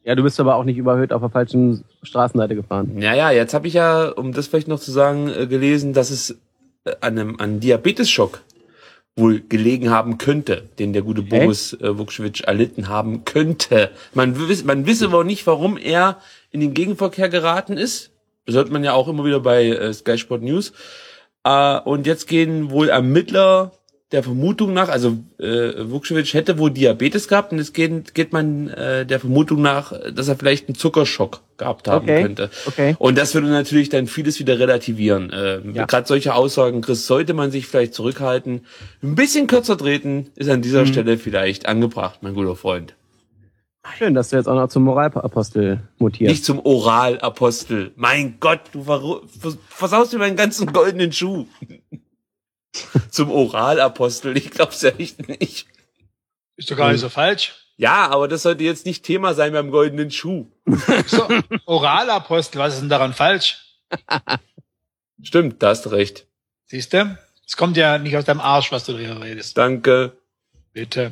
Ja, du bist aber auch nicht überhöht auf der falschen Straßenseite gefahren. Naja, jetzt habe ich ja, um das vielleicht noch zu sagen, äh, gelesen, dass es äh, an einem an Diabetesschock wohl gelegen haben könnte, den der gute Boris äh, Vukcevic erlitten haben könnte. Man, wiss, man wisse aber nicht, warum er in den Gegenverkehr geraten ist. Das hört man ja auch immer wieder bei äh, Sky Sport News. Äh, und jetzt gehen wohl Ermittler der Vermutung nach, also äh, Vukcevic hätte wohl Diabetes gehabt und jetzt geht, geht man äh, der Vermutung nach, dass er vielleicht einen Zuckerschock gehabt haben okay. könnte. Okay. Und das würde natürlich dann vieles wieder relativieren. Äh, ja. Gerade solche Aussagen, Chris, sollte man sich vielleicht zurückhalten. Ein bisschen kürzer treten ist an dieser mhm. Stelle vielleicht angebracht, mein guter Freund. Schön, dass du jetzt auch noch zum Moralapostel mutierst. Nicht zum Oralapostel. Mein Gott, du versaust mir meinen ganzen goldenen Schuh. Zum Oralapostel, ich glaub's ja echt nicht. Ist doch gar nicht so falsch. Ja, aber das sollte jetzt nicht Thema sein beim goldenen Schuh. So, Oralapostel, was ist denn daran falsch? Stimmt, da hast du recht. Siehst du? Es kommt ja nicht aus deinem Arsch, was du darüber redest. Danke. Bitte.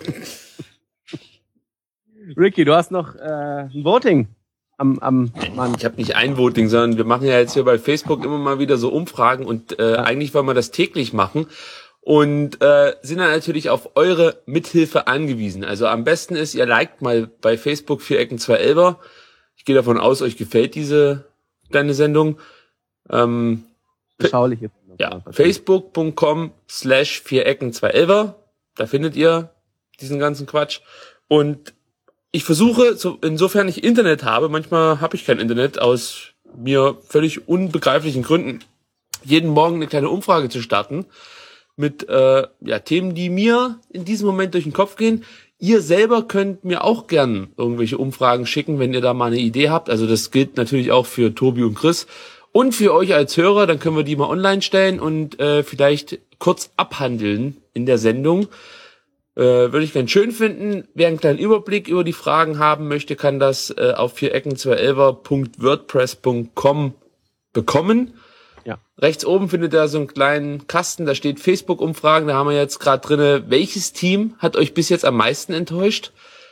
Ricky, du hast noch äh, ein Voting am, am Mann. Ich habe nicht ein Voting, sondern wir machen ja jetzt hier bei Facebook immer mal wieder so Umfragen und äh, ja. eigentlich wollen wir das täglich machen und äh, sind dann natürlich auf eure Mithilfe angewiesen. Also am besten ist, ihr liked mal bei Facebook vier Ecken zwei Elfer. Ich gehe davon aus, euch gefällt diese kleine Sendung. Ähm, Beschaulich jetzt. Ja, facebook punkt com slash vier Ecken zwei Elfer. Da findet ihr diesen ganzen Quatsch. Und ich versuche, so, insofern ich Internet habe, manchmal habe ich kein Internet, aus mir völlig unbegreiflichen Gründen, jeden Morgen eine kleine Umfrage zu starten mit äh, ja, Themen, die mir in diesem Moment durch den Kopf gehen. Ihr selber könnt mir auch gern irgendwelche Umfragen schicken, wenn ihr da mal eine Idee habt. Also das gilt natürlich auch für Tobi und Chris und für euch als Hörer. Dann können wir die mal online stellen und äh, vielleicht kurz abhandeln in der Sendung. Äh, würde ich ganz schön finden. Wer einen kleinen Überblick über die Fragen haben möchte, kann das äh, auf vier Ecken zwei elfer punkt wordpress punkt com bekommen. Ja. Rechts oben findet ihr so einen kleinen Kasten, da steht Facebook-Umfragen. Da haben wir jetzt gerade drinne, welches Team hat euch bis jetzt am meisten enttäuscht?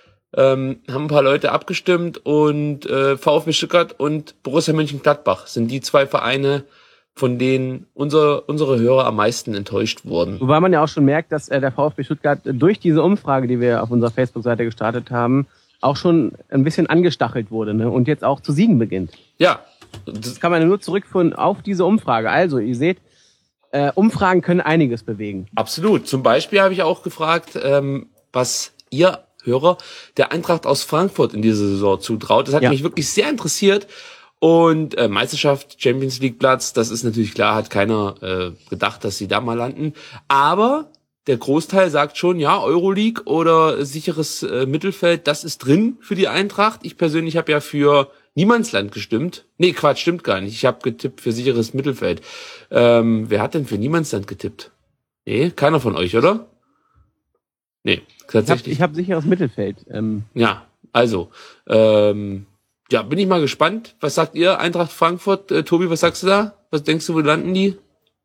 Ähm, haben ein paar Leute abgestimmt und äh, VfB Stuttgart und Borussia Mönchengladbach sind die zwei Vereine, von denen unser, unsere Hörer am meisten enttäuscht wurden. Wobei man ja auch schon merkt, dass äh, der VfB Stuttgart durch diese Umfrage, die wir auf unserer Facebook-Seite gestartet haben, auch schon ein bisschen angestachelt wurde, ne? Und jetzt auch zu siegen beginnt. Ja. Das kann man nur zurückführen auf diese Umfrage. Also, ihr seht, äh, Umfragen können einiges bewegen. Absolut. Zum Beispiel habe ich auch gefragt, ähm, was ihr Hörer der Eintracht aus Frankfurt in dieser Saison zutraut. Das hat ja. mich wirklich sehr interessiert. Und äh, Meisterschaft, Champions League Platz, das ist natürlich klar, hat keiner äh, gedacht, dass sie da mal landen. Aber der Großteil sagt schon, ja, Euroleague oder sicheres äh, Mittelfeld, das ist drin für die Eintracht. Ich persönlich habe ja für Niemandsland gestimmt. Nee, Quatsch, stimmt gar nicht. Ich habe getippt für sicheres Mittelfeld. Ähm, wer hat denn für Niemandsland getippt? Nee, keiner von euch, oder? Nee, tatsächlich. Ich habe hab sicheres Mittelfeld. Ähm. Ja, also, ähm, ja, bin ich mal gespannt. Was sagt ihr, Eintracht Frankfurt? Äh, Tobi, was sagst du da? Was denkst du, wo landen die?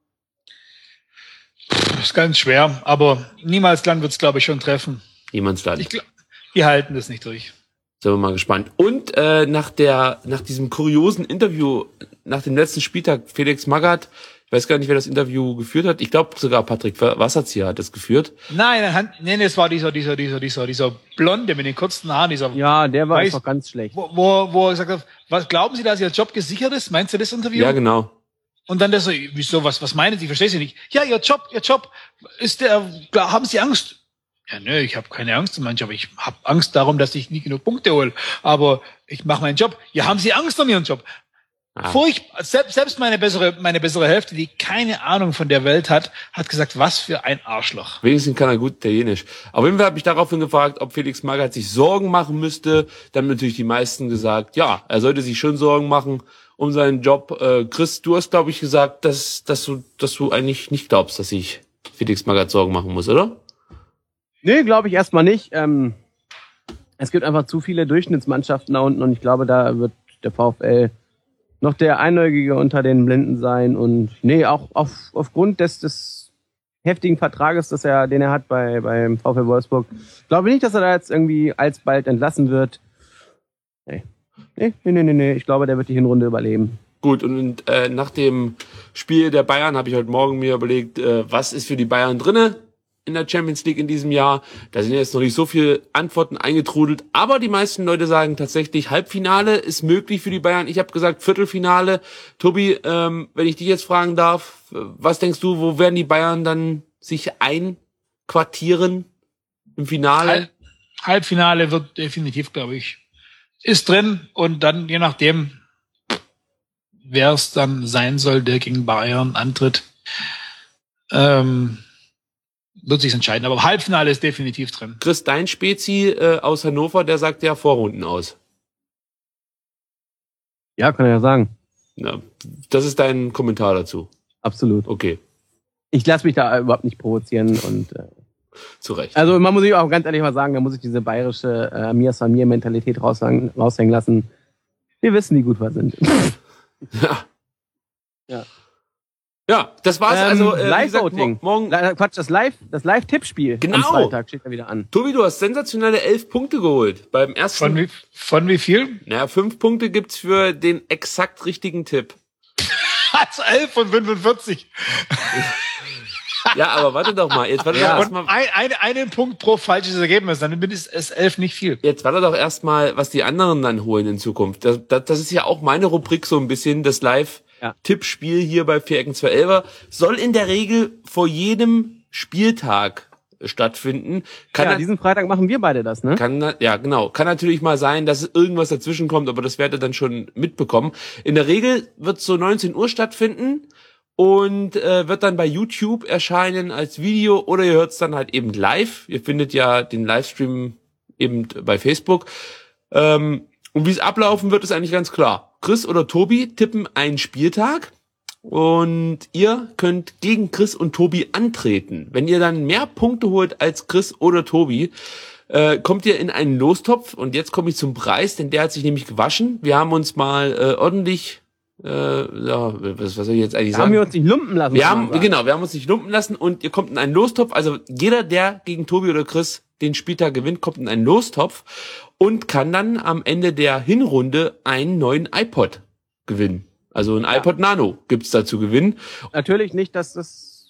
Das ist ganz schwer, aber Niemandsland wird es, glaube ich, schon treffen. Niemandsland. Ich glaub, die halten das nicht durch. Sind wir mal gespannt. Und äh, nach der, nach diesem kuriosen Interview, nach dem letzten Spieltag, Felix Magath, ich weiß gar nicht, wer das Interview geführt hat. Ich glaube sogar Patrick Wasserzieher hat das geführt. Nein, nein, es war dieser, dieser, dieser, dieser, dieser Blonde mit den kurzen Haaren, dieser. Ja, der war weiß, einfach ganz schlecht. Wo, wo, wo er gesagt hat, was glauben Sie, dass Ihr Job gesichert ist? Meinst du das Interview? Ja, genau. Und dann der so, wieso, was, was meinen Sie? Ich verstehe Sie nicht. Ja, Ihr Job, Ihr Job, ist der, haben Sie Angst? Ja, nö, ich habe keine Angst um meinen Job. Ich habe Angst darum, dass ich nie genug Punkte hole. Aber ich mache meinen Job. Ja, haben Sie Angst um Ihren Job? Ah. Furchtbar. Selbst, selbst meine bessere, meine bessere Hälfte, die keine Ahnung von der Welt hat, hat gesagt, was für ein Arschloch. Wenigstens kann er gut Italienisch. Auf jeden Fall habe ich daraufhin gefragt, ob Felix Magath sich Sorgen machen müsste. Dann haben natürlich die meisten gesagt, ja, er sollte sich schon Sorgen machen um seinen Job. Äh, Chris, du hast, glaube ich, gesagt, dass, dass du, dass du eigentlich nicht glaubst, dass sich Felix Magath Sorgen machen muss, oder? Nee, glaube ich erstmal nicht. Ähm, es gibt einfach zu viele Durchschnittsmannschaften da unten und ich glaube, da wird der VfL noch der Einäugige unter den Blinden sein. Und nee, auch auf, aufgrund des, des heftigen Vertrages, das er, den er hat bei beim VfL Wolfsburg, glaube ich nicht, dass er da jetzt irgendwie alsbald entlassen wird. Nee, nee, nee, nee, nee. Ich glaube, der wird die Hinrunde überleben. Gut, und äh, nach dem Spiel der Bayern habe ich heute Morgen mir überlegt, äh, was ist für die Bayern drinne in der Champions League in diesem Jahr. Da sind jetzt noch nicht so viele Antworten eingetrudelt, aber die meisten Leute sagen tatsächlich, Halbfinale ist möglich für die Bayern. Ich habe gesagt Viertelfinale. Tobi, ähm, wenn ich dich jetzt fragen darf, was denkst du, wo werden die Bayern dann sich einquartieren im Finale? Halb, Halbfinale wird definitiv, glaube ich, ist drin und dann je nachdem, wer es dann sein soll, der gegen Bayern antritt, ähm, wird sich entscheiden. Aber Halbfinale ist definitiv drin. Chris, dein Spezi äh, aus Hannover, der sagt ja Vorrunden aus. Ja, kann er ja sagen. Ja, das ist dein Kommentar dazu. Absolut. Okay. Ich lasse mich da überhaupt nicht provozieren und äh, zu Recht. Also man muss sich auch ganz ehrlich mal sagen, da muss ich diese bayerische äh, Mir san mir Mentalität raushängen, raushängen lassen. Wir wissen, wie gut wir sind. Ja. Ja. Ja, das war's. Ähm, also äh, Live-Voting. Morgen. Le- Quatsch, das Live, das Live-Tippspiel. Genau. Am Freitag steht da wieder an. Tobi, du hast sensationelle elf Punkte geholt beim ersten. Von wie, von wie viel? Naja, fünf Punkte gibt's für den exakt richtigen Tipp. Also elf von fünfundvierzig. Ja, aber warte doch mal. Jetzt warte Ja. doch erstmal. Ein, ein, einen Punkt pro falsches Ergebnis, dann ist es elf nicht viel. Jetzt warte doch erstmal, was die anderen dann holen in Zukunft. Das, das, das ist ja auch meine Rubrik so ein bisschen, das Live-Tippspiel hier bei vier Ecken zwei Elfer. Soll in der Regel vor jedem Spieltag stattfinden. Kann Ja, na- diesen Freitag machen wir beide das, ne? Kann, na- ja, genau. Kann natürlich mal sein, dass irgendwas dazwischen kommt, aber das werdet ihr dann schon mitbekommen. In der Regel wird es so neunzehn Uhr stattfinden und äh, wird dann bei YouTube erscheinen als Video oder ihr hört es dann halt eben live. Ihr findet ja den Livestream eben bei Facebook. Ähm, und wie es ablaufen wird, ist eigentlich ganz klar. Chris oder Tobi tippen einen Spieltag und ihr könnt gegen Chris und Tobi antreten. Wenn ihr dann mehr Punkte holt als Chris oder Tobi, äh, kommt ihr in einen Lostopf. Und jetzt komme ich zum Preis, denn der hat sich nämlich gewaschen. Wir haben uns mal äh, ordentlich, äh, ja, was, was soll ich jetzt eigentlich Da sagen? haben wir uns nicht lumpen lassen. Wir kann haben, man sagen. genau, wir haben uns nicht lumpen lassen und ihr kommt in einen Lostopf. Also jeder, der gegen Tobi oder Chris den Spieltag gewinnt, kommt in einen Lostopf und kann dann am Ende der Hinrunde einen neuen iPod gewinnen. Also ein Ja. iPod Nano gibt's da zu gewinnen. Natürlich nicht, dass das...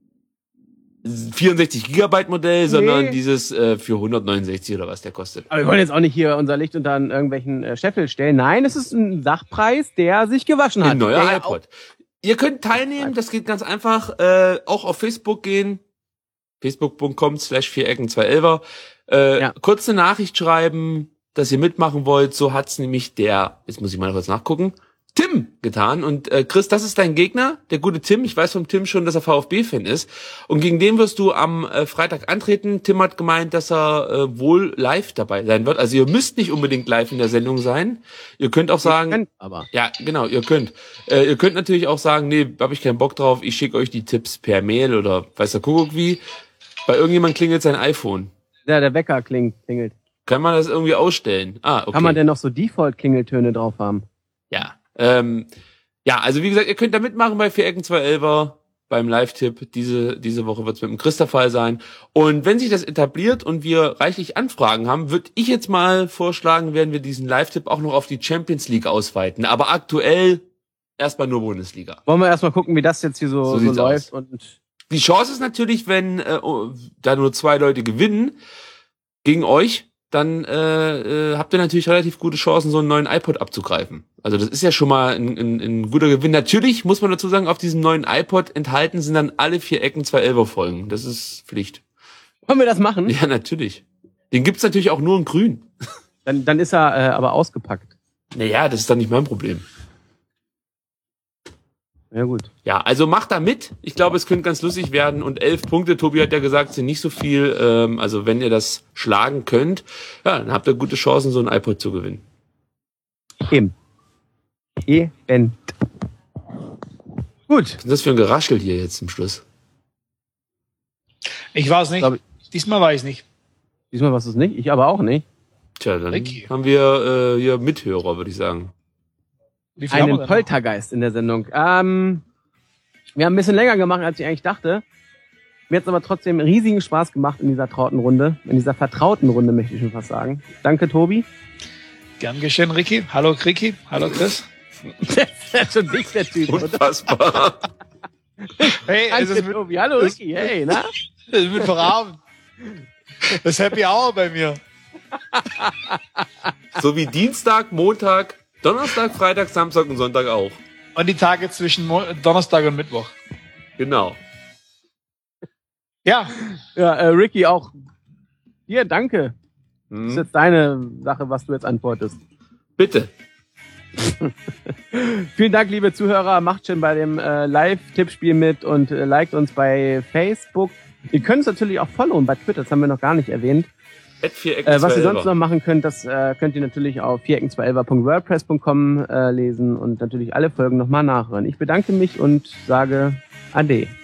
vierundsechzig Gigabyte Modell, sondern Nee. dieses äh, für hundertneunundsechzig oder was der kostet. Aber wir wollen jetzt auch nicht hier unser Licht unter irgendwelchen äh, Scheffel stellen. Nein, es ist ein Sachpreis, der sich gewaschen hat. Ein neuer Der ja iPod. Ihr könnt teilnehmen, das geht ganz einfach, äh, auch auf Facebook gehen, facebook punkt com slash vier Ecken zwei Elfer, äh, Ja. kurz eine Nachricht schreiben, dass ihr mitmachen wollt, so hat's nämlich der, jetzt muss ich mal kurz nachgucken, Tim getan. Und äh, Chris, das ist dein Gegner, der gute Tim. Ich weiß vom Tim schon, dass er VfB-Fan ist. Und gegen den wirst du am äh, Freitag antreten. Tim hat gemeint, dass er äh, wohl live dabei sein wird. Also ihr müsst nicht unbedingt live in der Sendung sein. Ihr könnt auch sagen... Könnt aber. Ja, genau, ihr könnt. Äh, ihr könnt natürlich auch sagen, nee, hab ich keinen Bock drauf, ich schicke euch die Tipps per Mail oder weiß der Kuckuck wie. Bei irgendjemand klingelt sein iPhone. Ja, der Wecker klingt, klingelt. Kann man das irgendwie ausstellen? Ah, okay. Kann man denn noch so Default-Klingeltöne drauf haben? Ja. Ähm, ja, also wie gesagt, ihr könnt da mitmachen bei vier Ecken zwei Elfer beim Live-Tipp. Diese, diese Woche wird es mit dem Chris der Fall sein. Und wenn sich das etabliert und wir reichlich Anfragen haben, würde ich jetzt mal vorschlagen, werden wir diesen Live-Tipp auch noch auf die Champions League ausweiten. Aber aktuell erstmal nur Bundesliga. Wollen wir erstmal gucken, wie das jetzt hier so, So so, sieht's läuft. aus. Und Die Chance ist natürlich, wenn äh, oh, da nur zwei Leute gewinnen gegen euch, dann äh, äh, habt ihr natürlich relativ gute Chancen, so einen neuen iPod abzugreifen. Also das ist ja schon mal ein, ein, ein guter Gewinn. Natürlich muss man dazu sagen, auf diesem neuen iPod enthalten sind dann alle vier Ecken zwei Elfer Folgen. Das ist Pflicht. wollen wir das machen? Ja, natürlich. Den gibt's natürlich auch nur in grün. Dann, dann ist er äh, aber ausgepackt. Naja, das ist dann nicht mein Problem. Ja, gut. Ja, also macht da mit. Ich glaube, es könnte ganz lustig werden. Und elf Punkte, Tobi hat ja gesagt, sind nicht so viel. Ähm, also wenn ihr das schlagen könnt, ja, dann habt ihr gute Chancen, so ein iPod zu gewinnen. Eben. Eben. Gut. Was ist das für ein Geraschel hier jetzt zum Schluss? Ich war es nicht. Glaub Diesmal war ich es nicht. Diesmal warst du es nicht. Ich aber auch nicht. Tja, dann Ricky. haben wir äh, hier Mithörer, würde ich sagen. Wie viel haben wir Einen denn noch? Poltergeist in der Sendung. Ähm, wir haben ein bisschen länger gemacht, als ich eigentlich dachte. Mir hat es aber trotzdem riesigen Spaß gemacht in dieser trauten Runde. In dieser vertrauten Runde, möchte ich schon fast sagen. Danke, Tobi. Gern geschehen, Ricky. Hallo, Ricky. Hallo, Chris. Das ist ja schon nicht der Typ, oder? Unfassbar. Hey, es ist mit, Tobi. Hallo, Ricky. Hey, na? es ist mit Feierabend. Das Happy Hour bei mir. So wie Dienstag, Montag, Donnerstag, Freitag, Samstag und Sonntag auch. Und die Tage zwischen Mo- Donnerstag und Mittwoch. Genau. Ja, Ja, äh, Ricky, auch dir danke. Das ist Hm. jetzt deine Sache, was du jetzt antwortest. Bitte. Vielen Dank, liebe Zuhörer. Macht schon bei dem äh, Live-Tippspiel mit und äh, liked uns bei Facebook. Ihr könnt uns natürlich auch followen bei Twitter, das haben wir noch gar nicht erwähnt. At Viereck Äh, was ihr zwei sonst elf. noch machen könnt, das äh, könnt ihr natürlich auf vierecken zwei elf punkt wordpress punkt com äh, lesen und natürlich alle Folgen nochmal nachhören. Ich bedanke mich und sage Ade.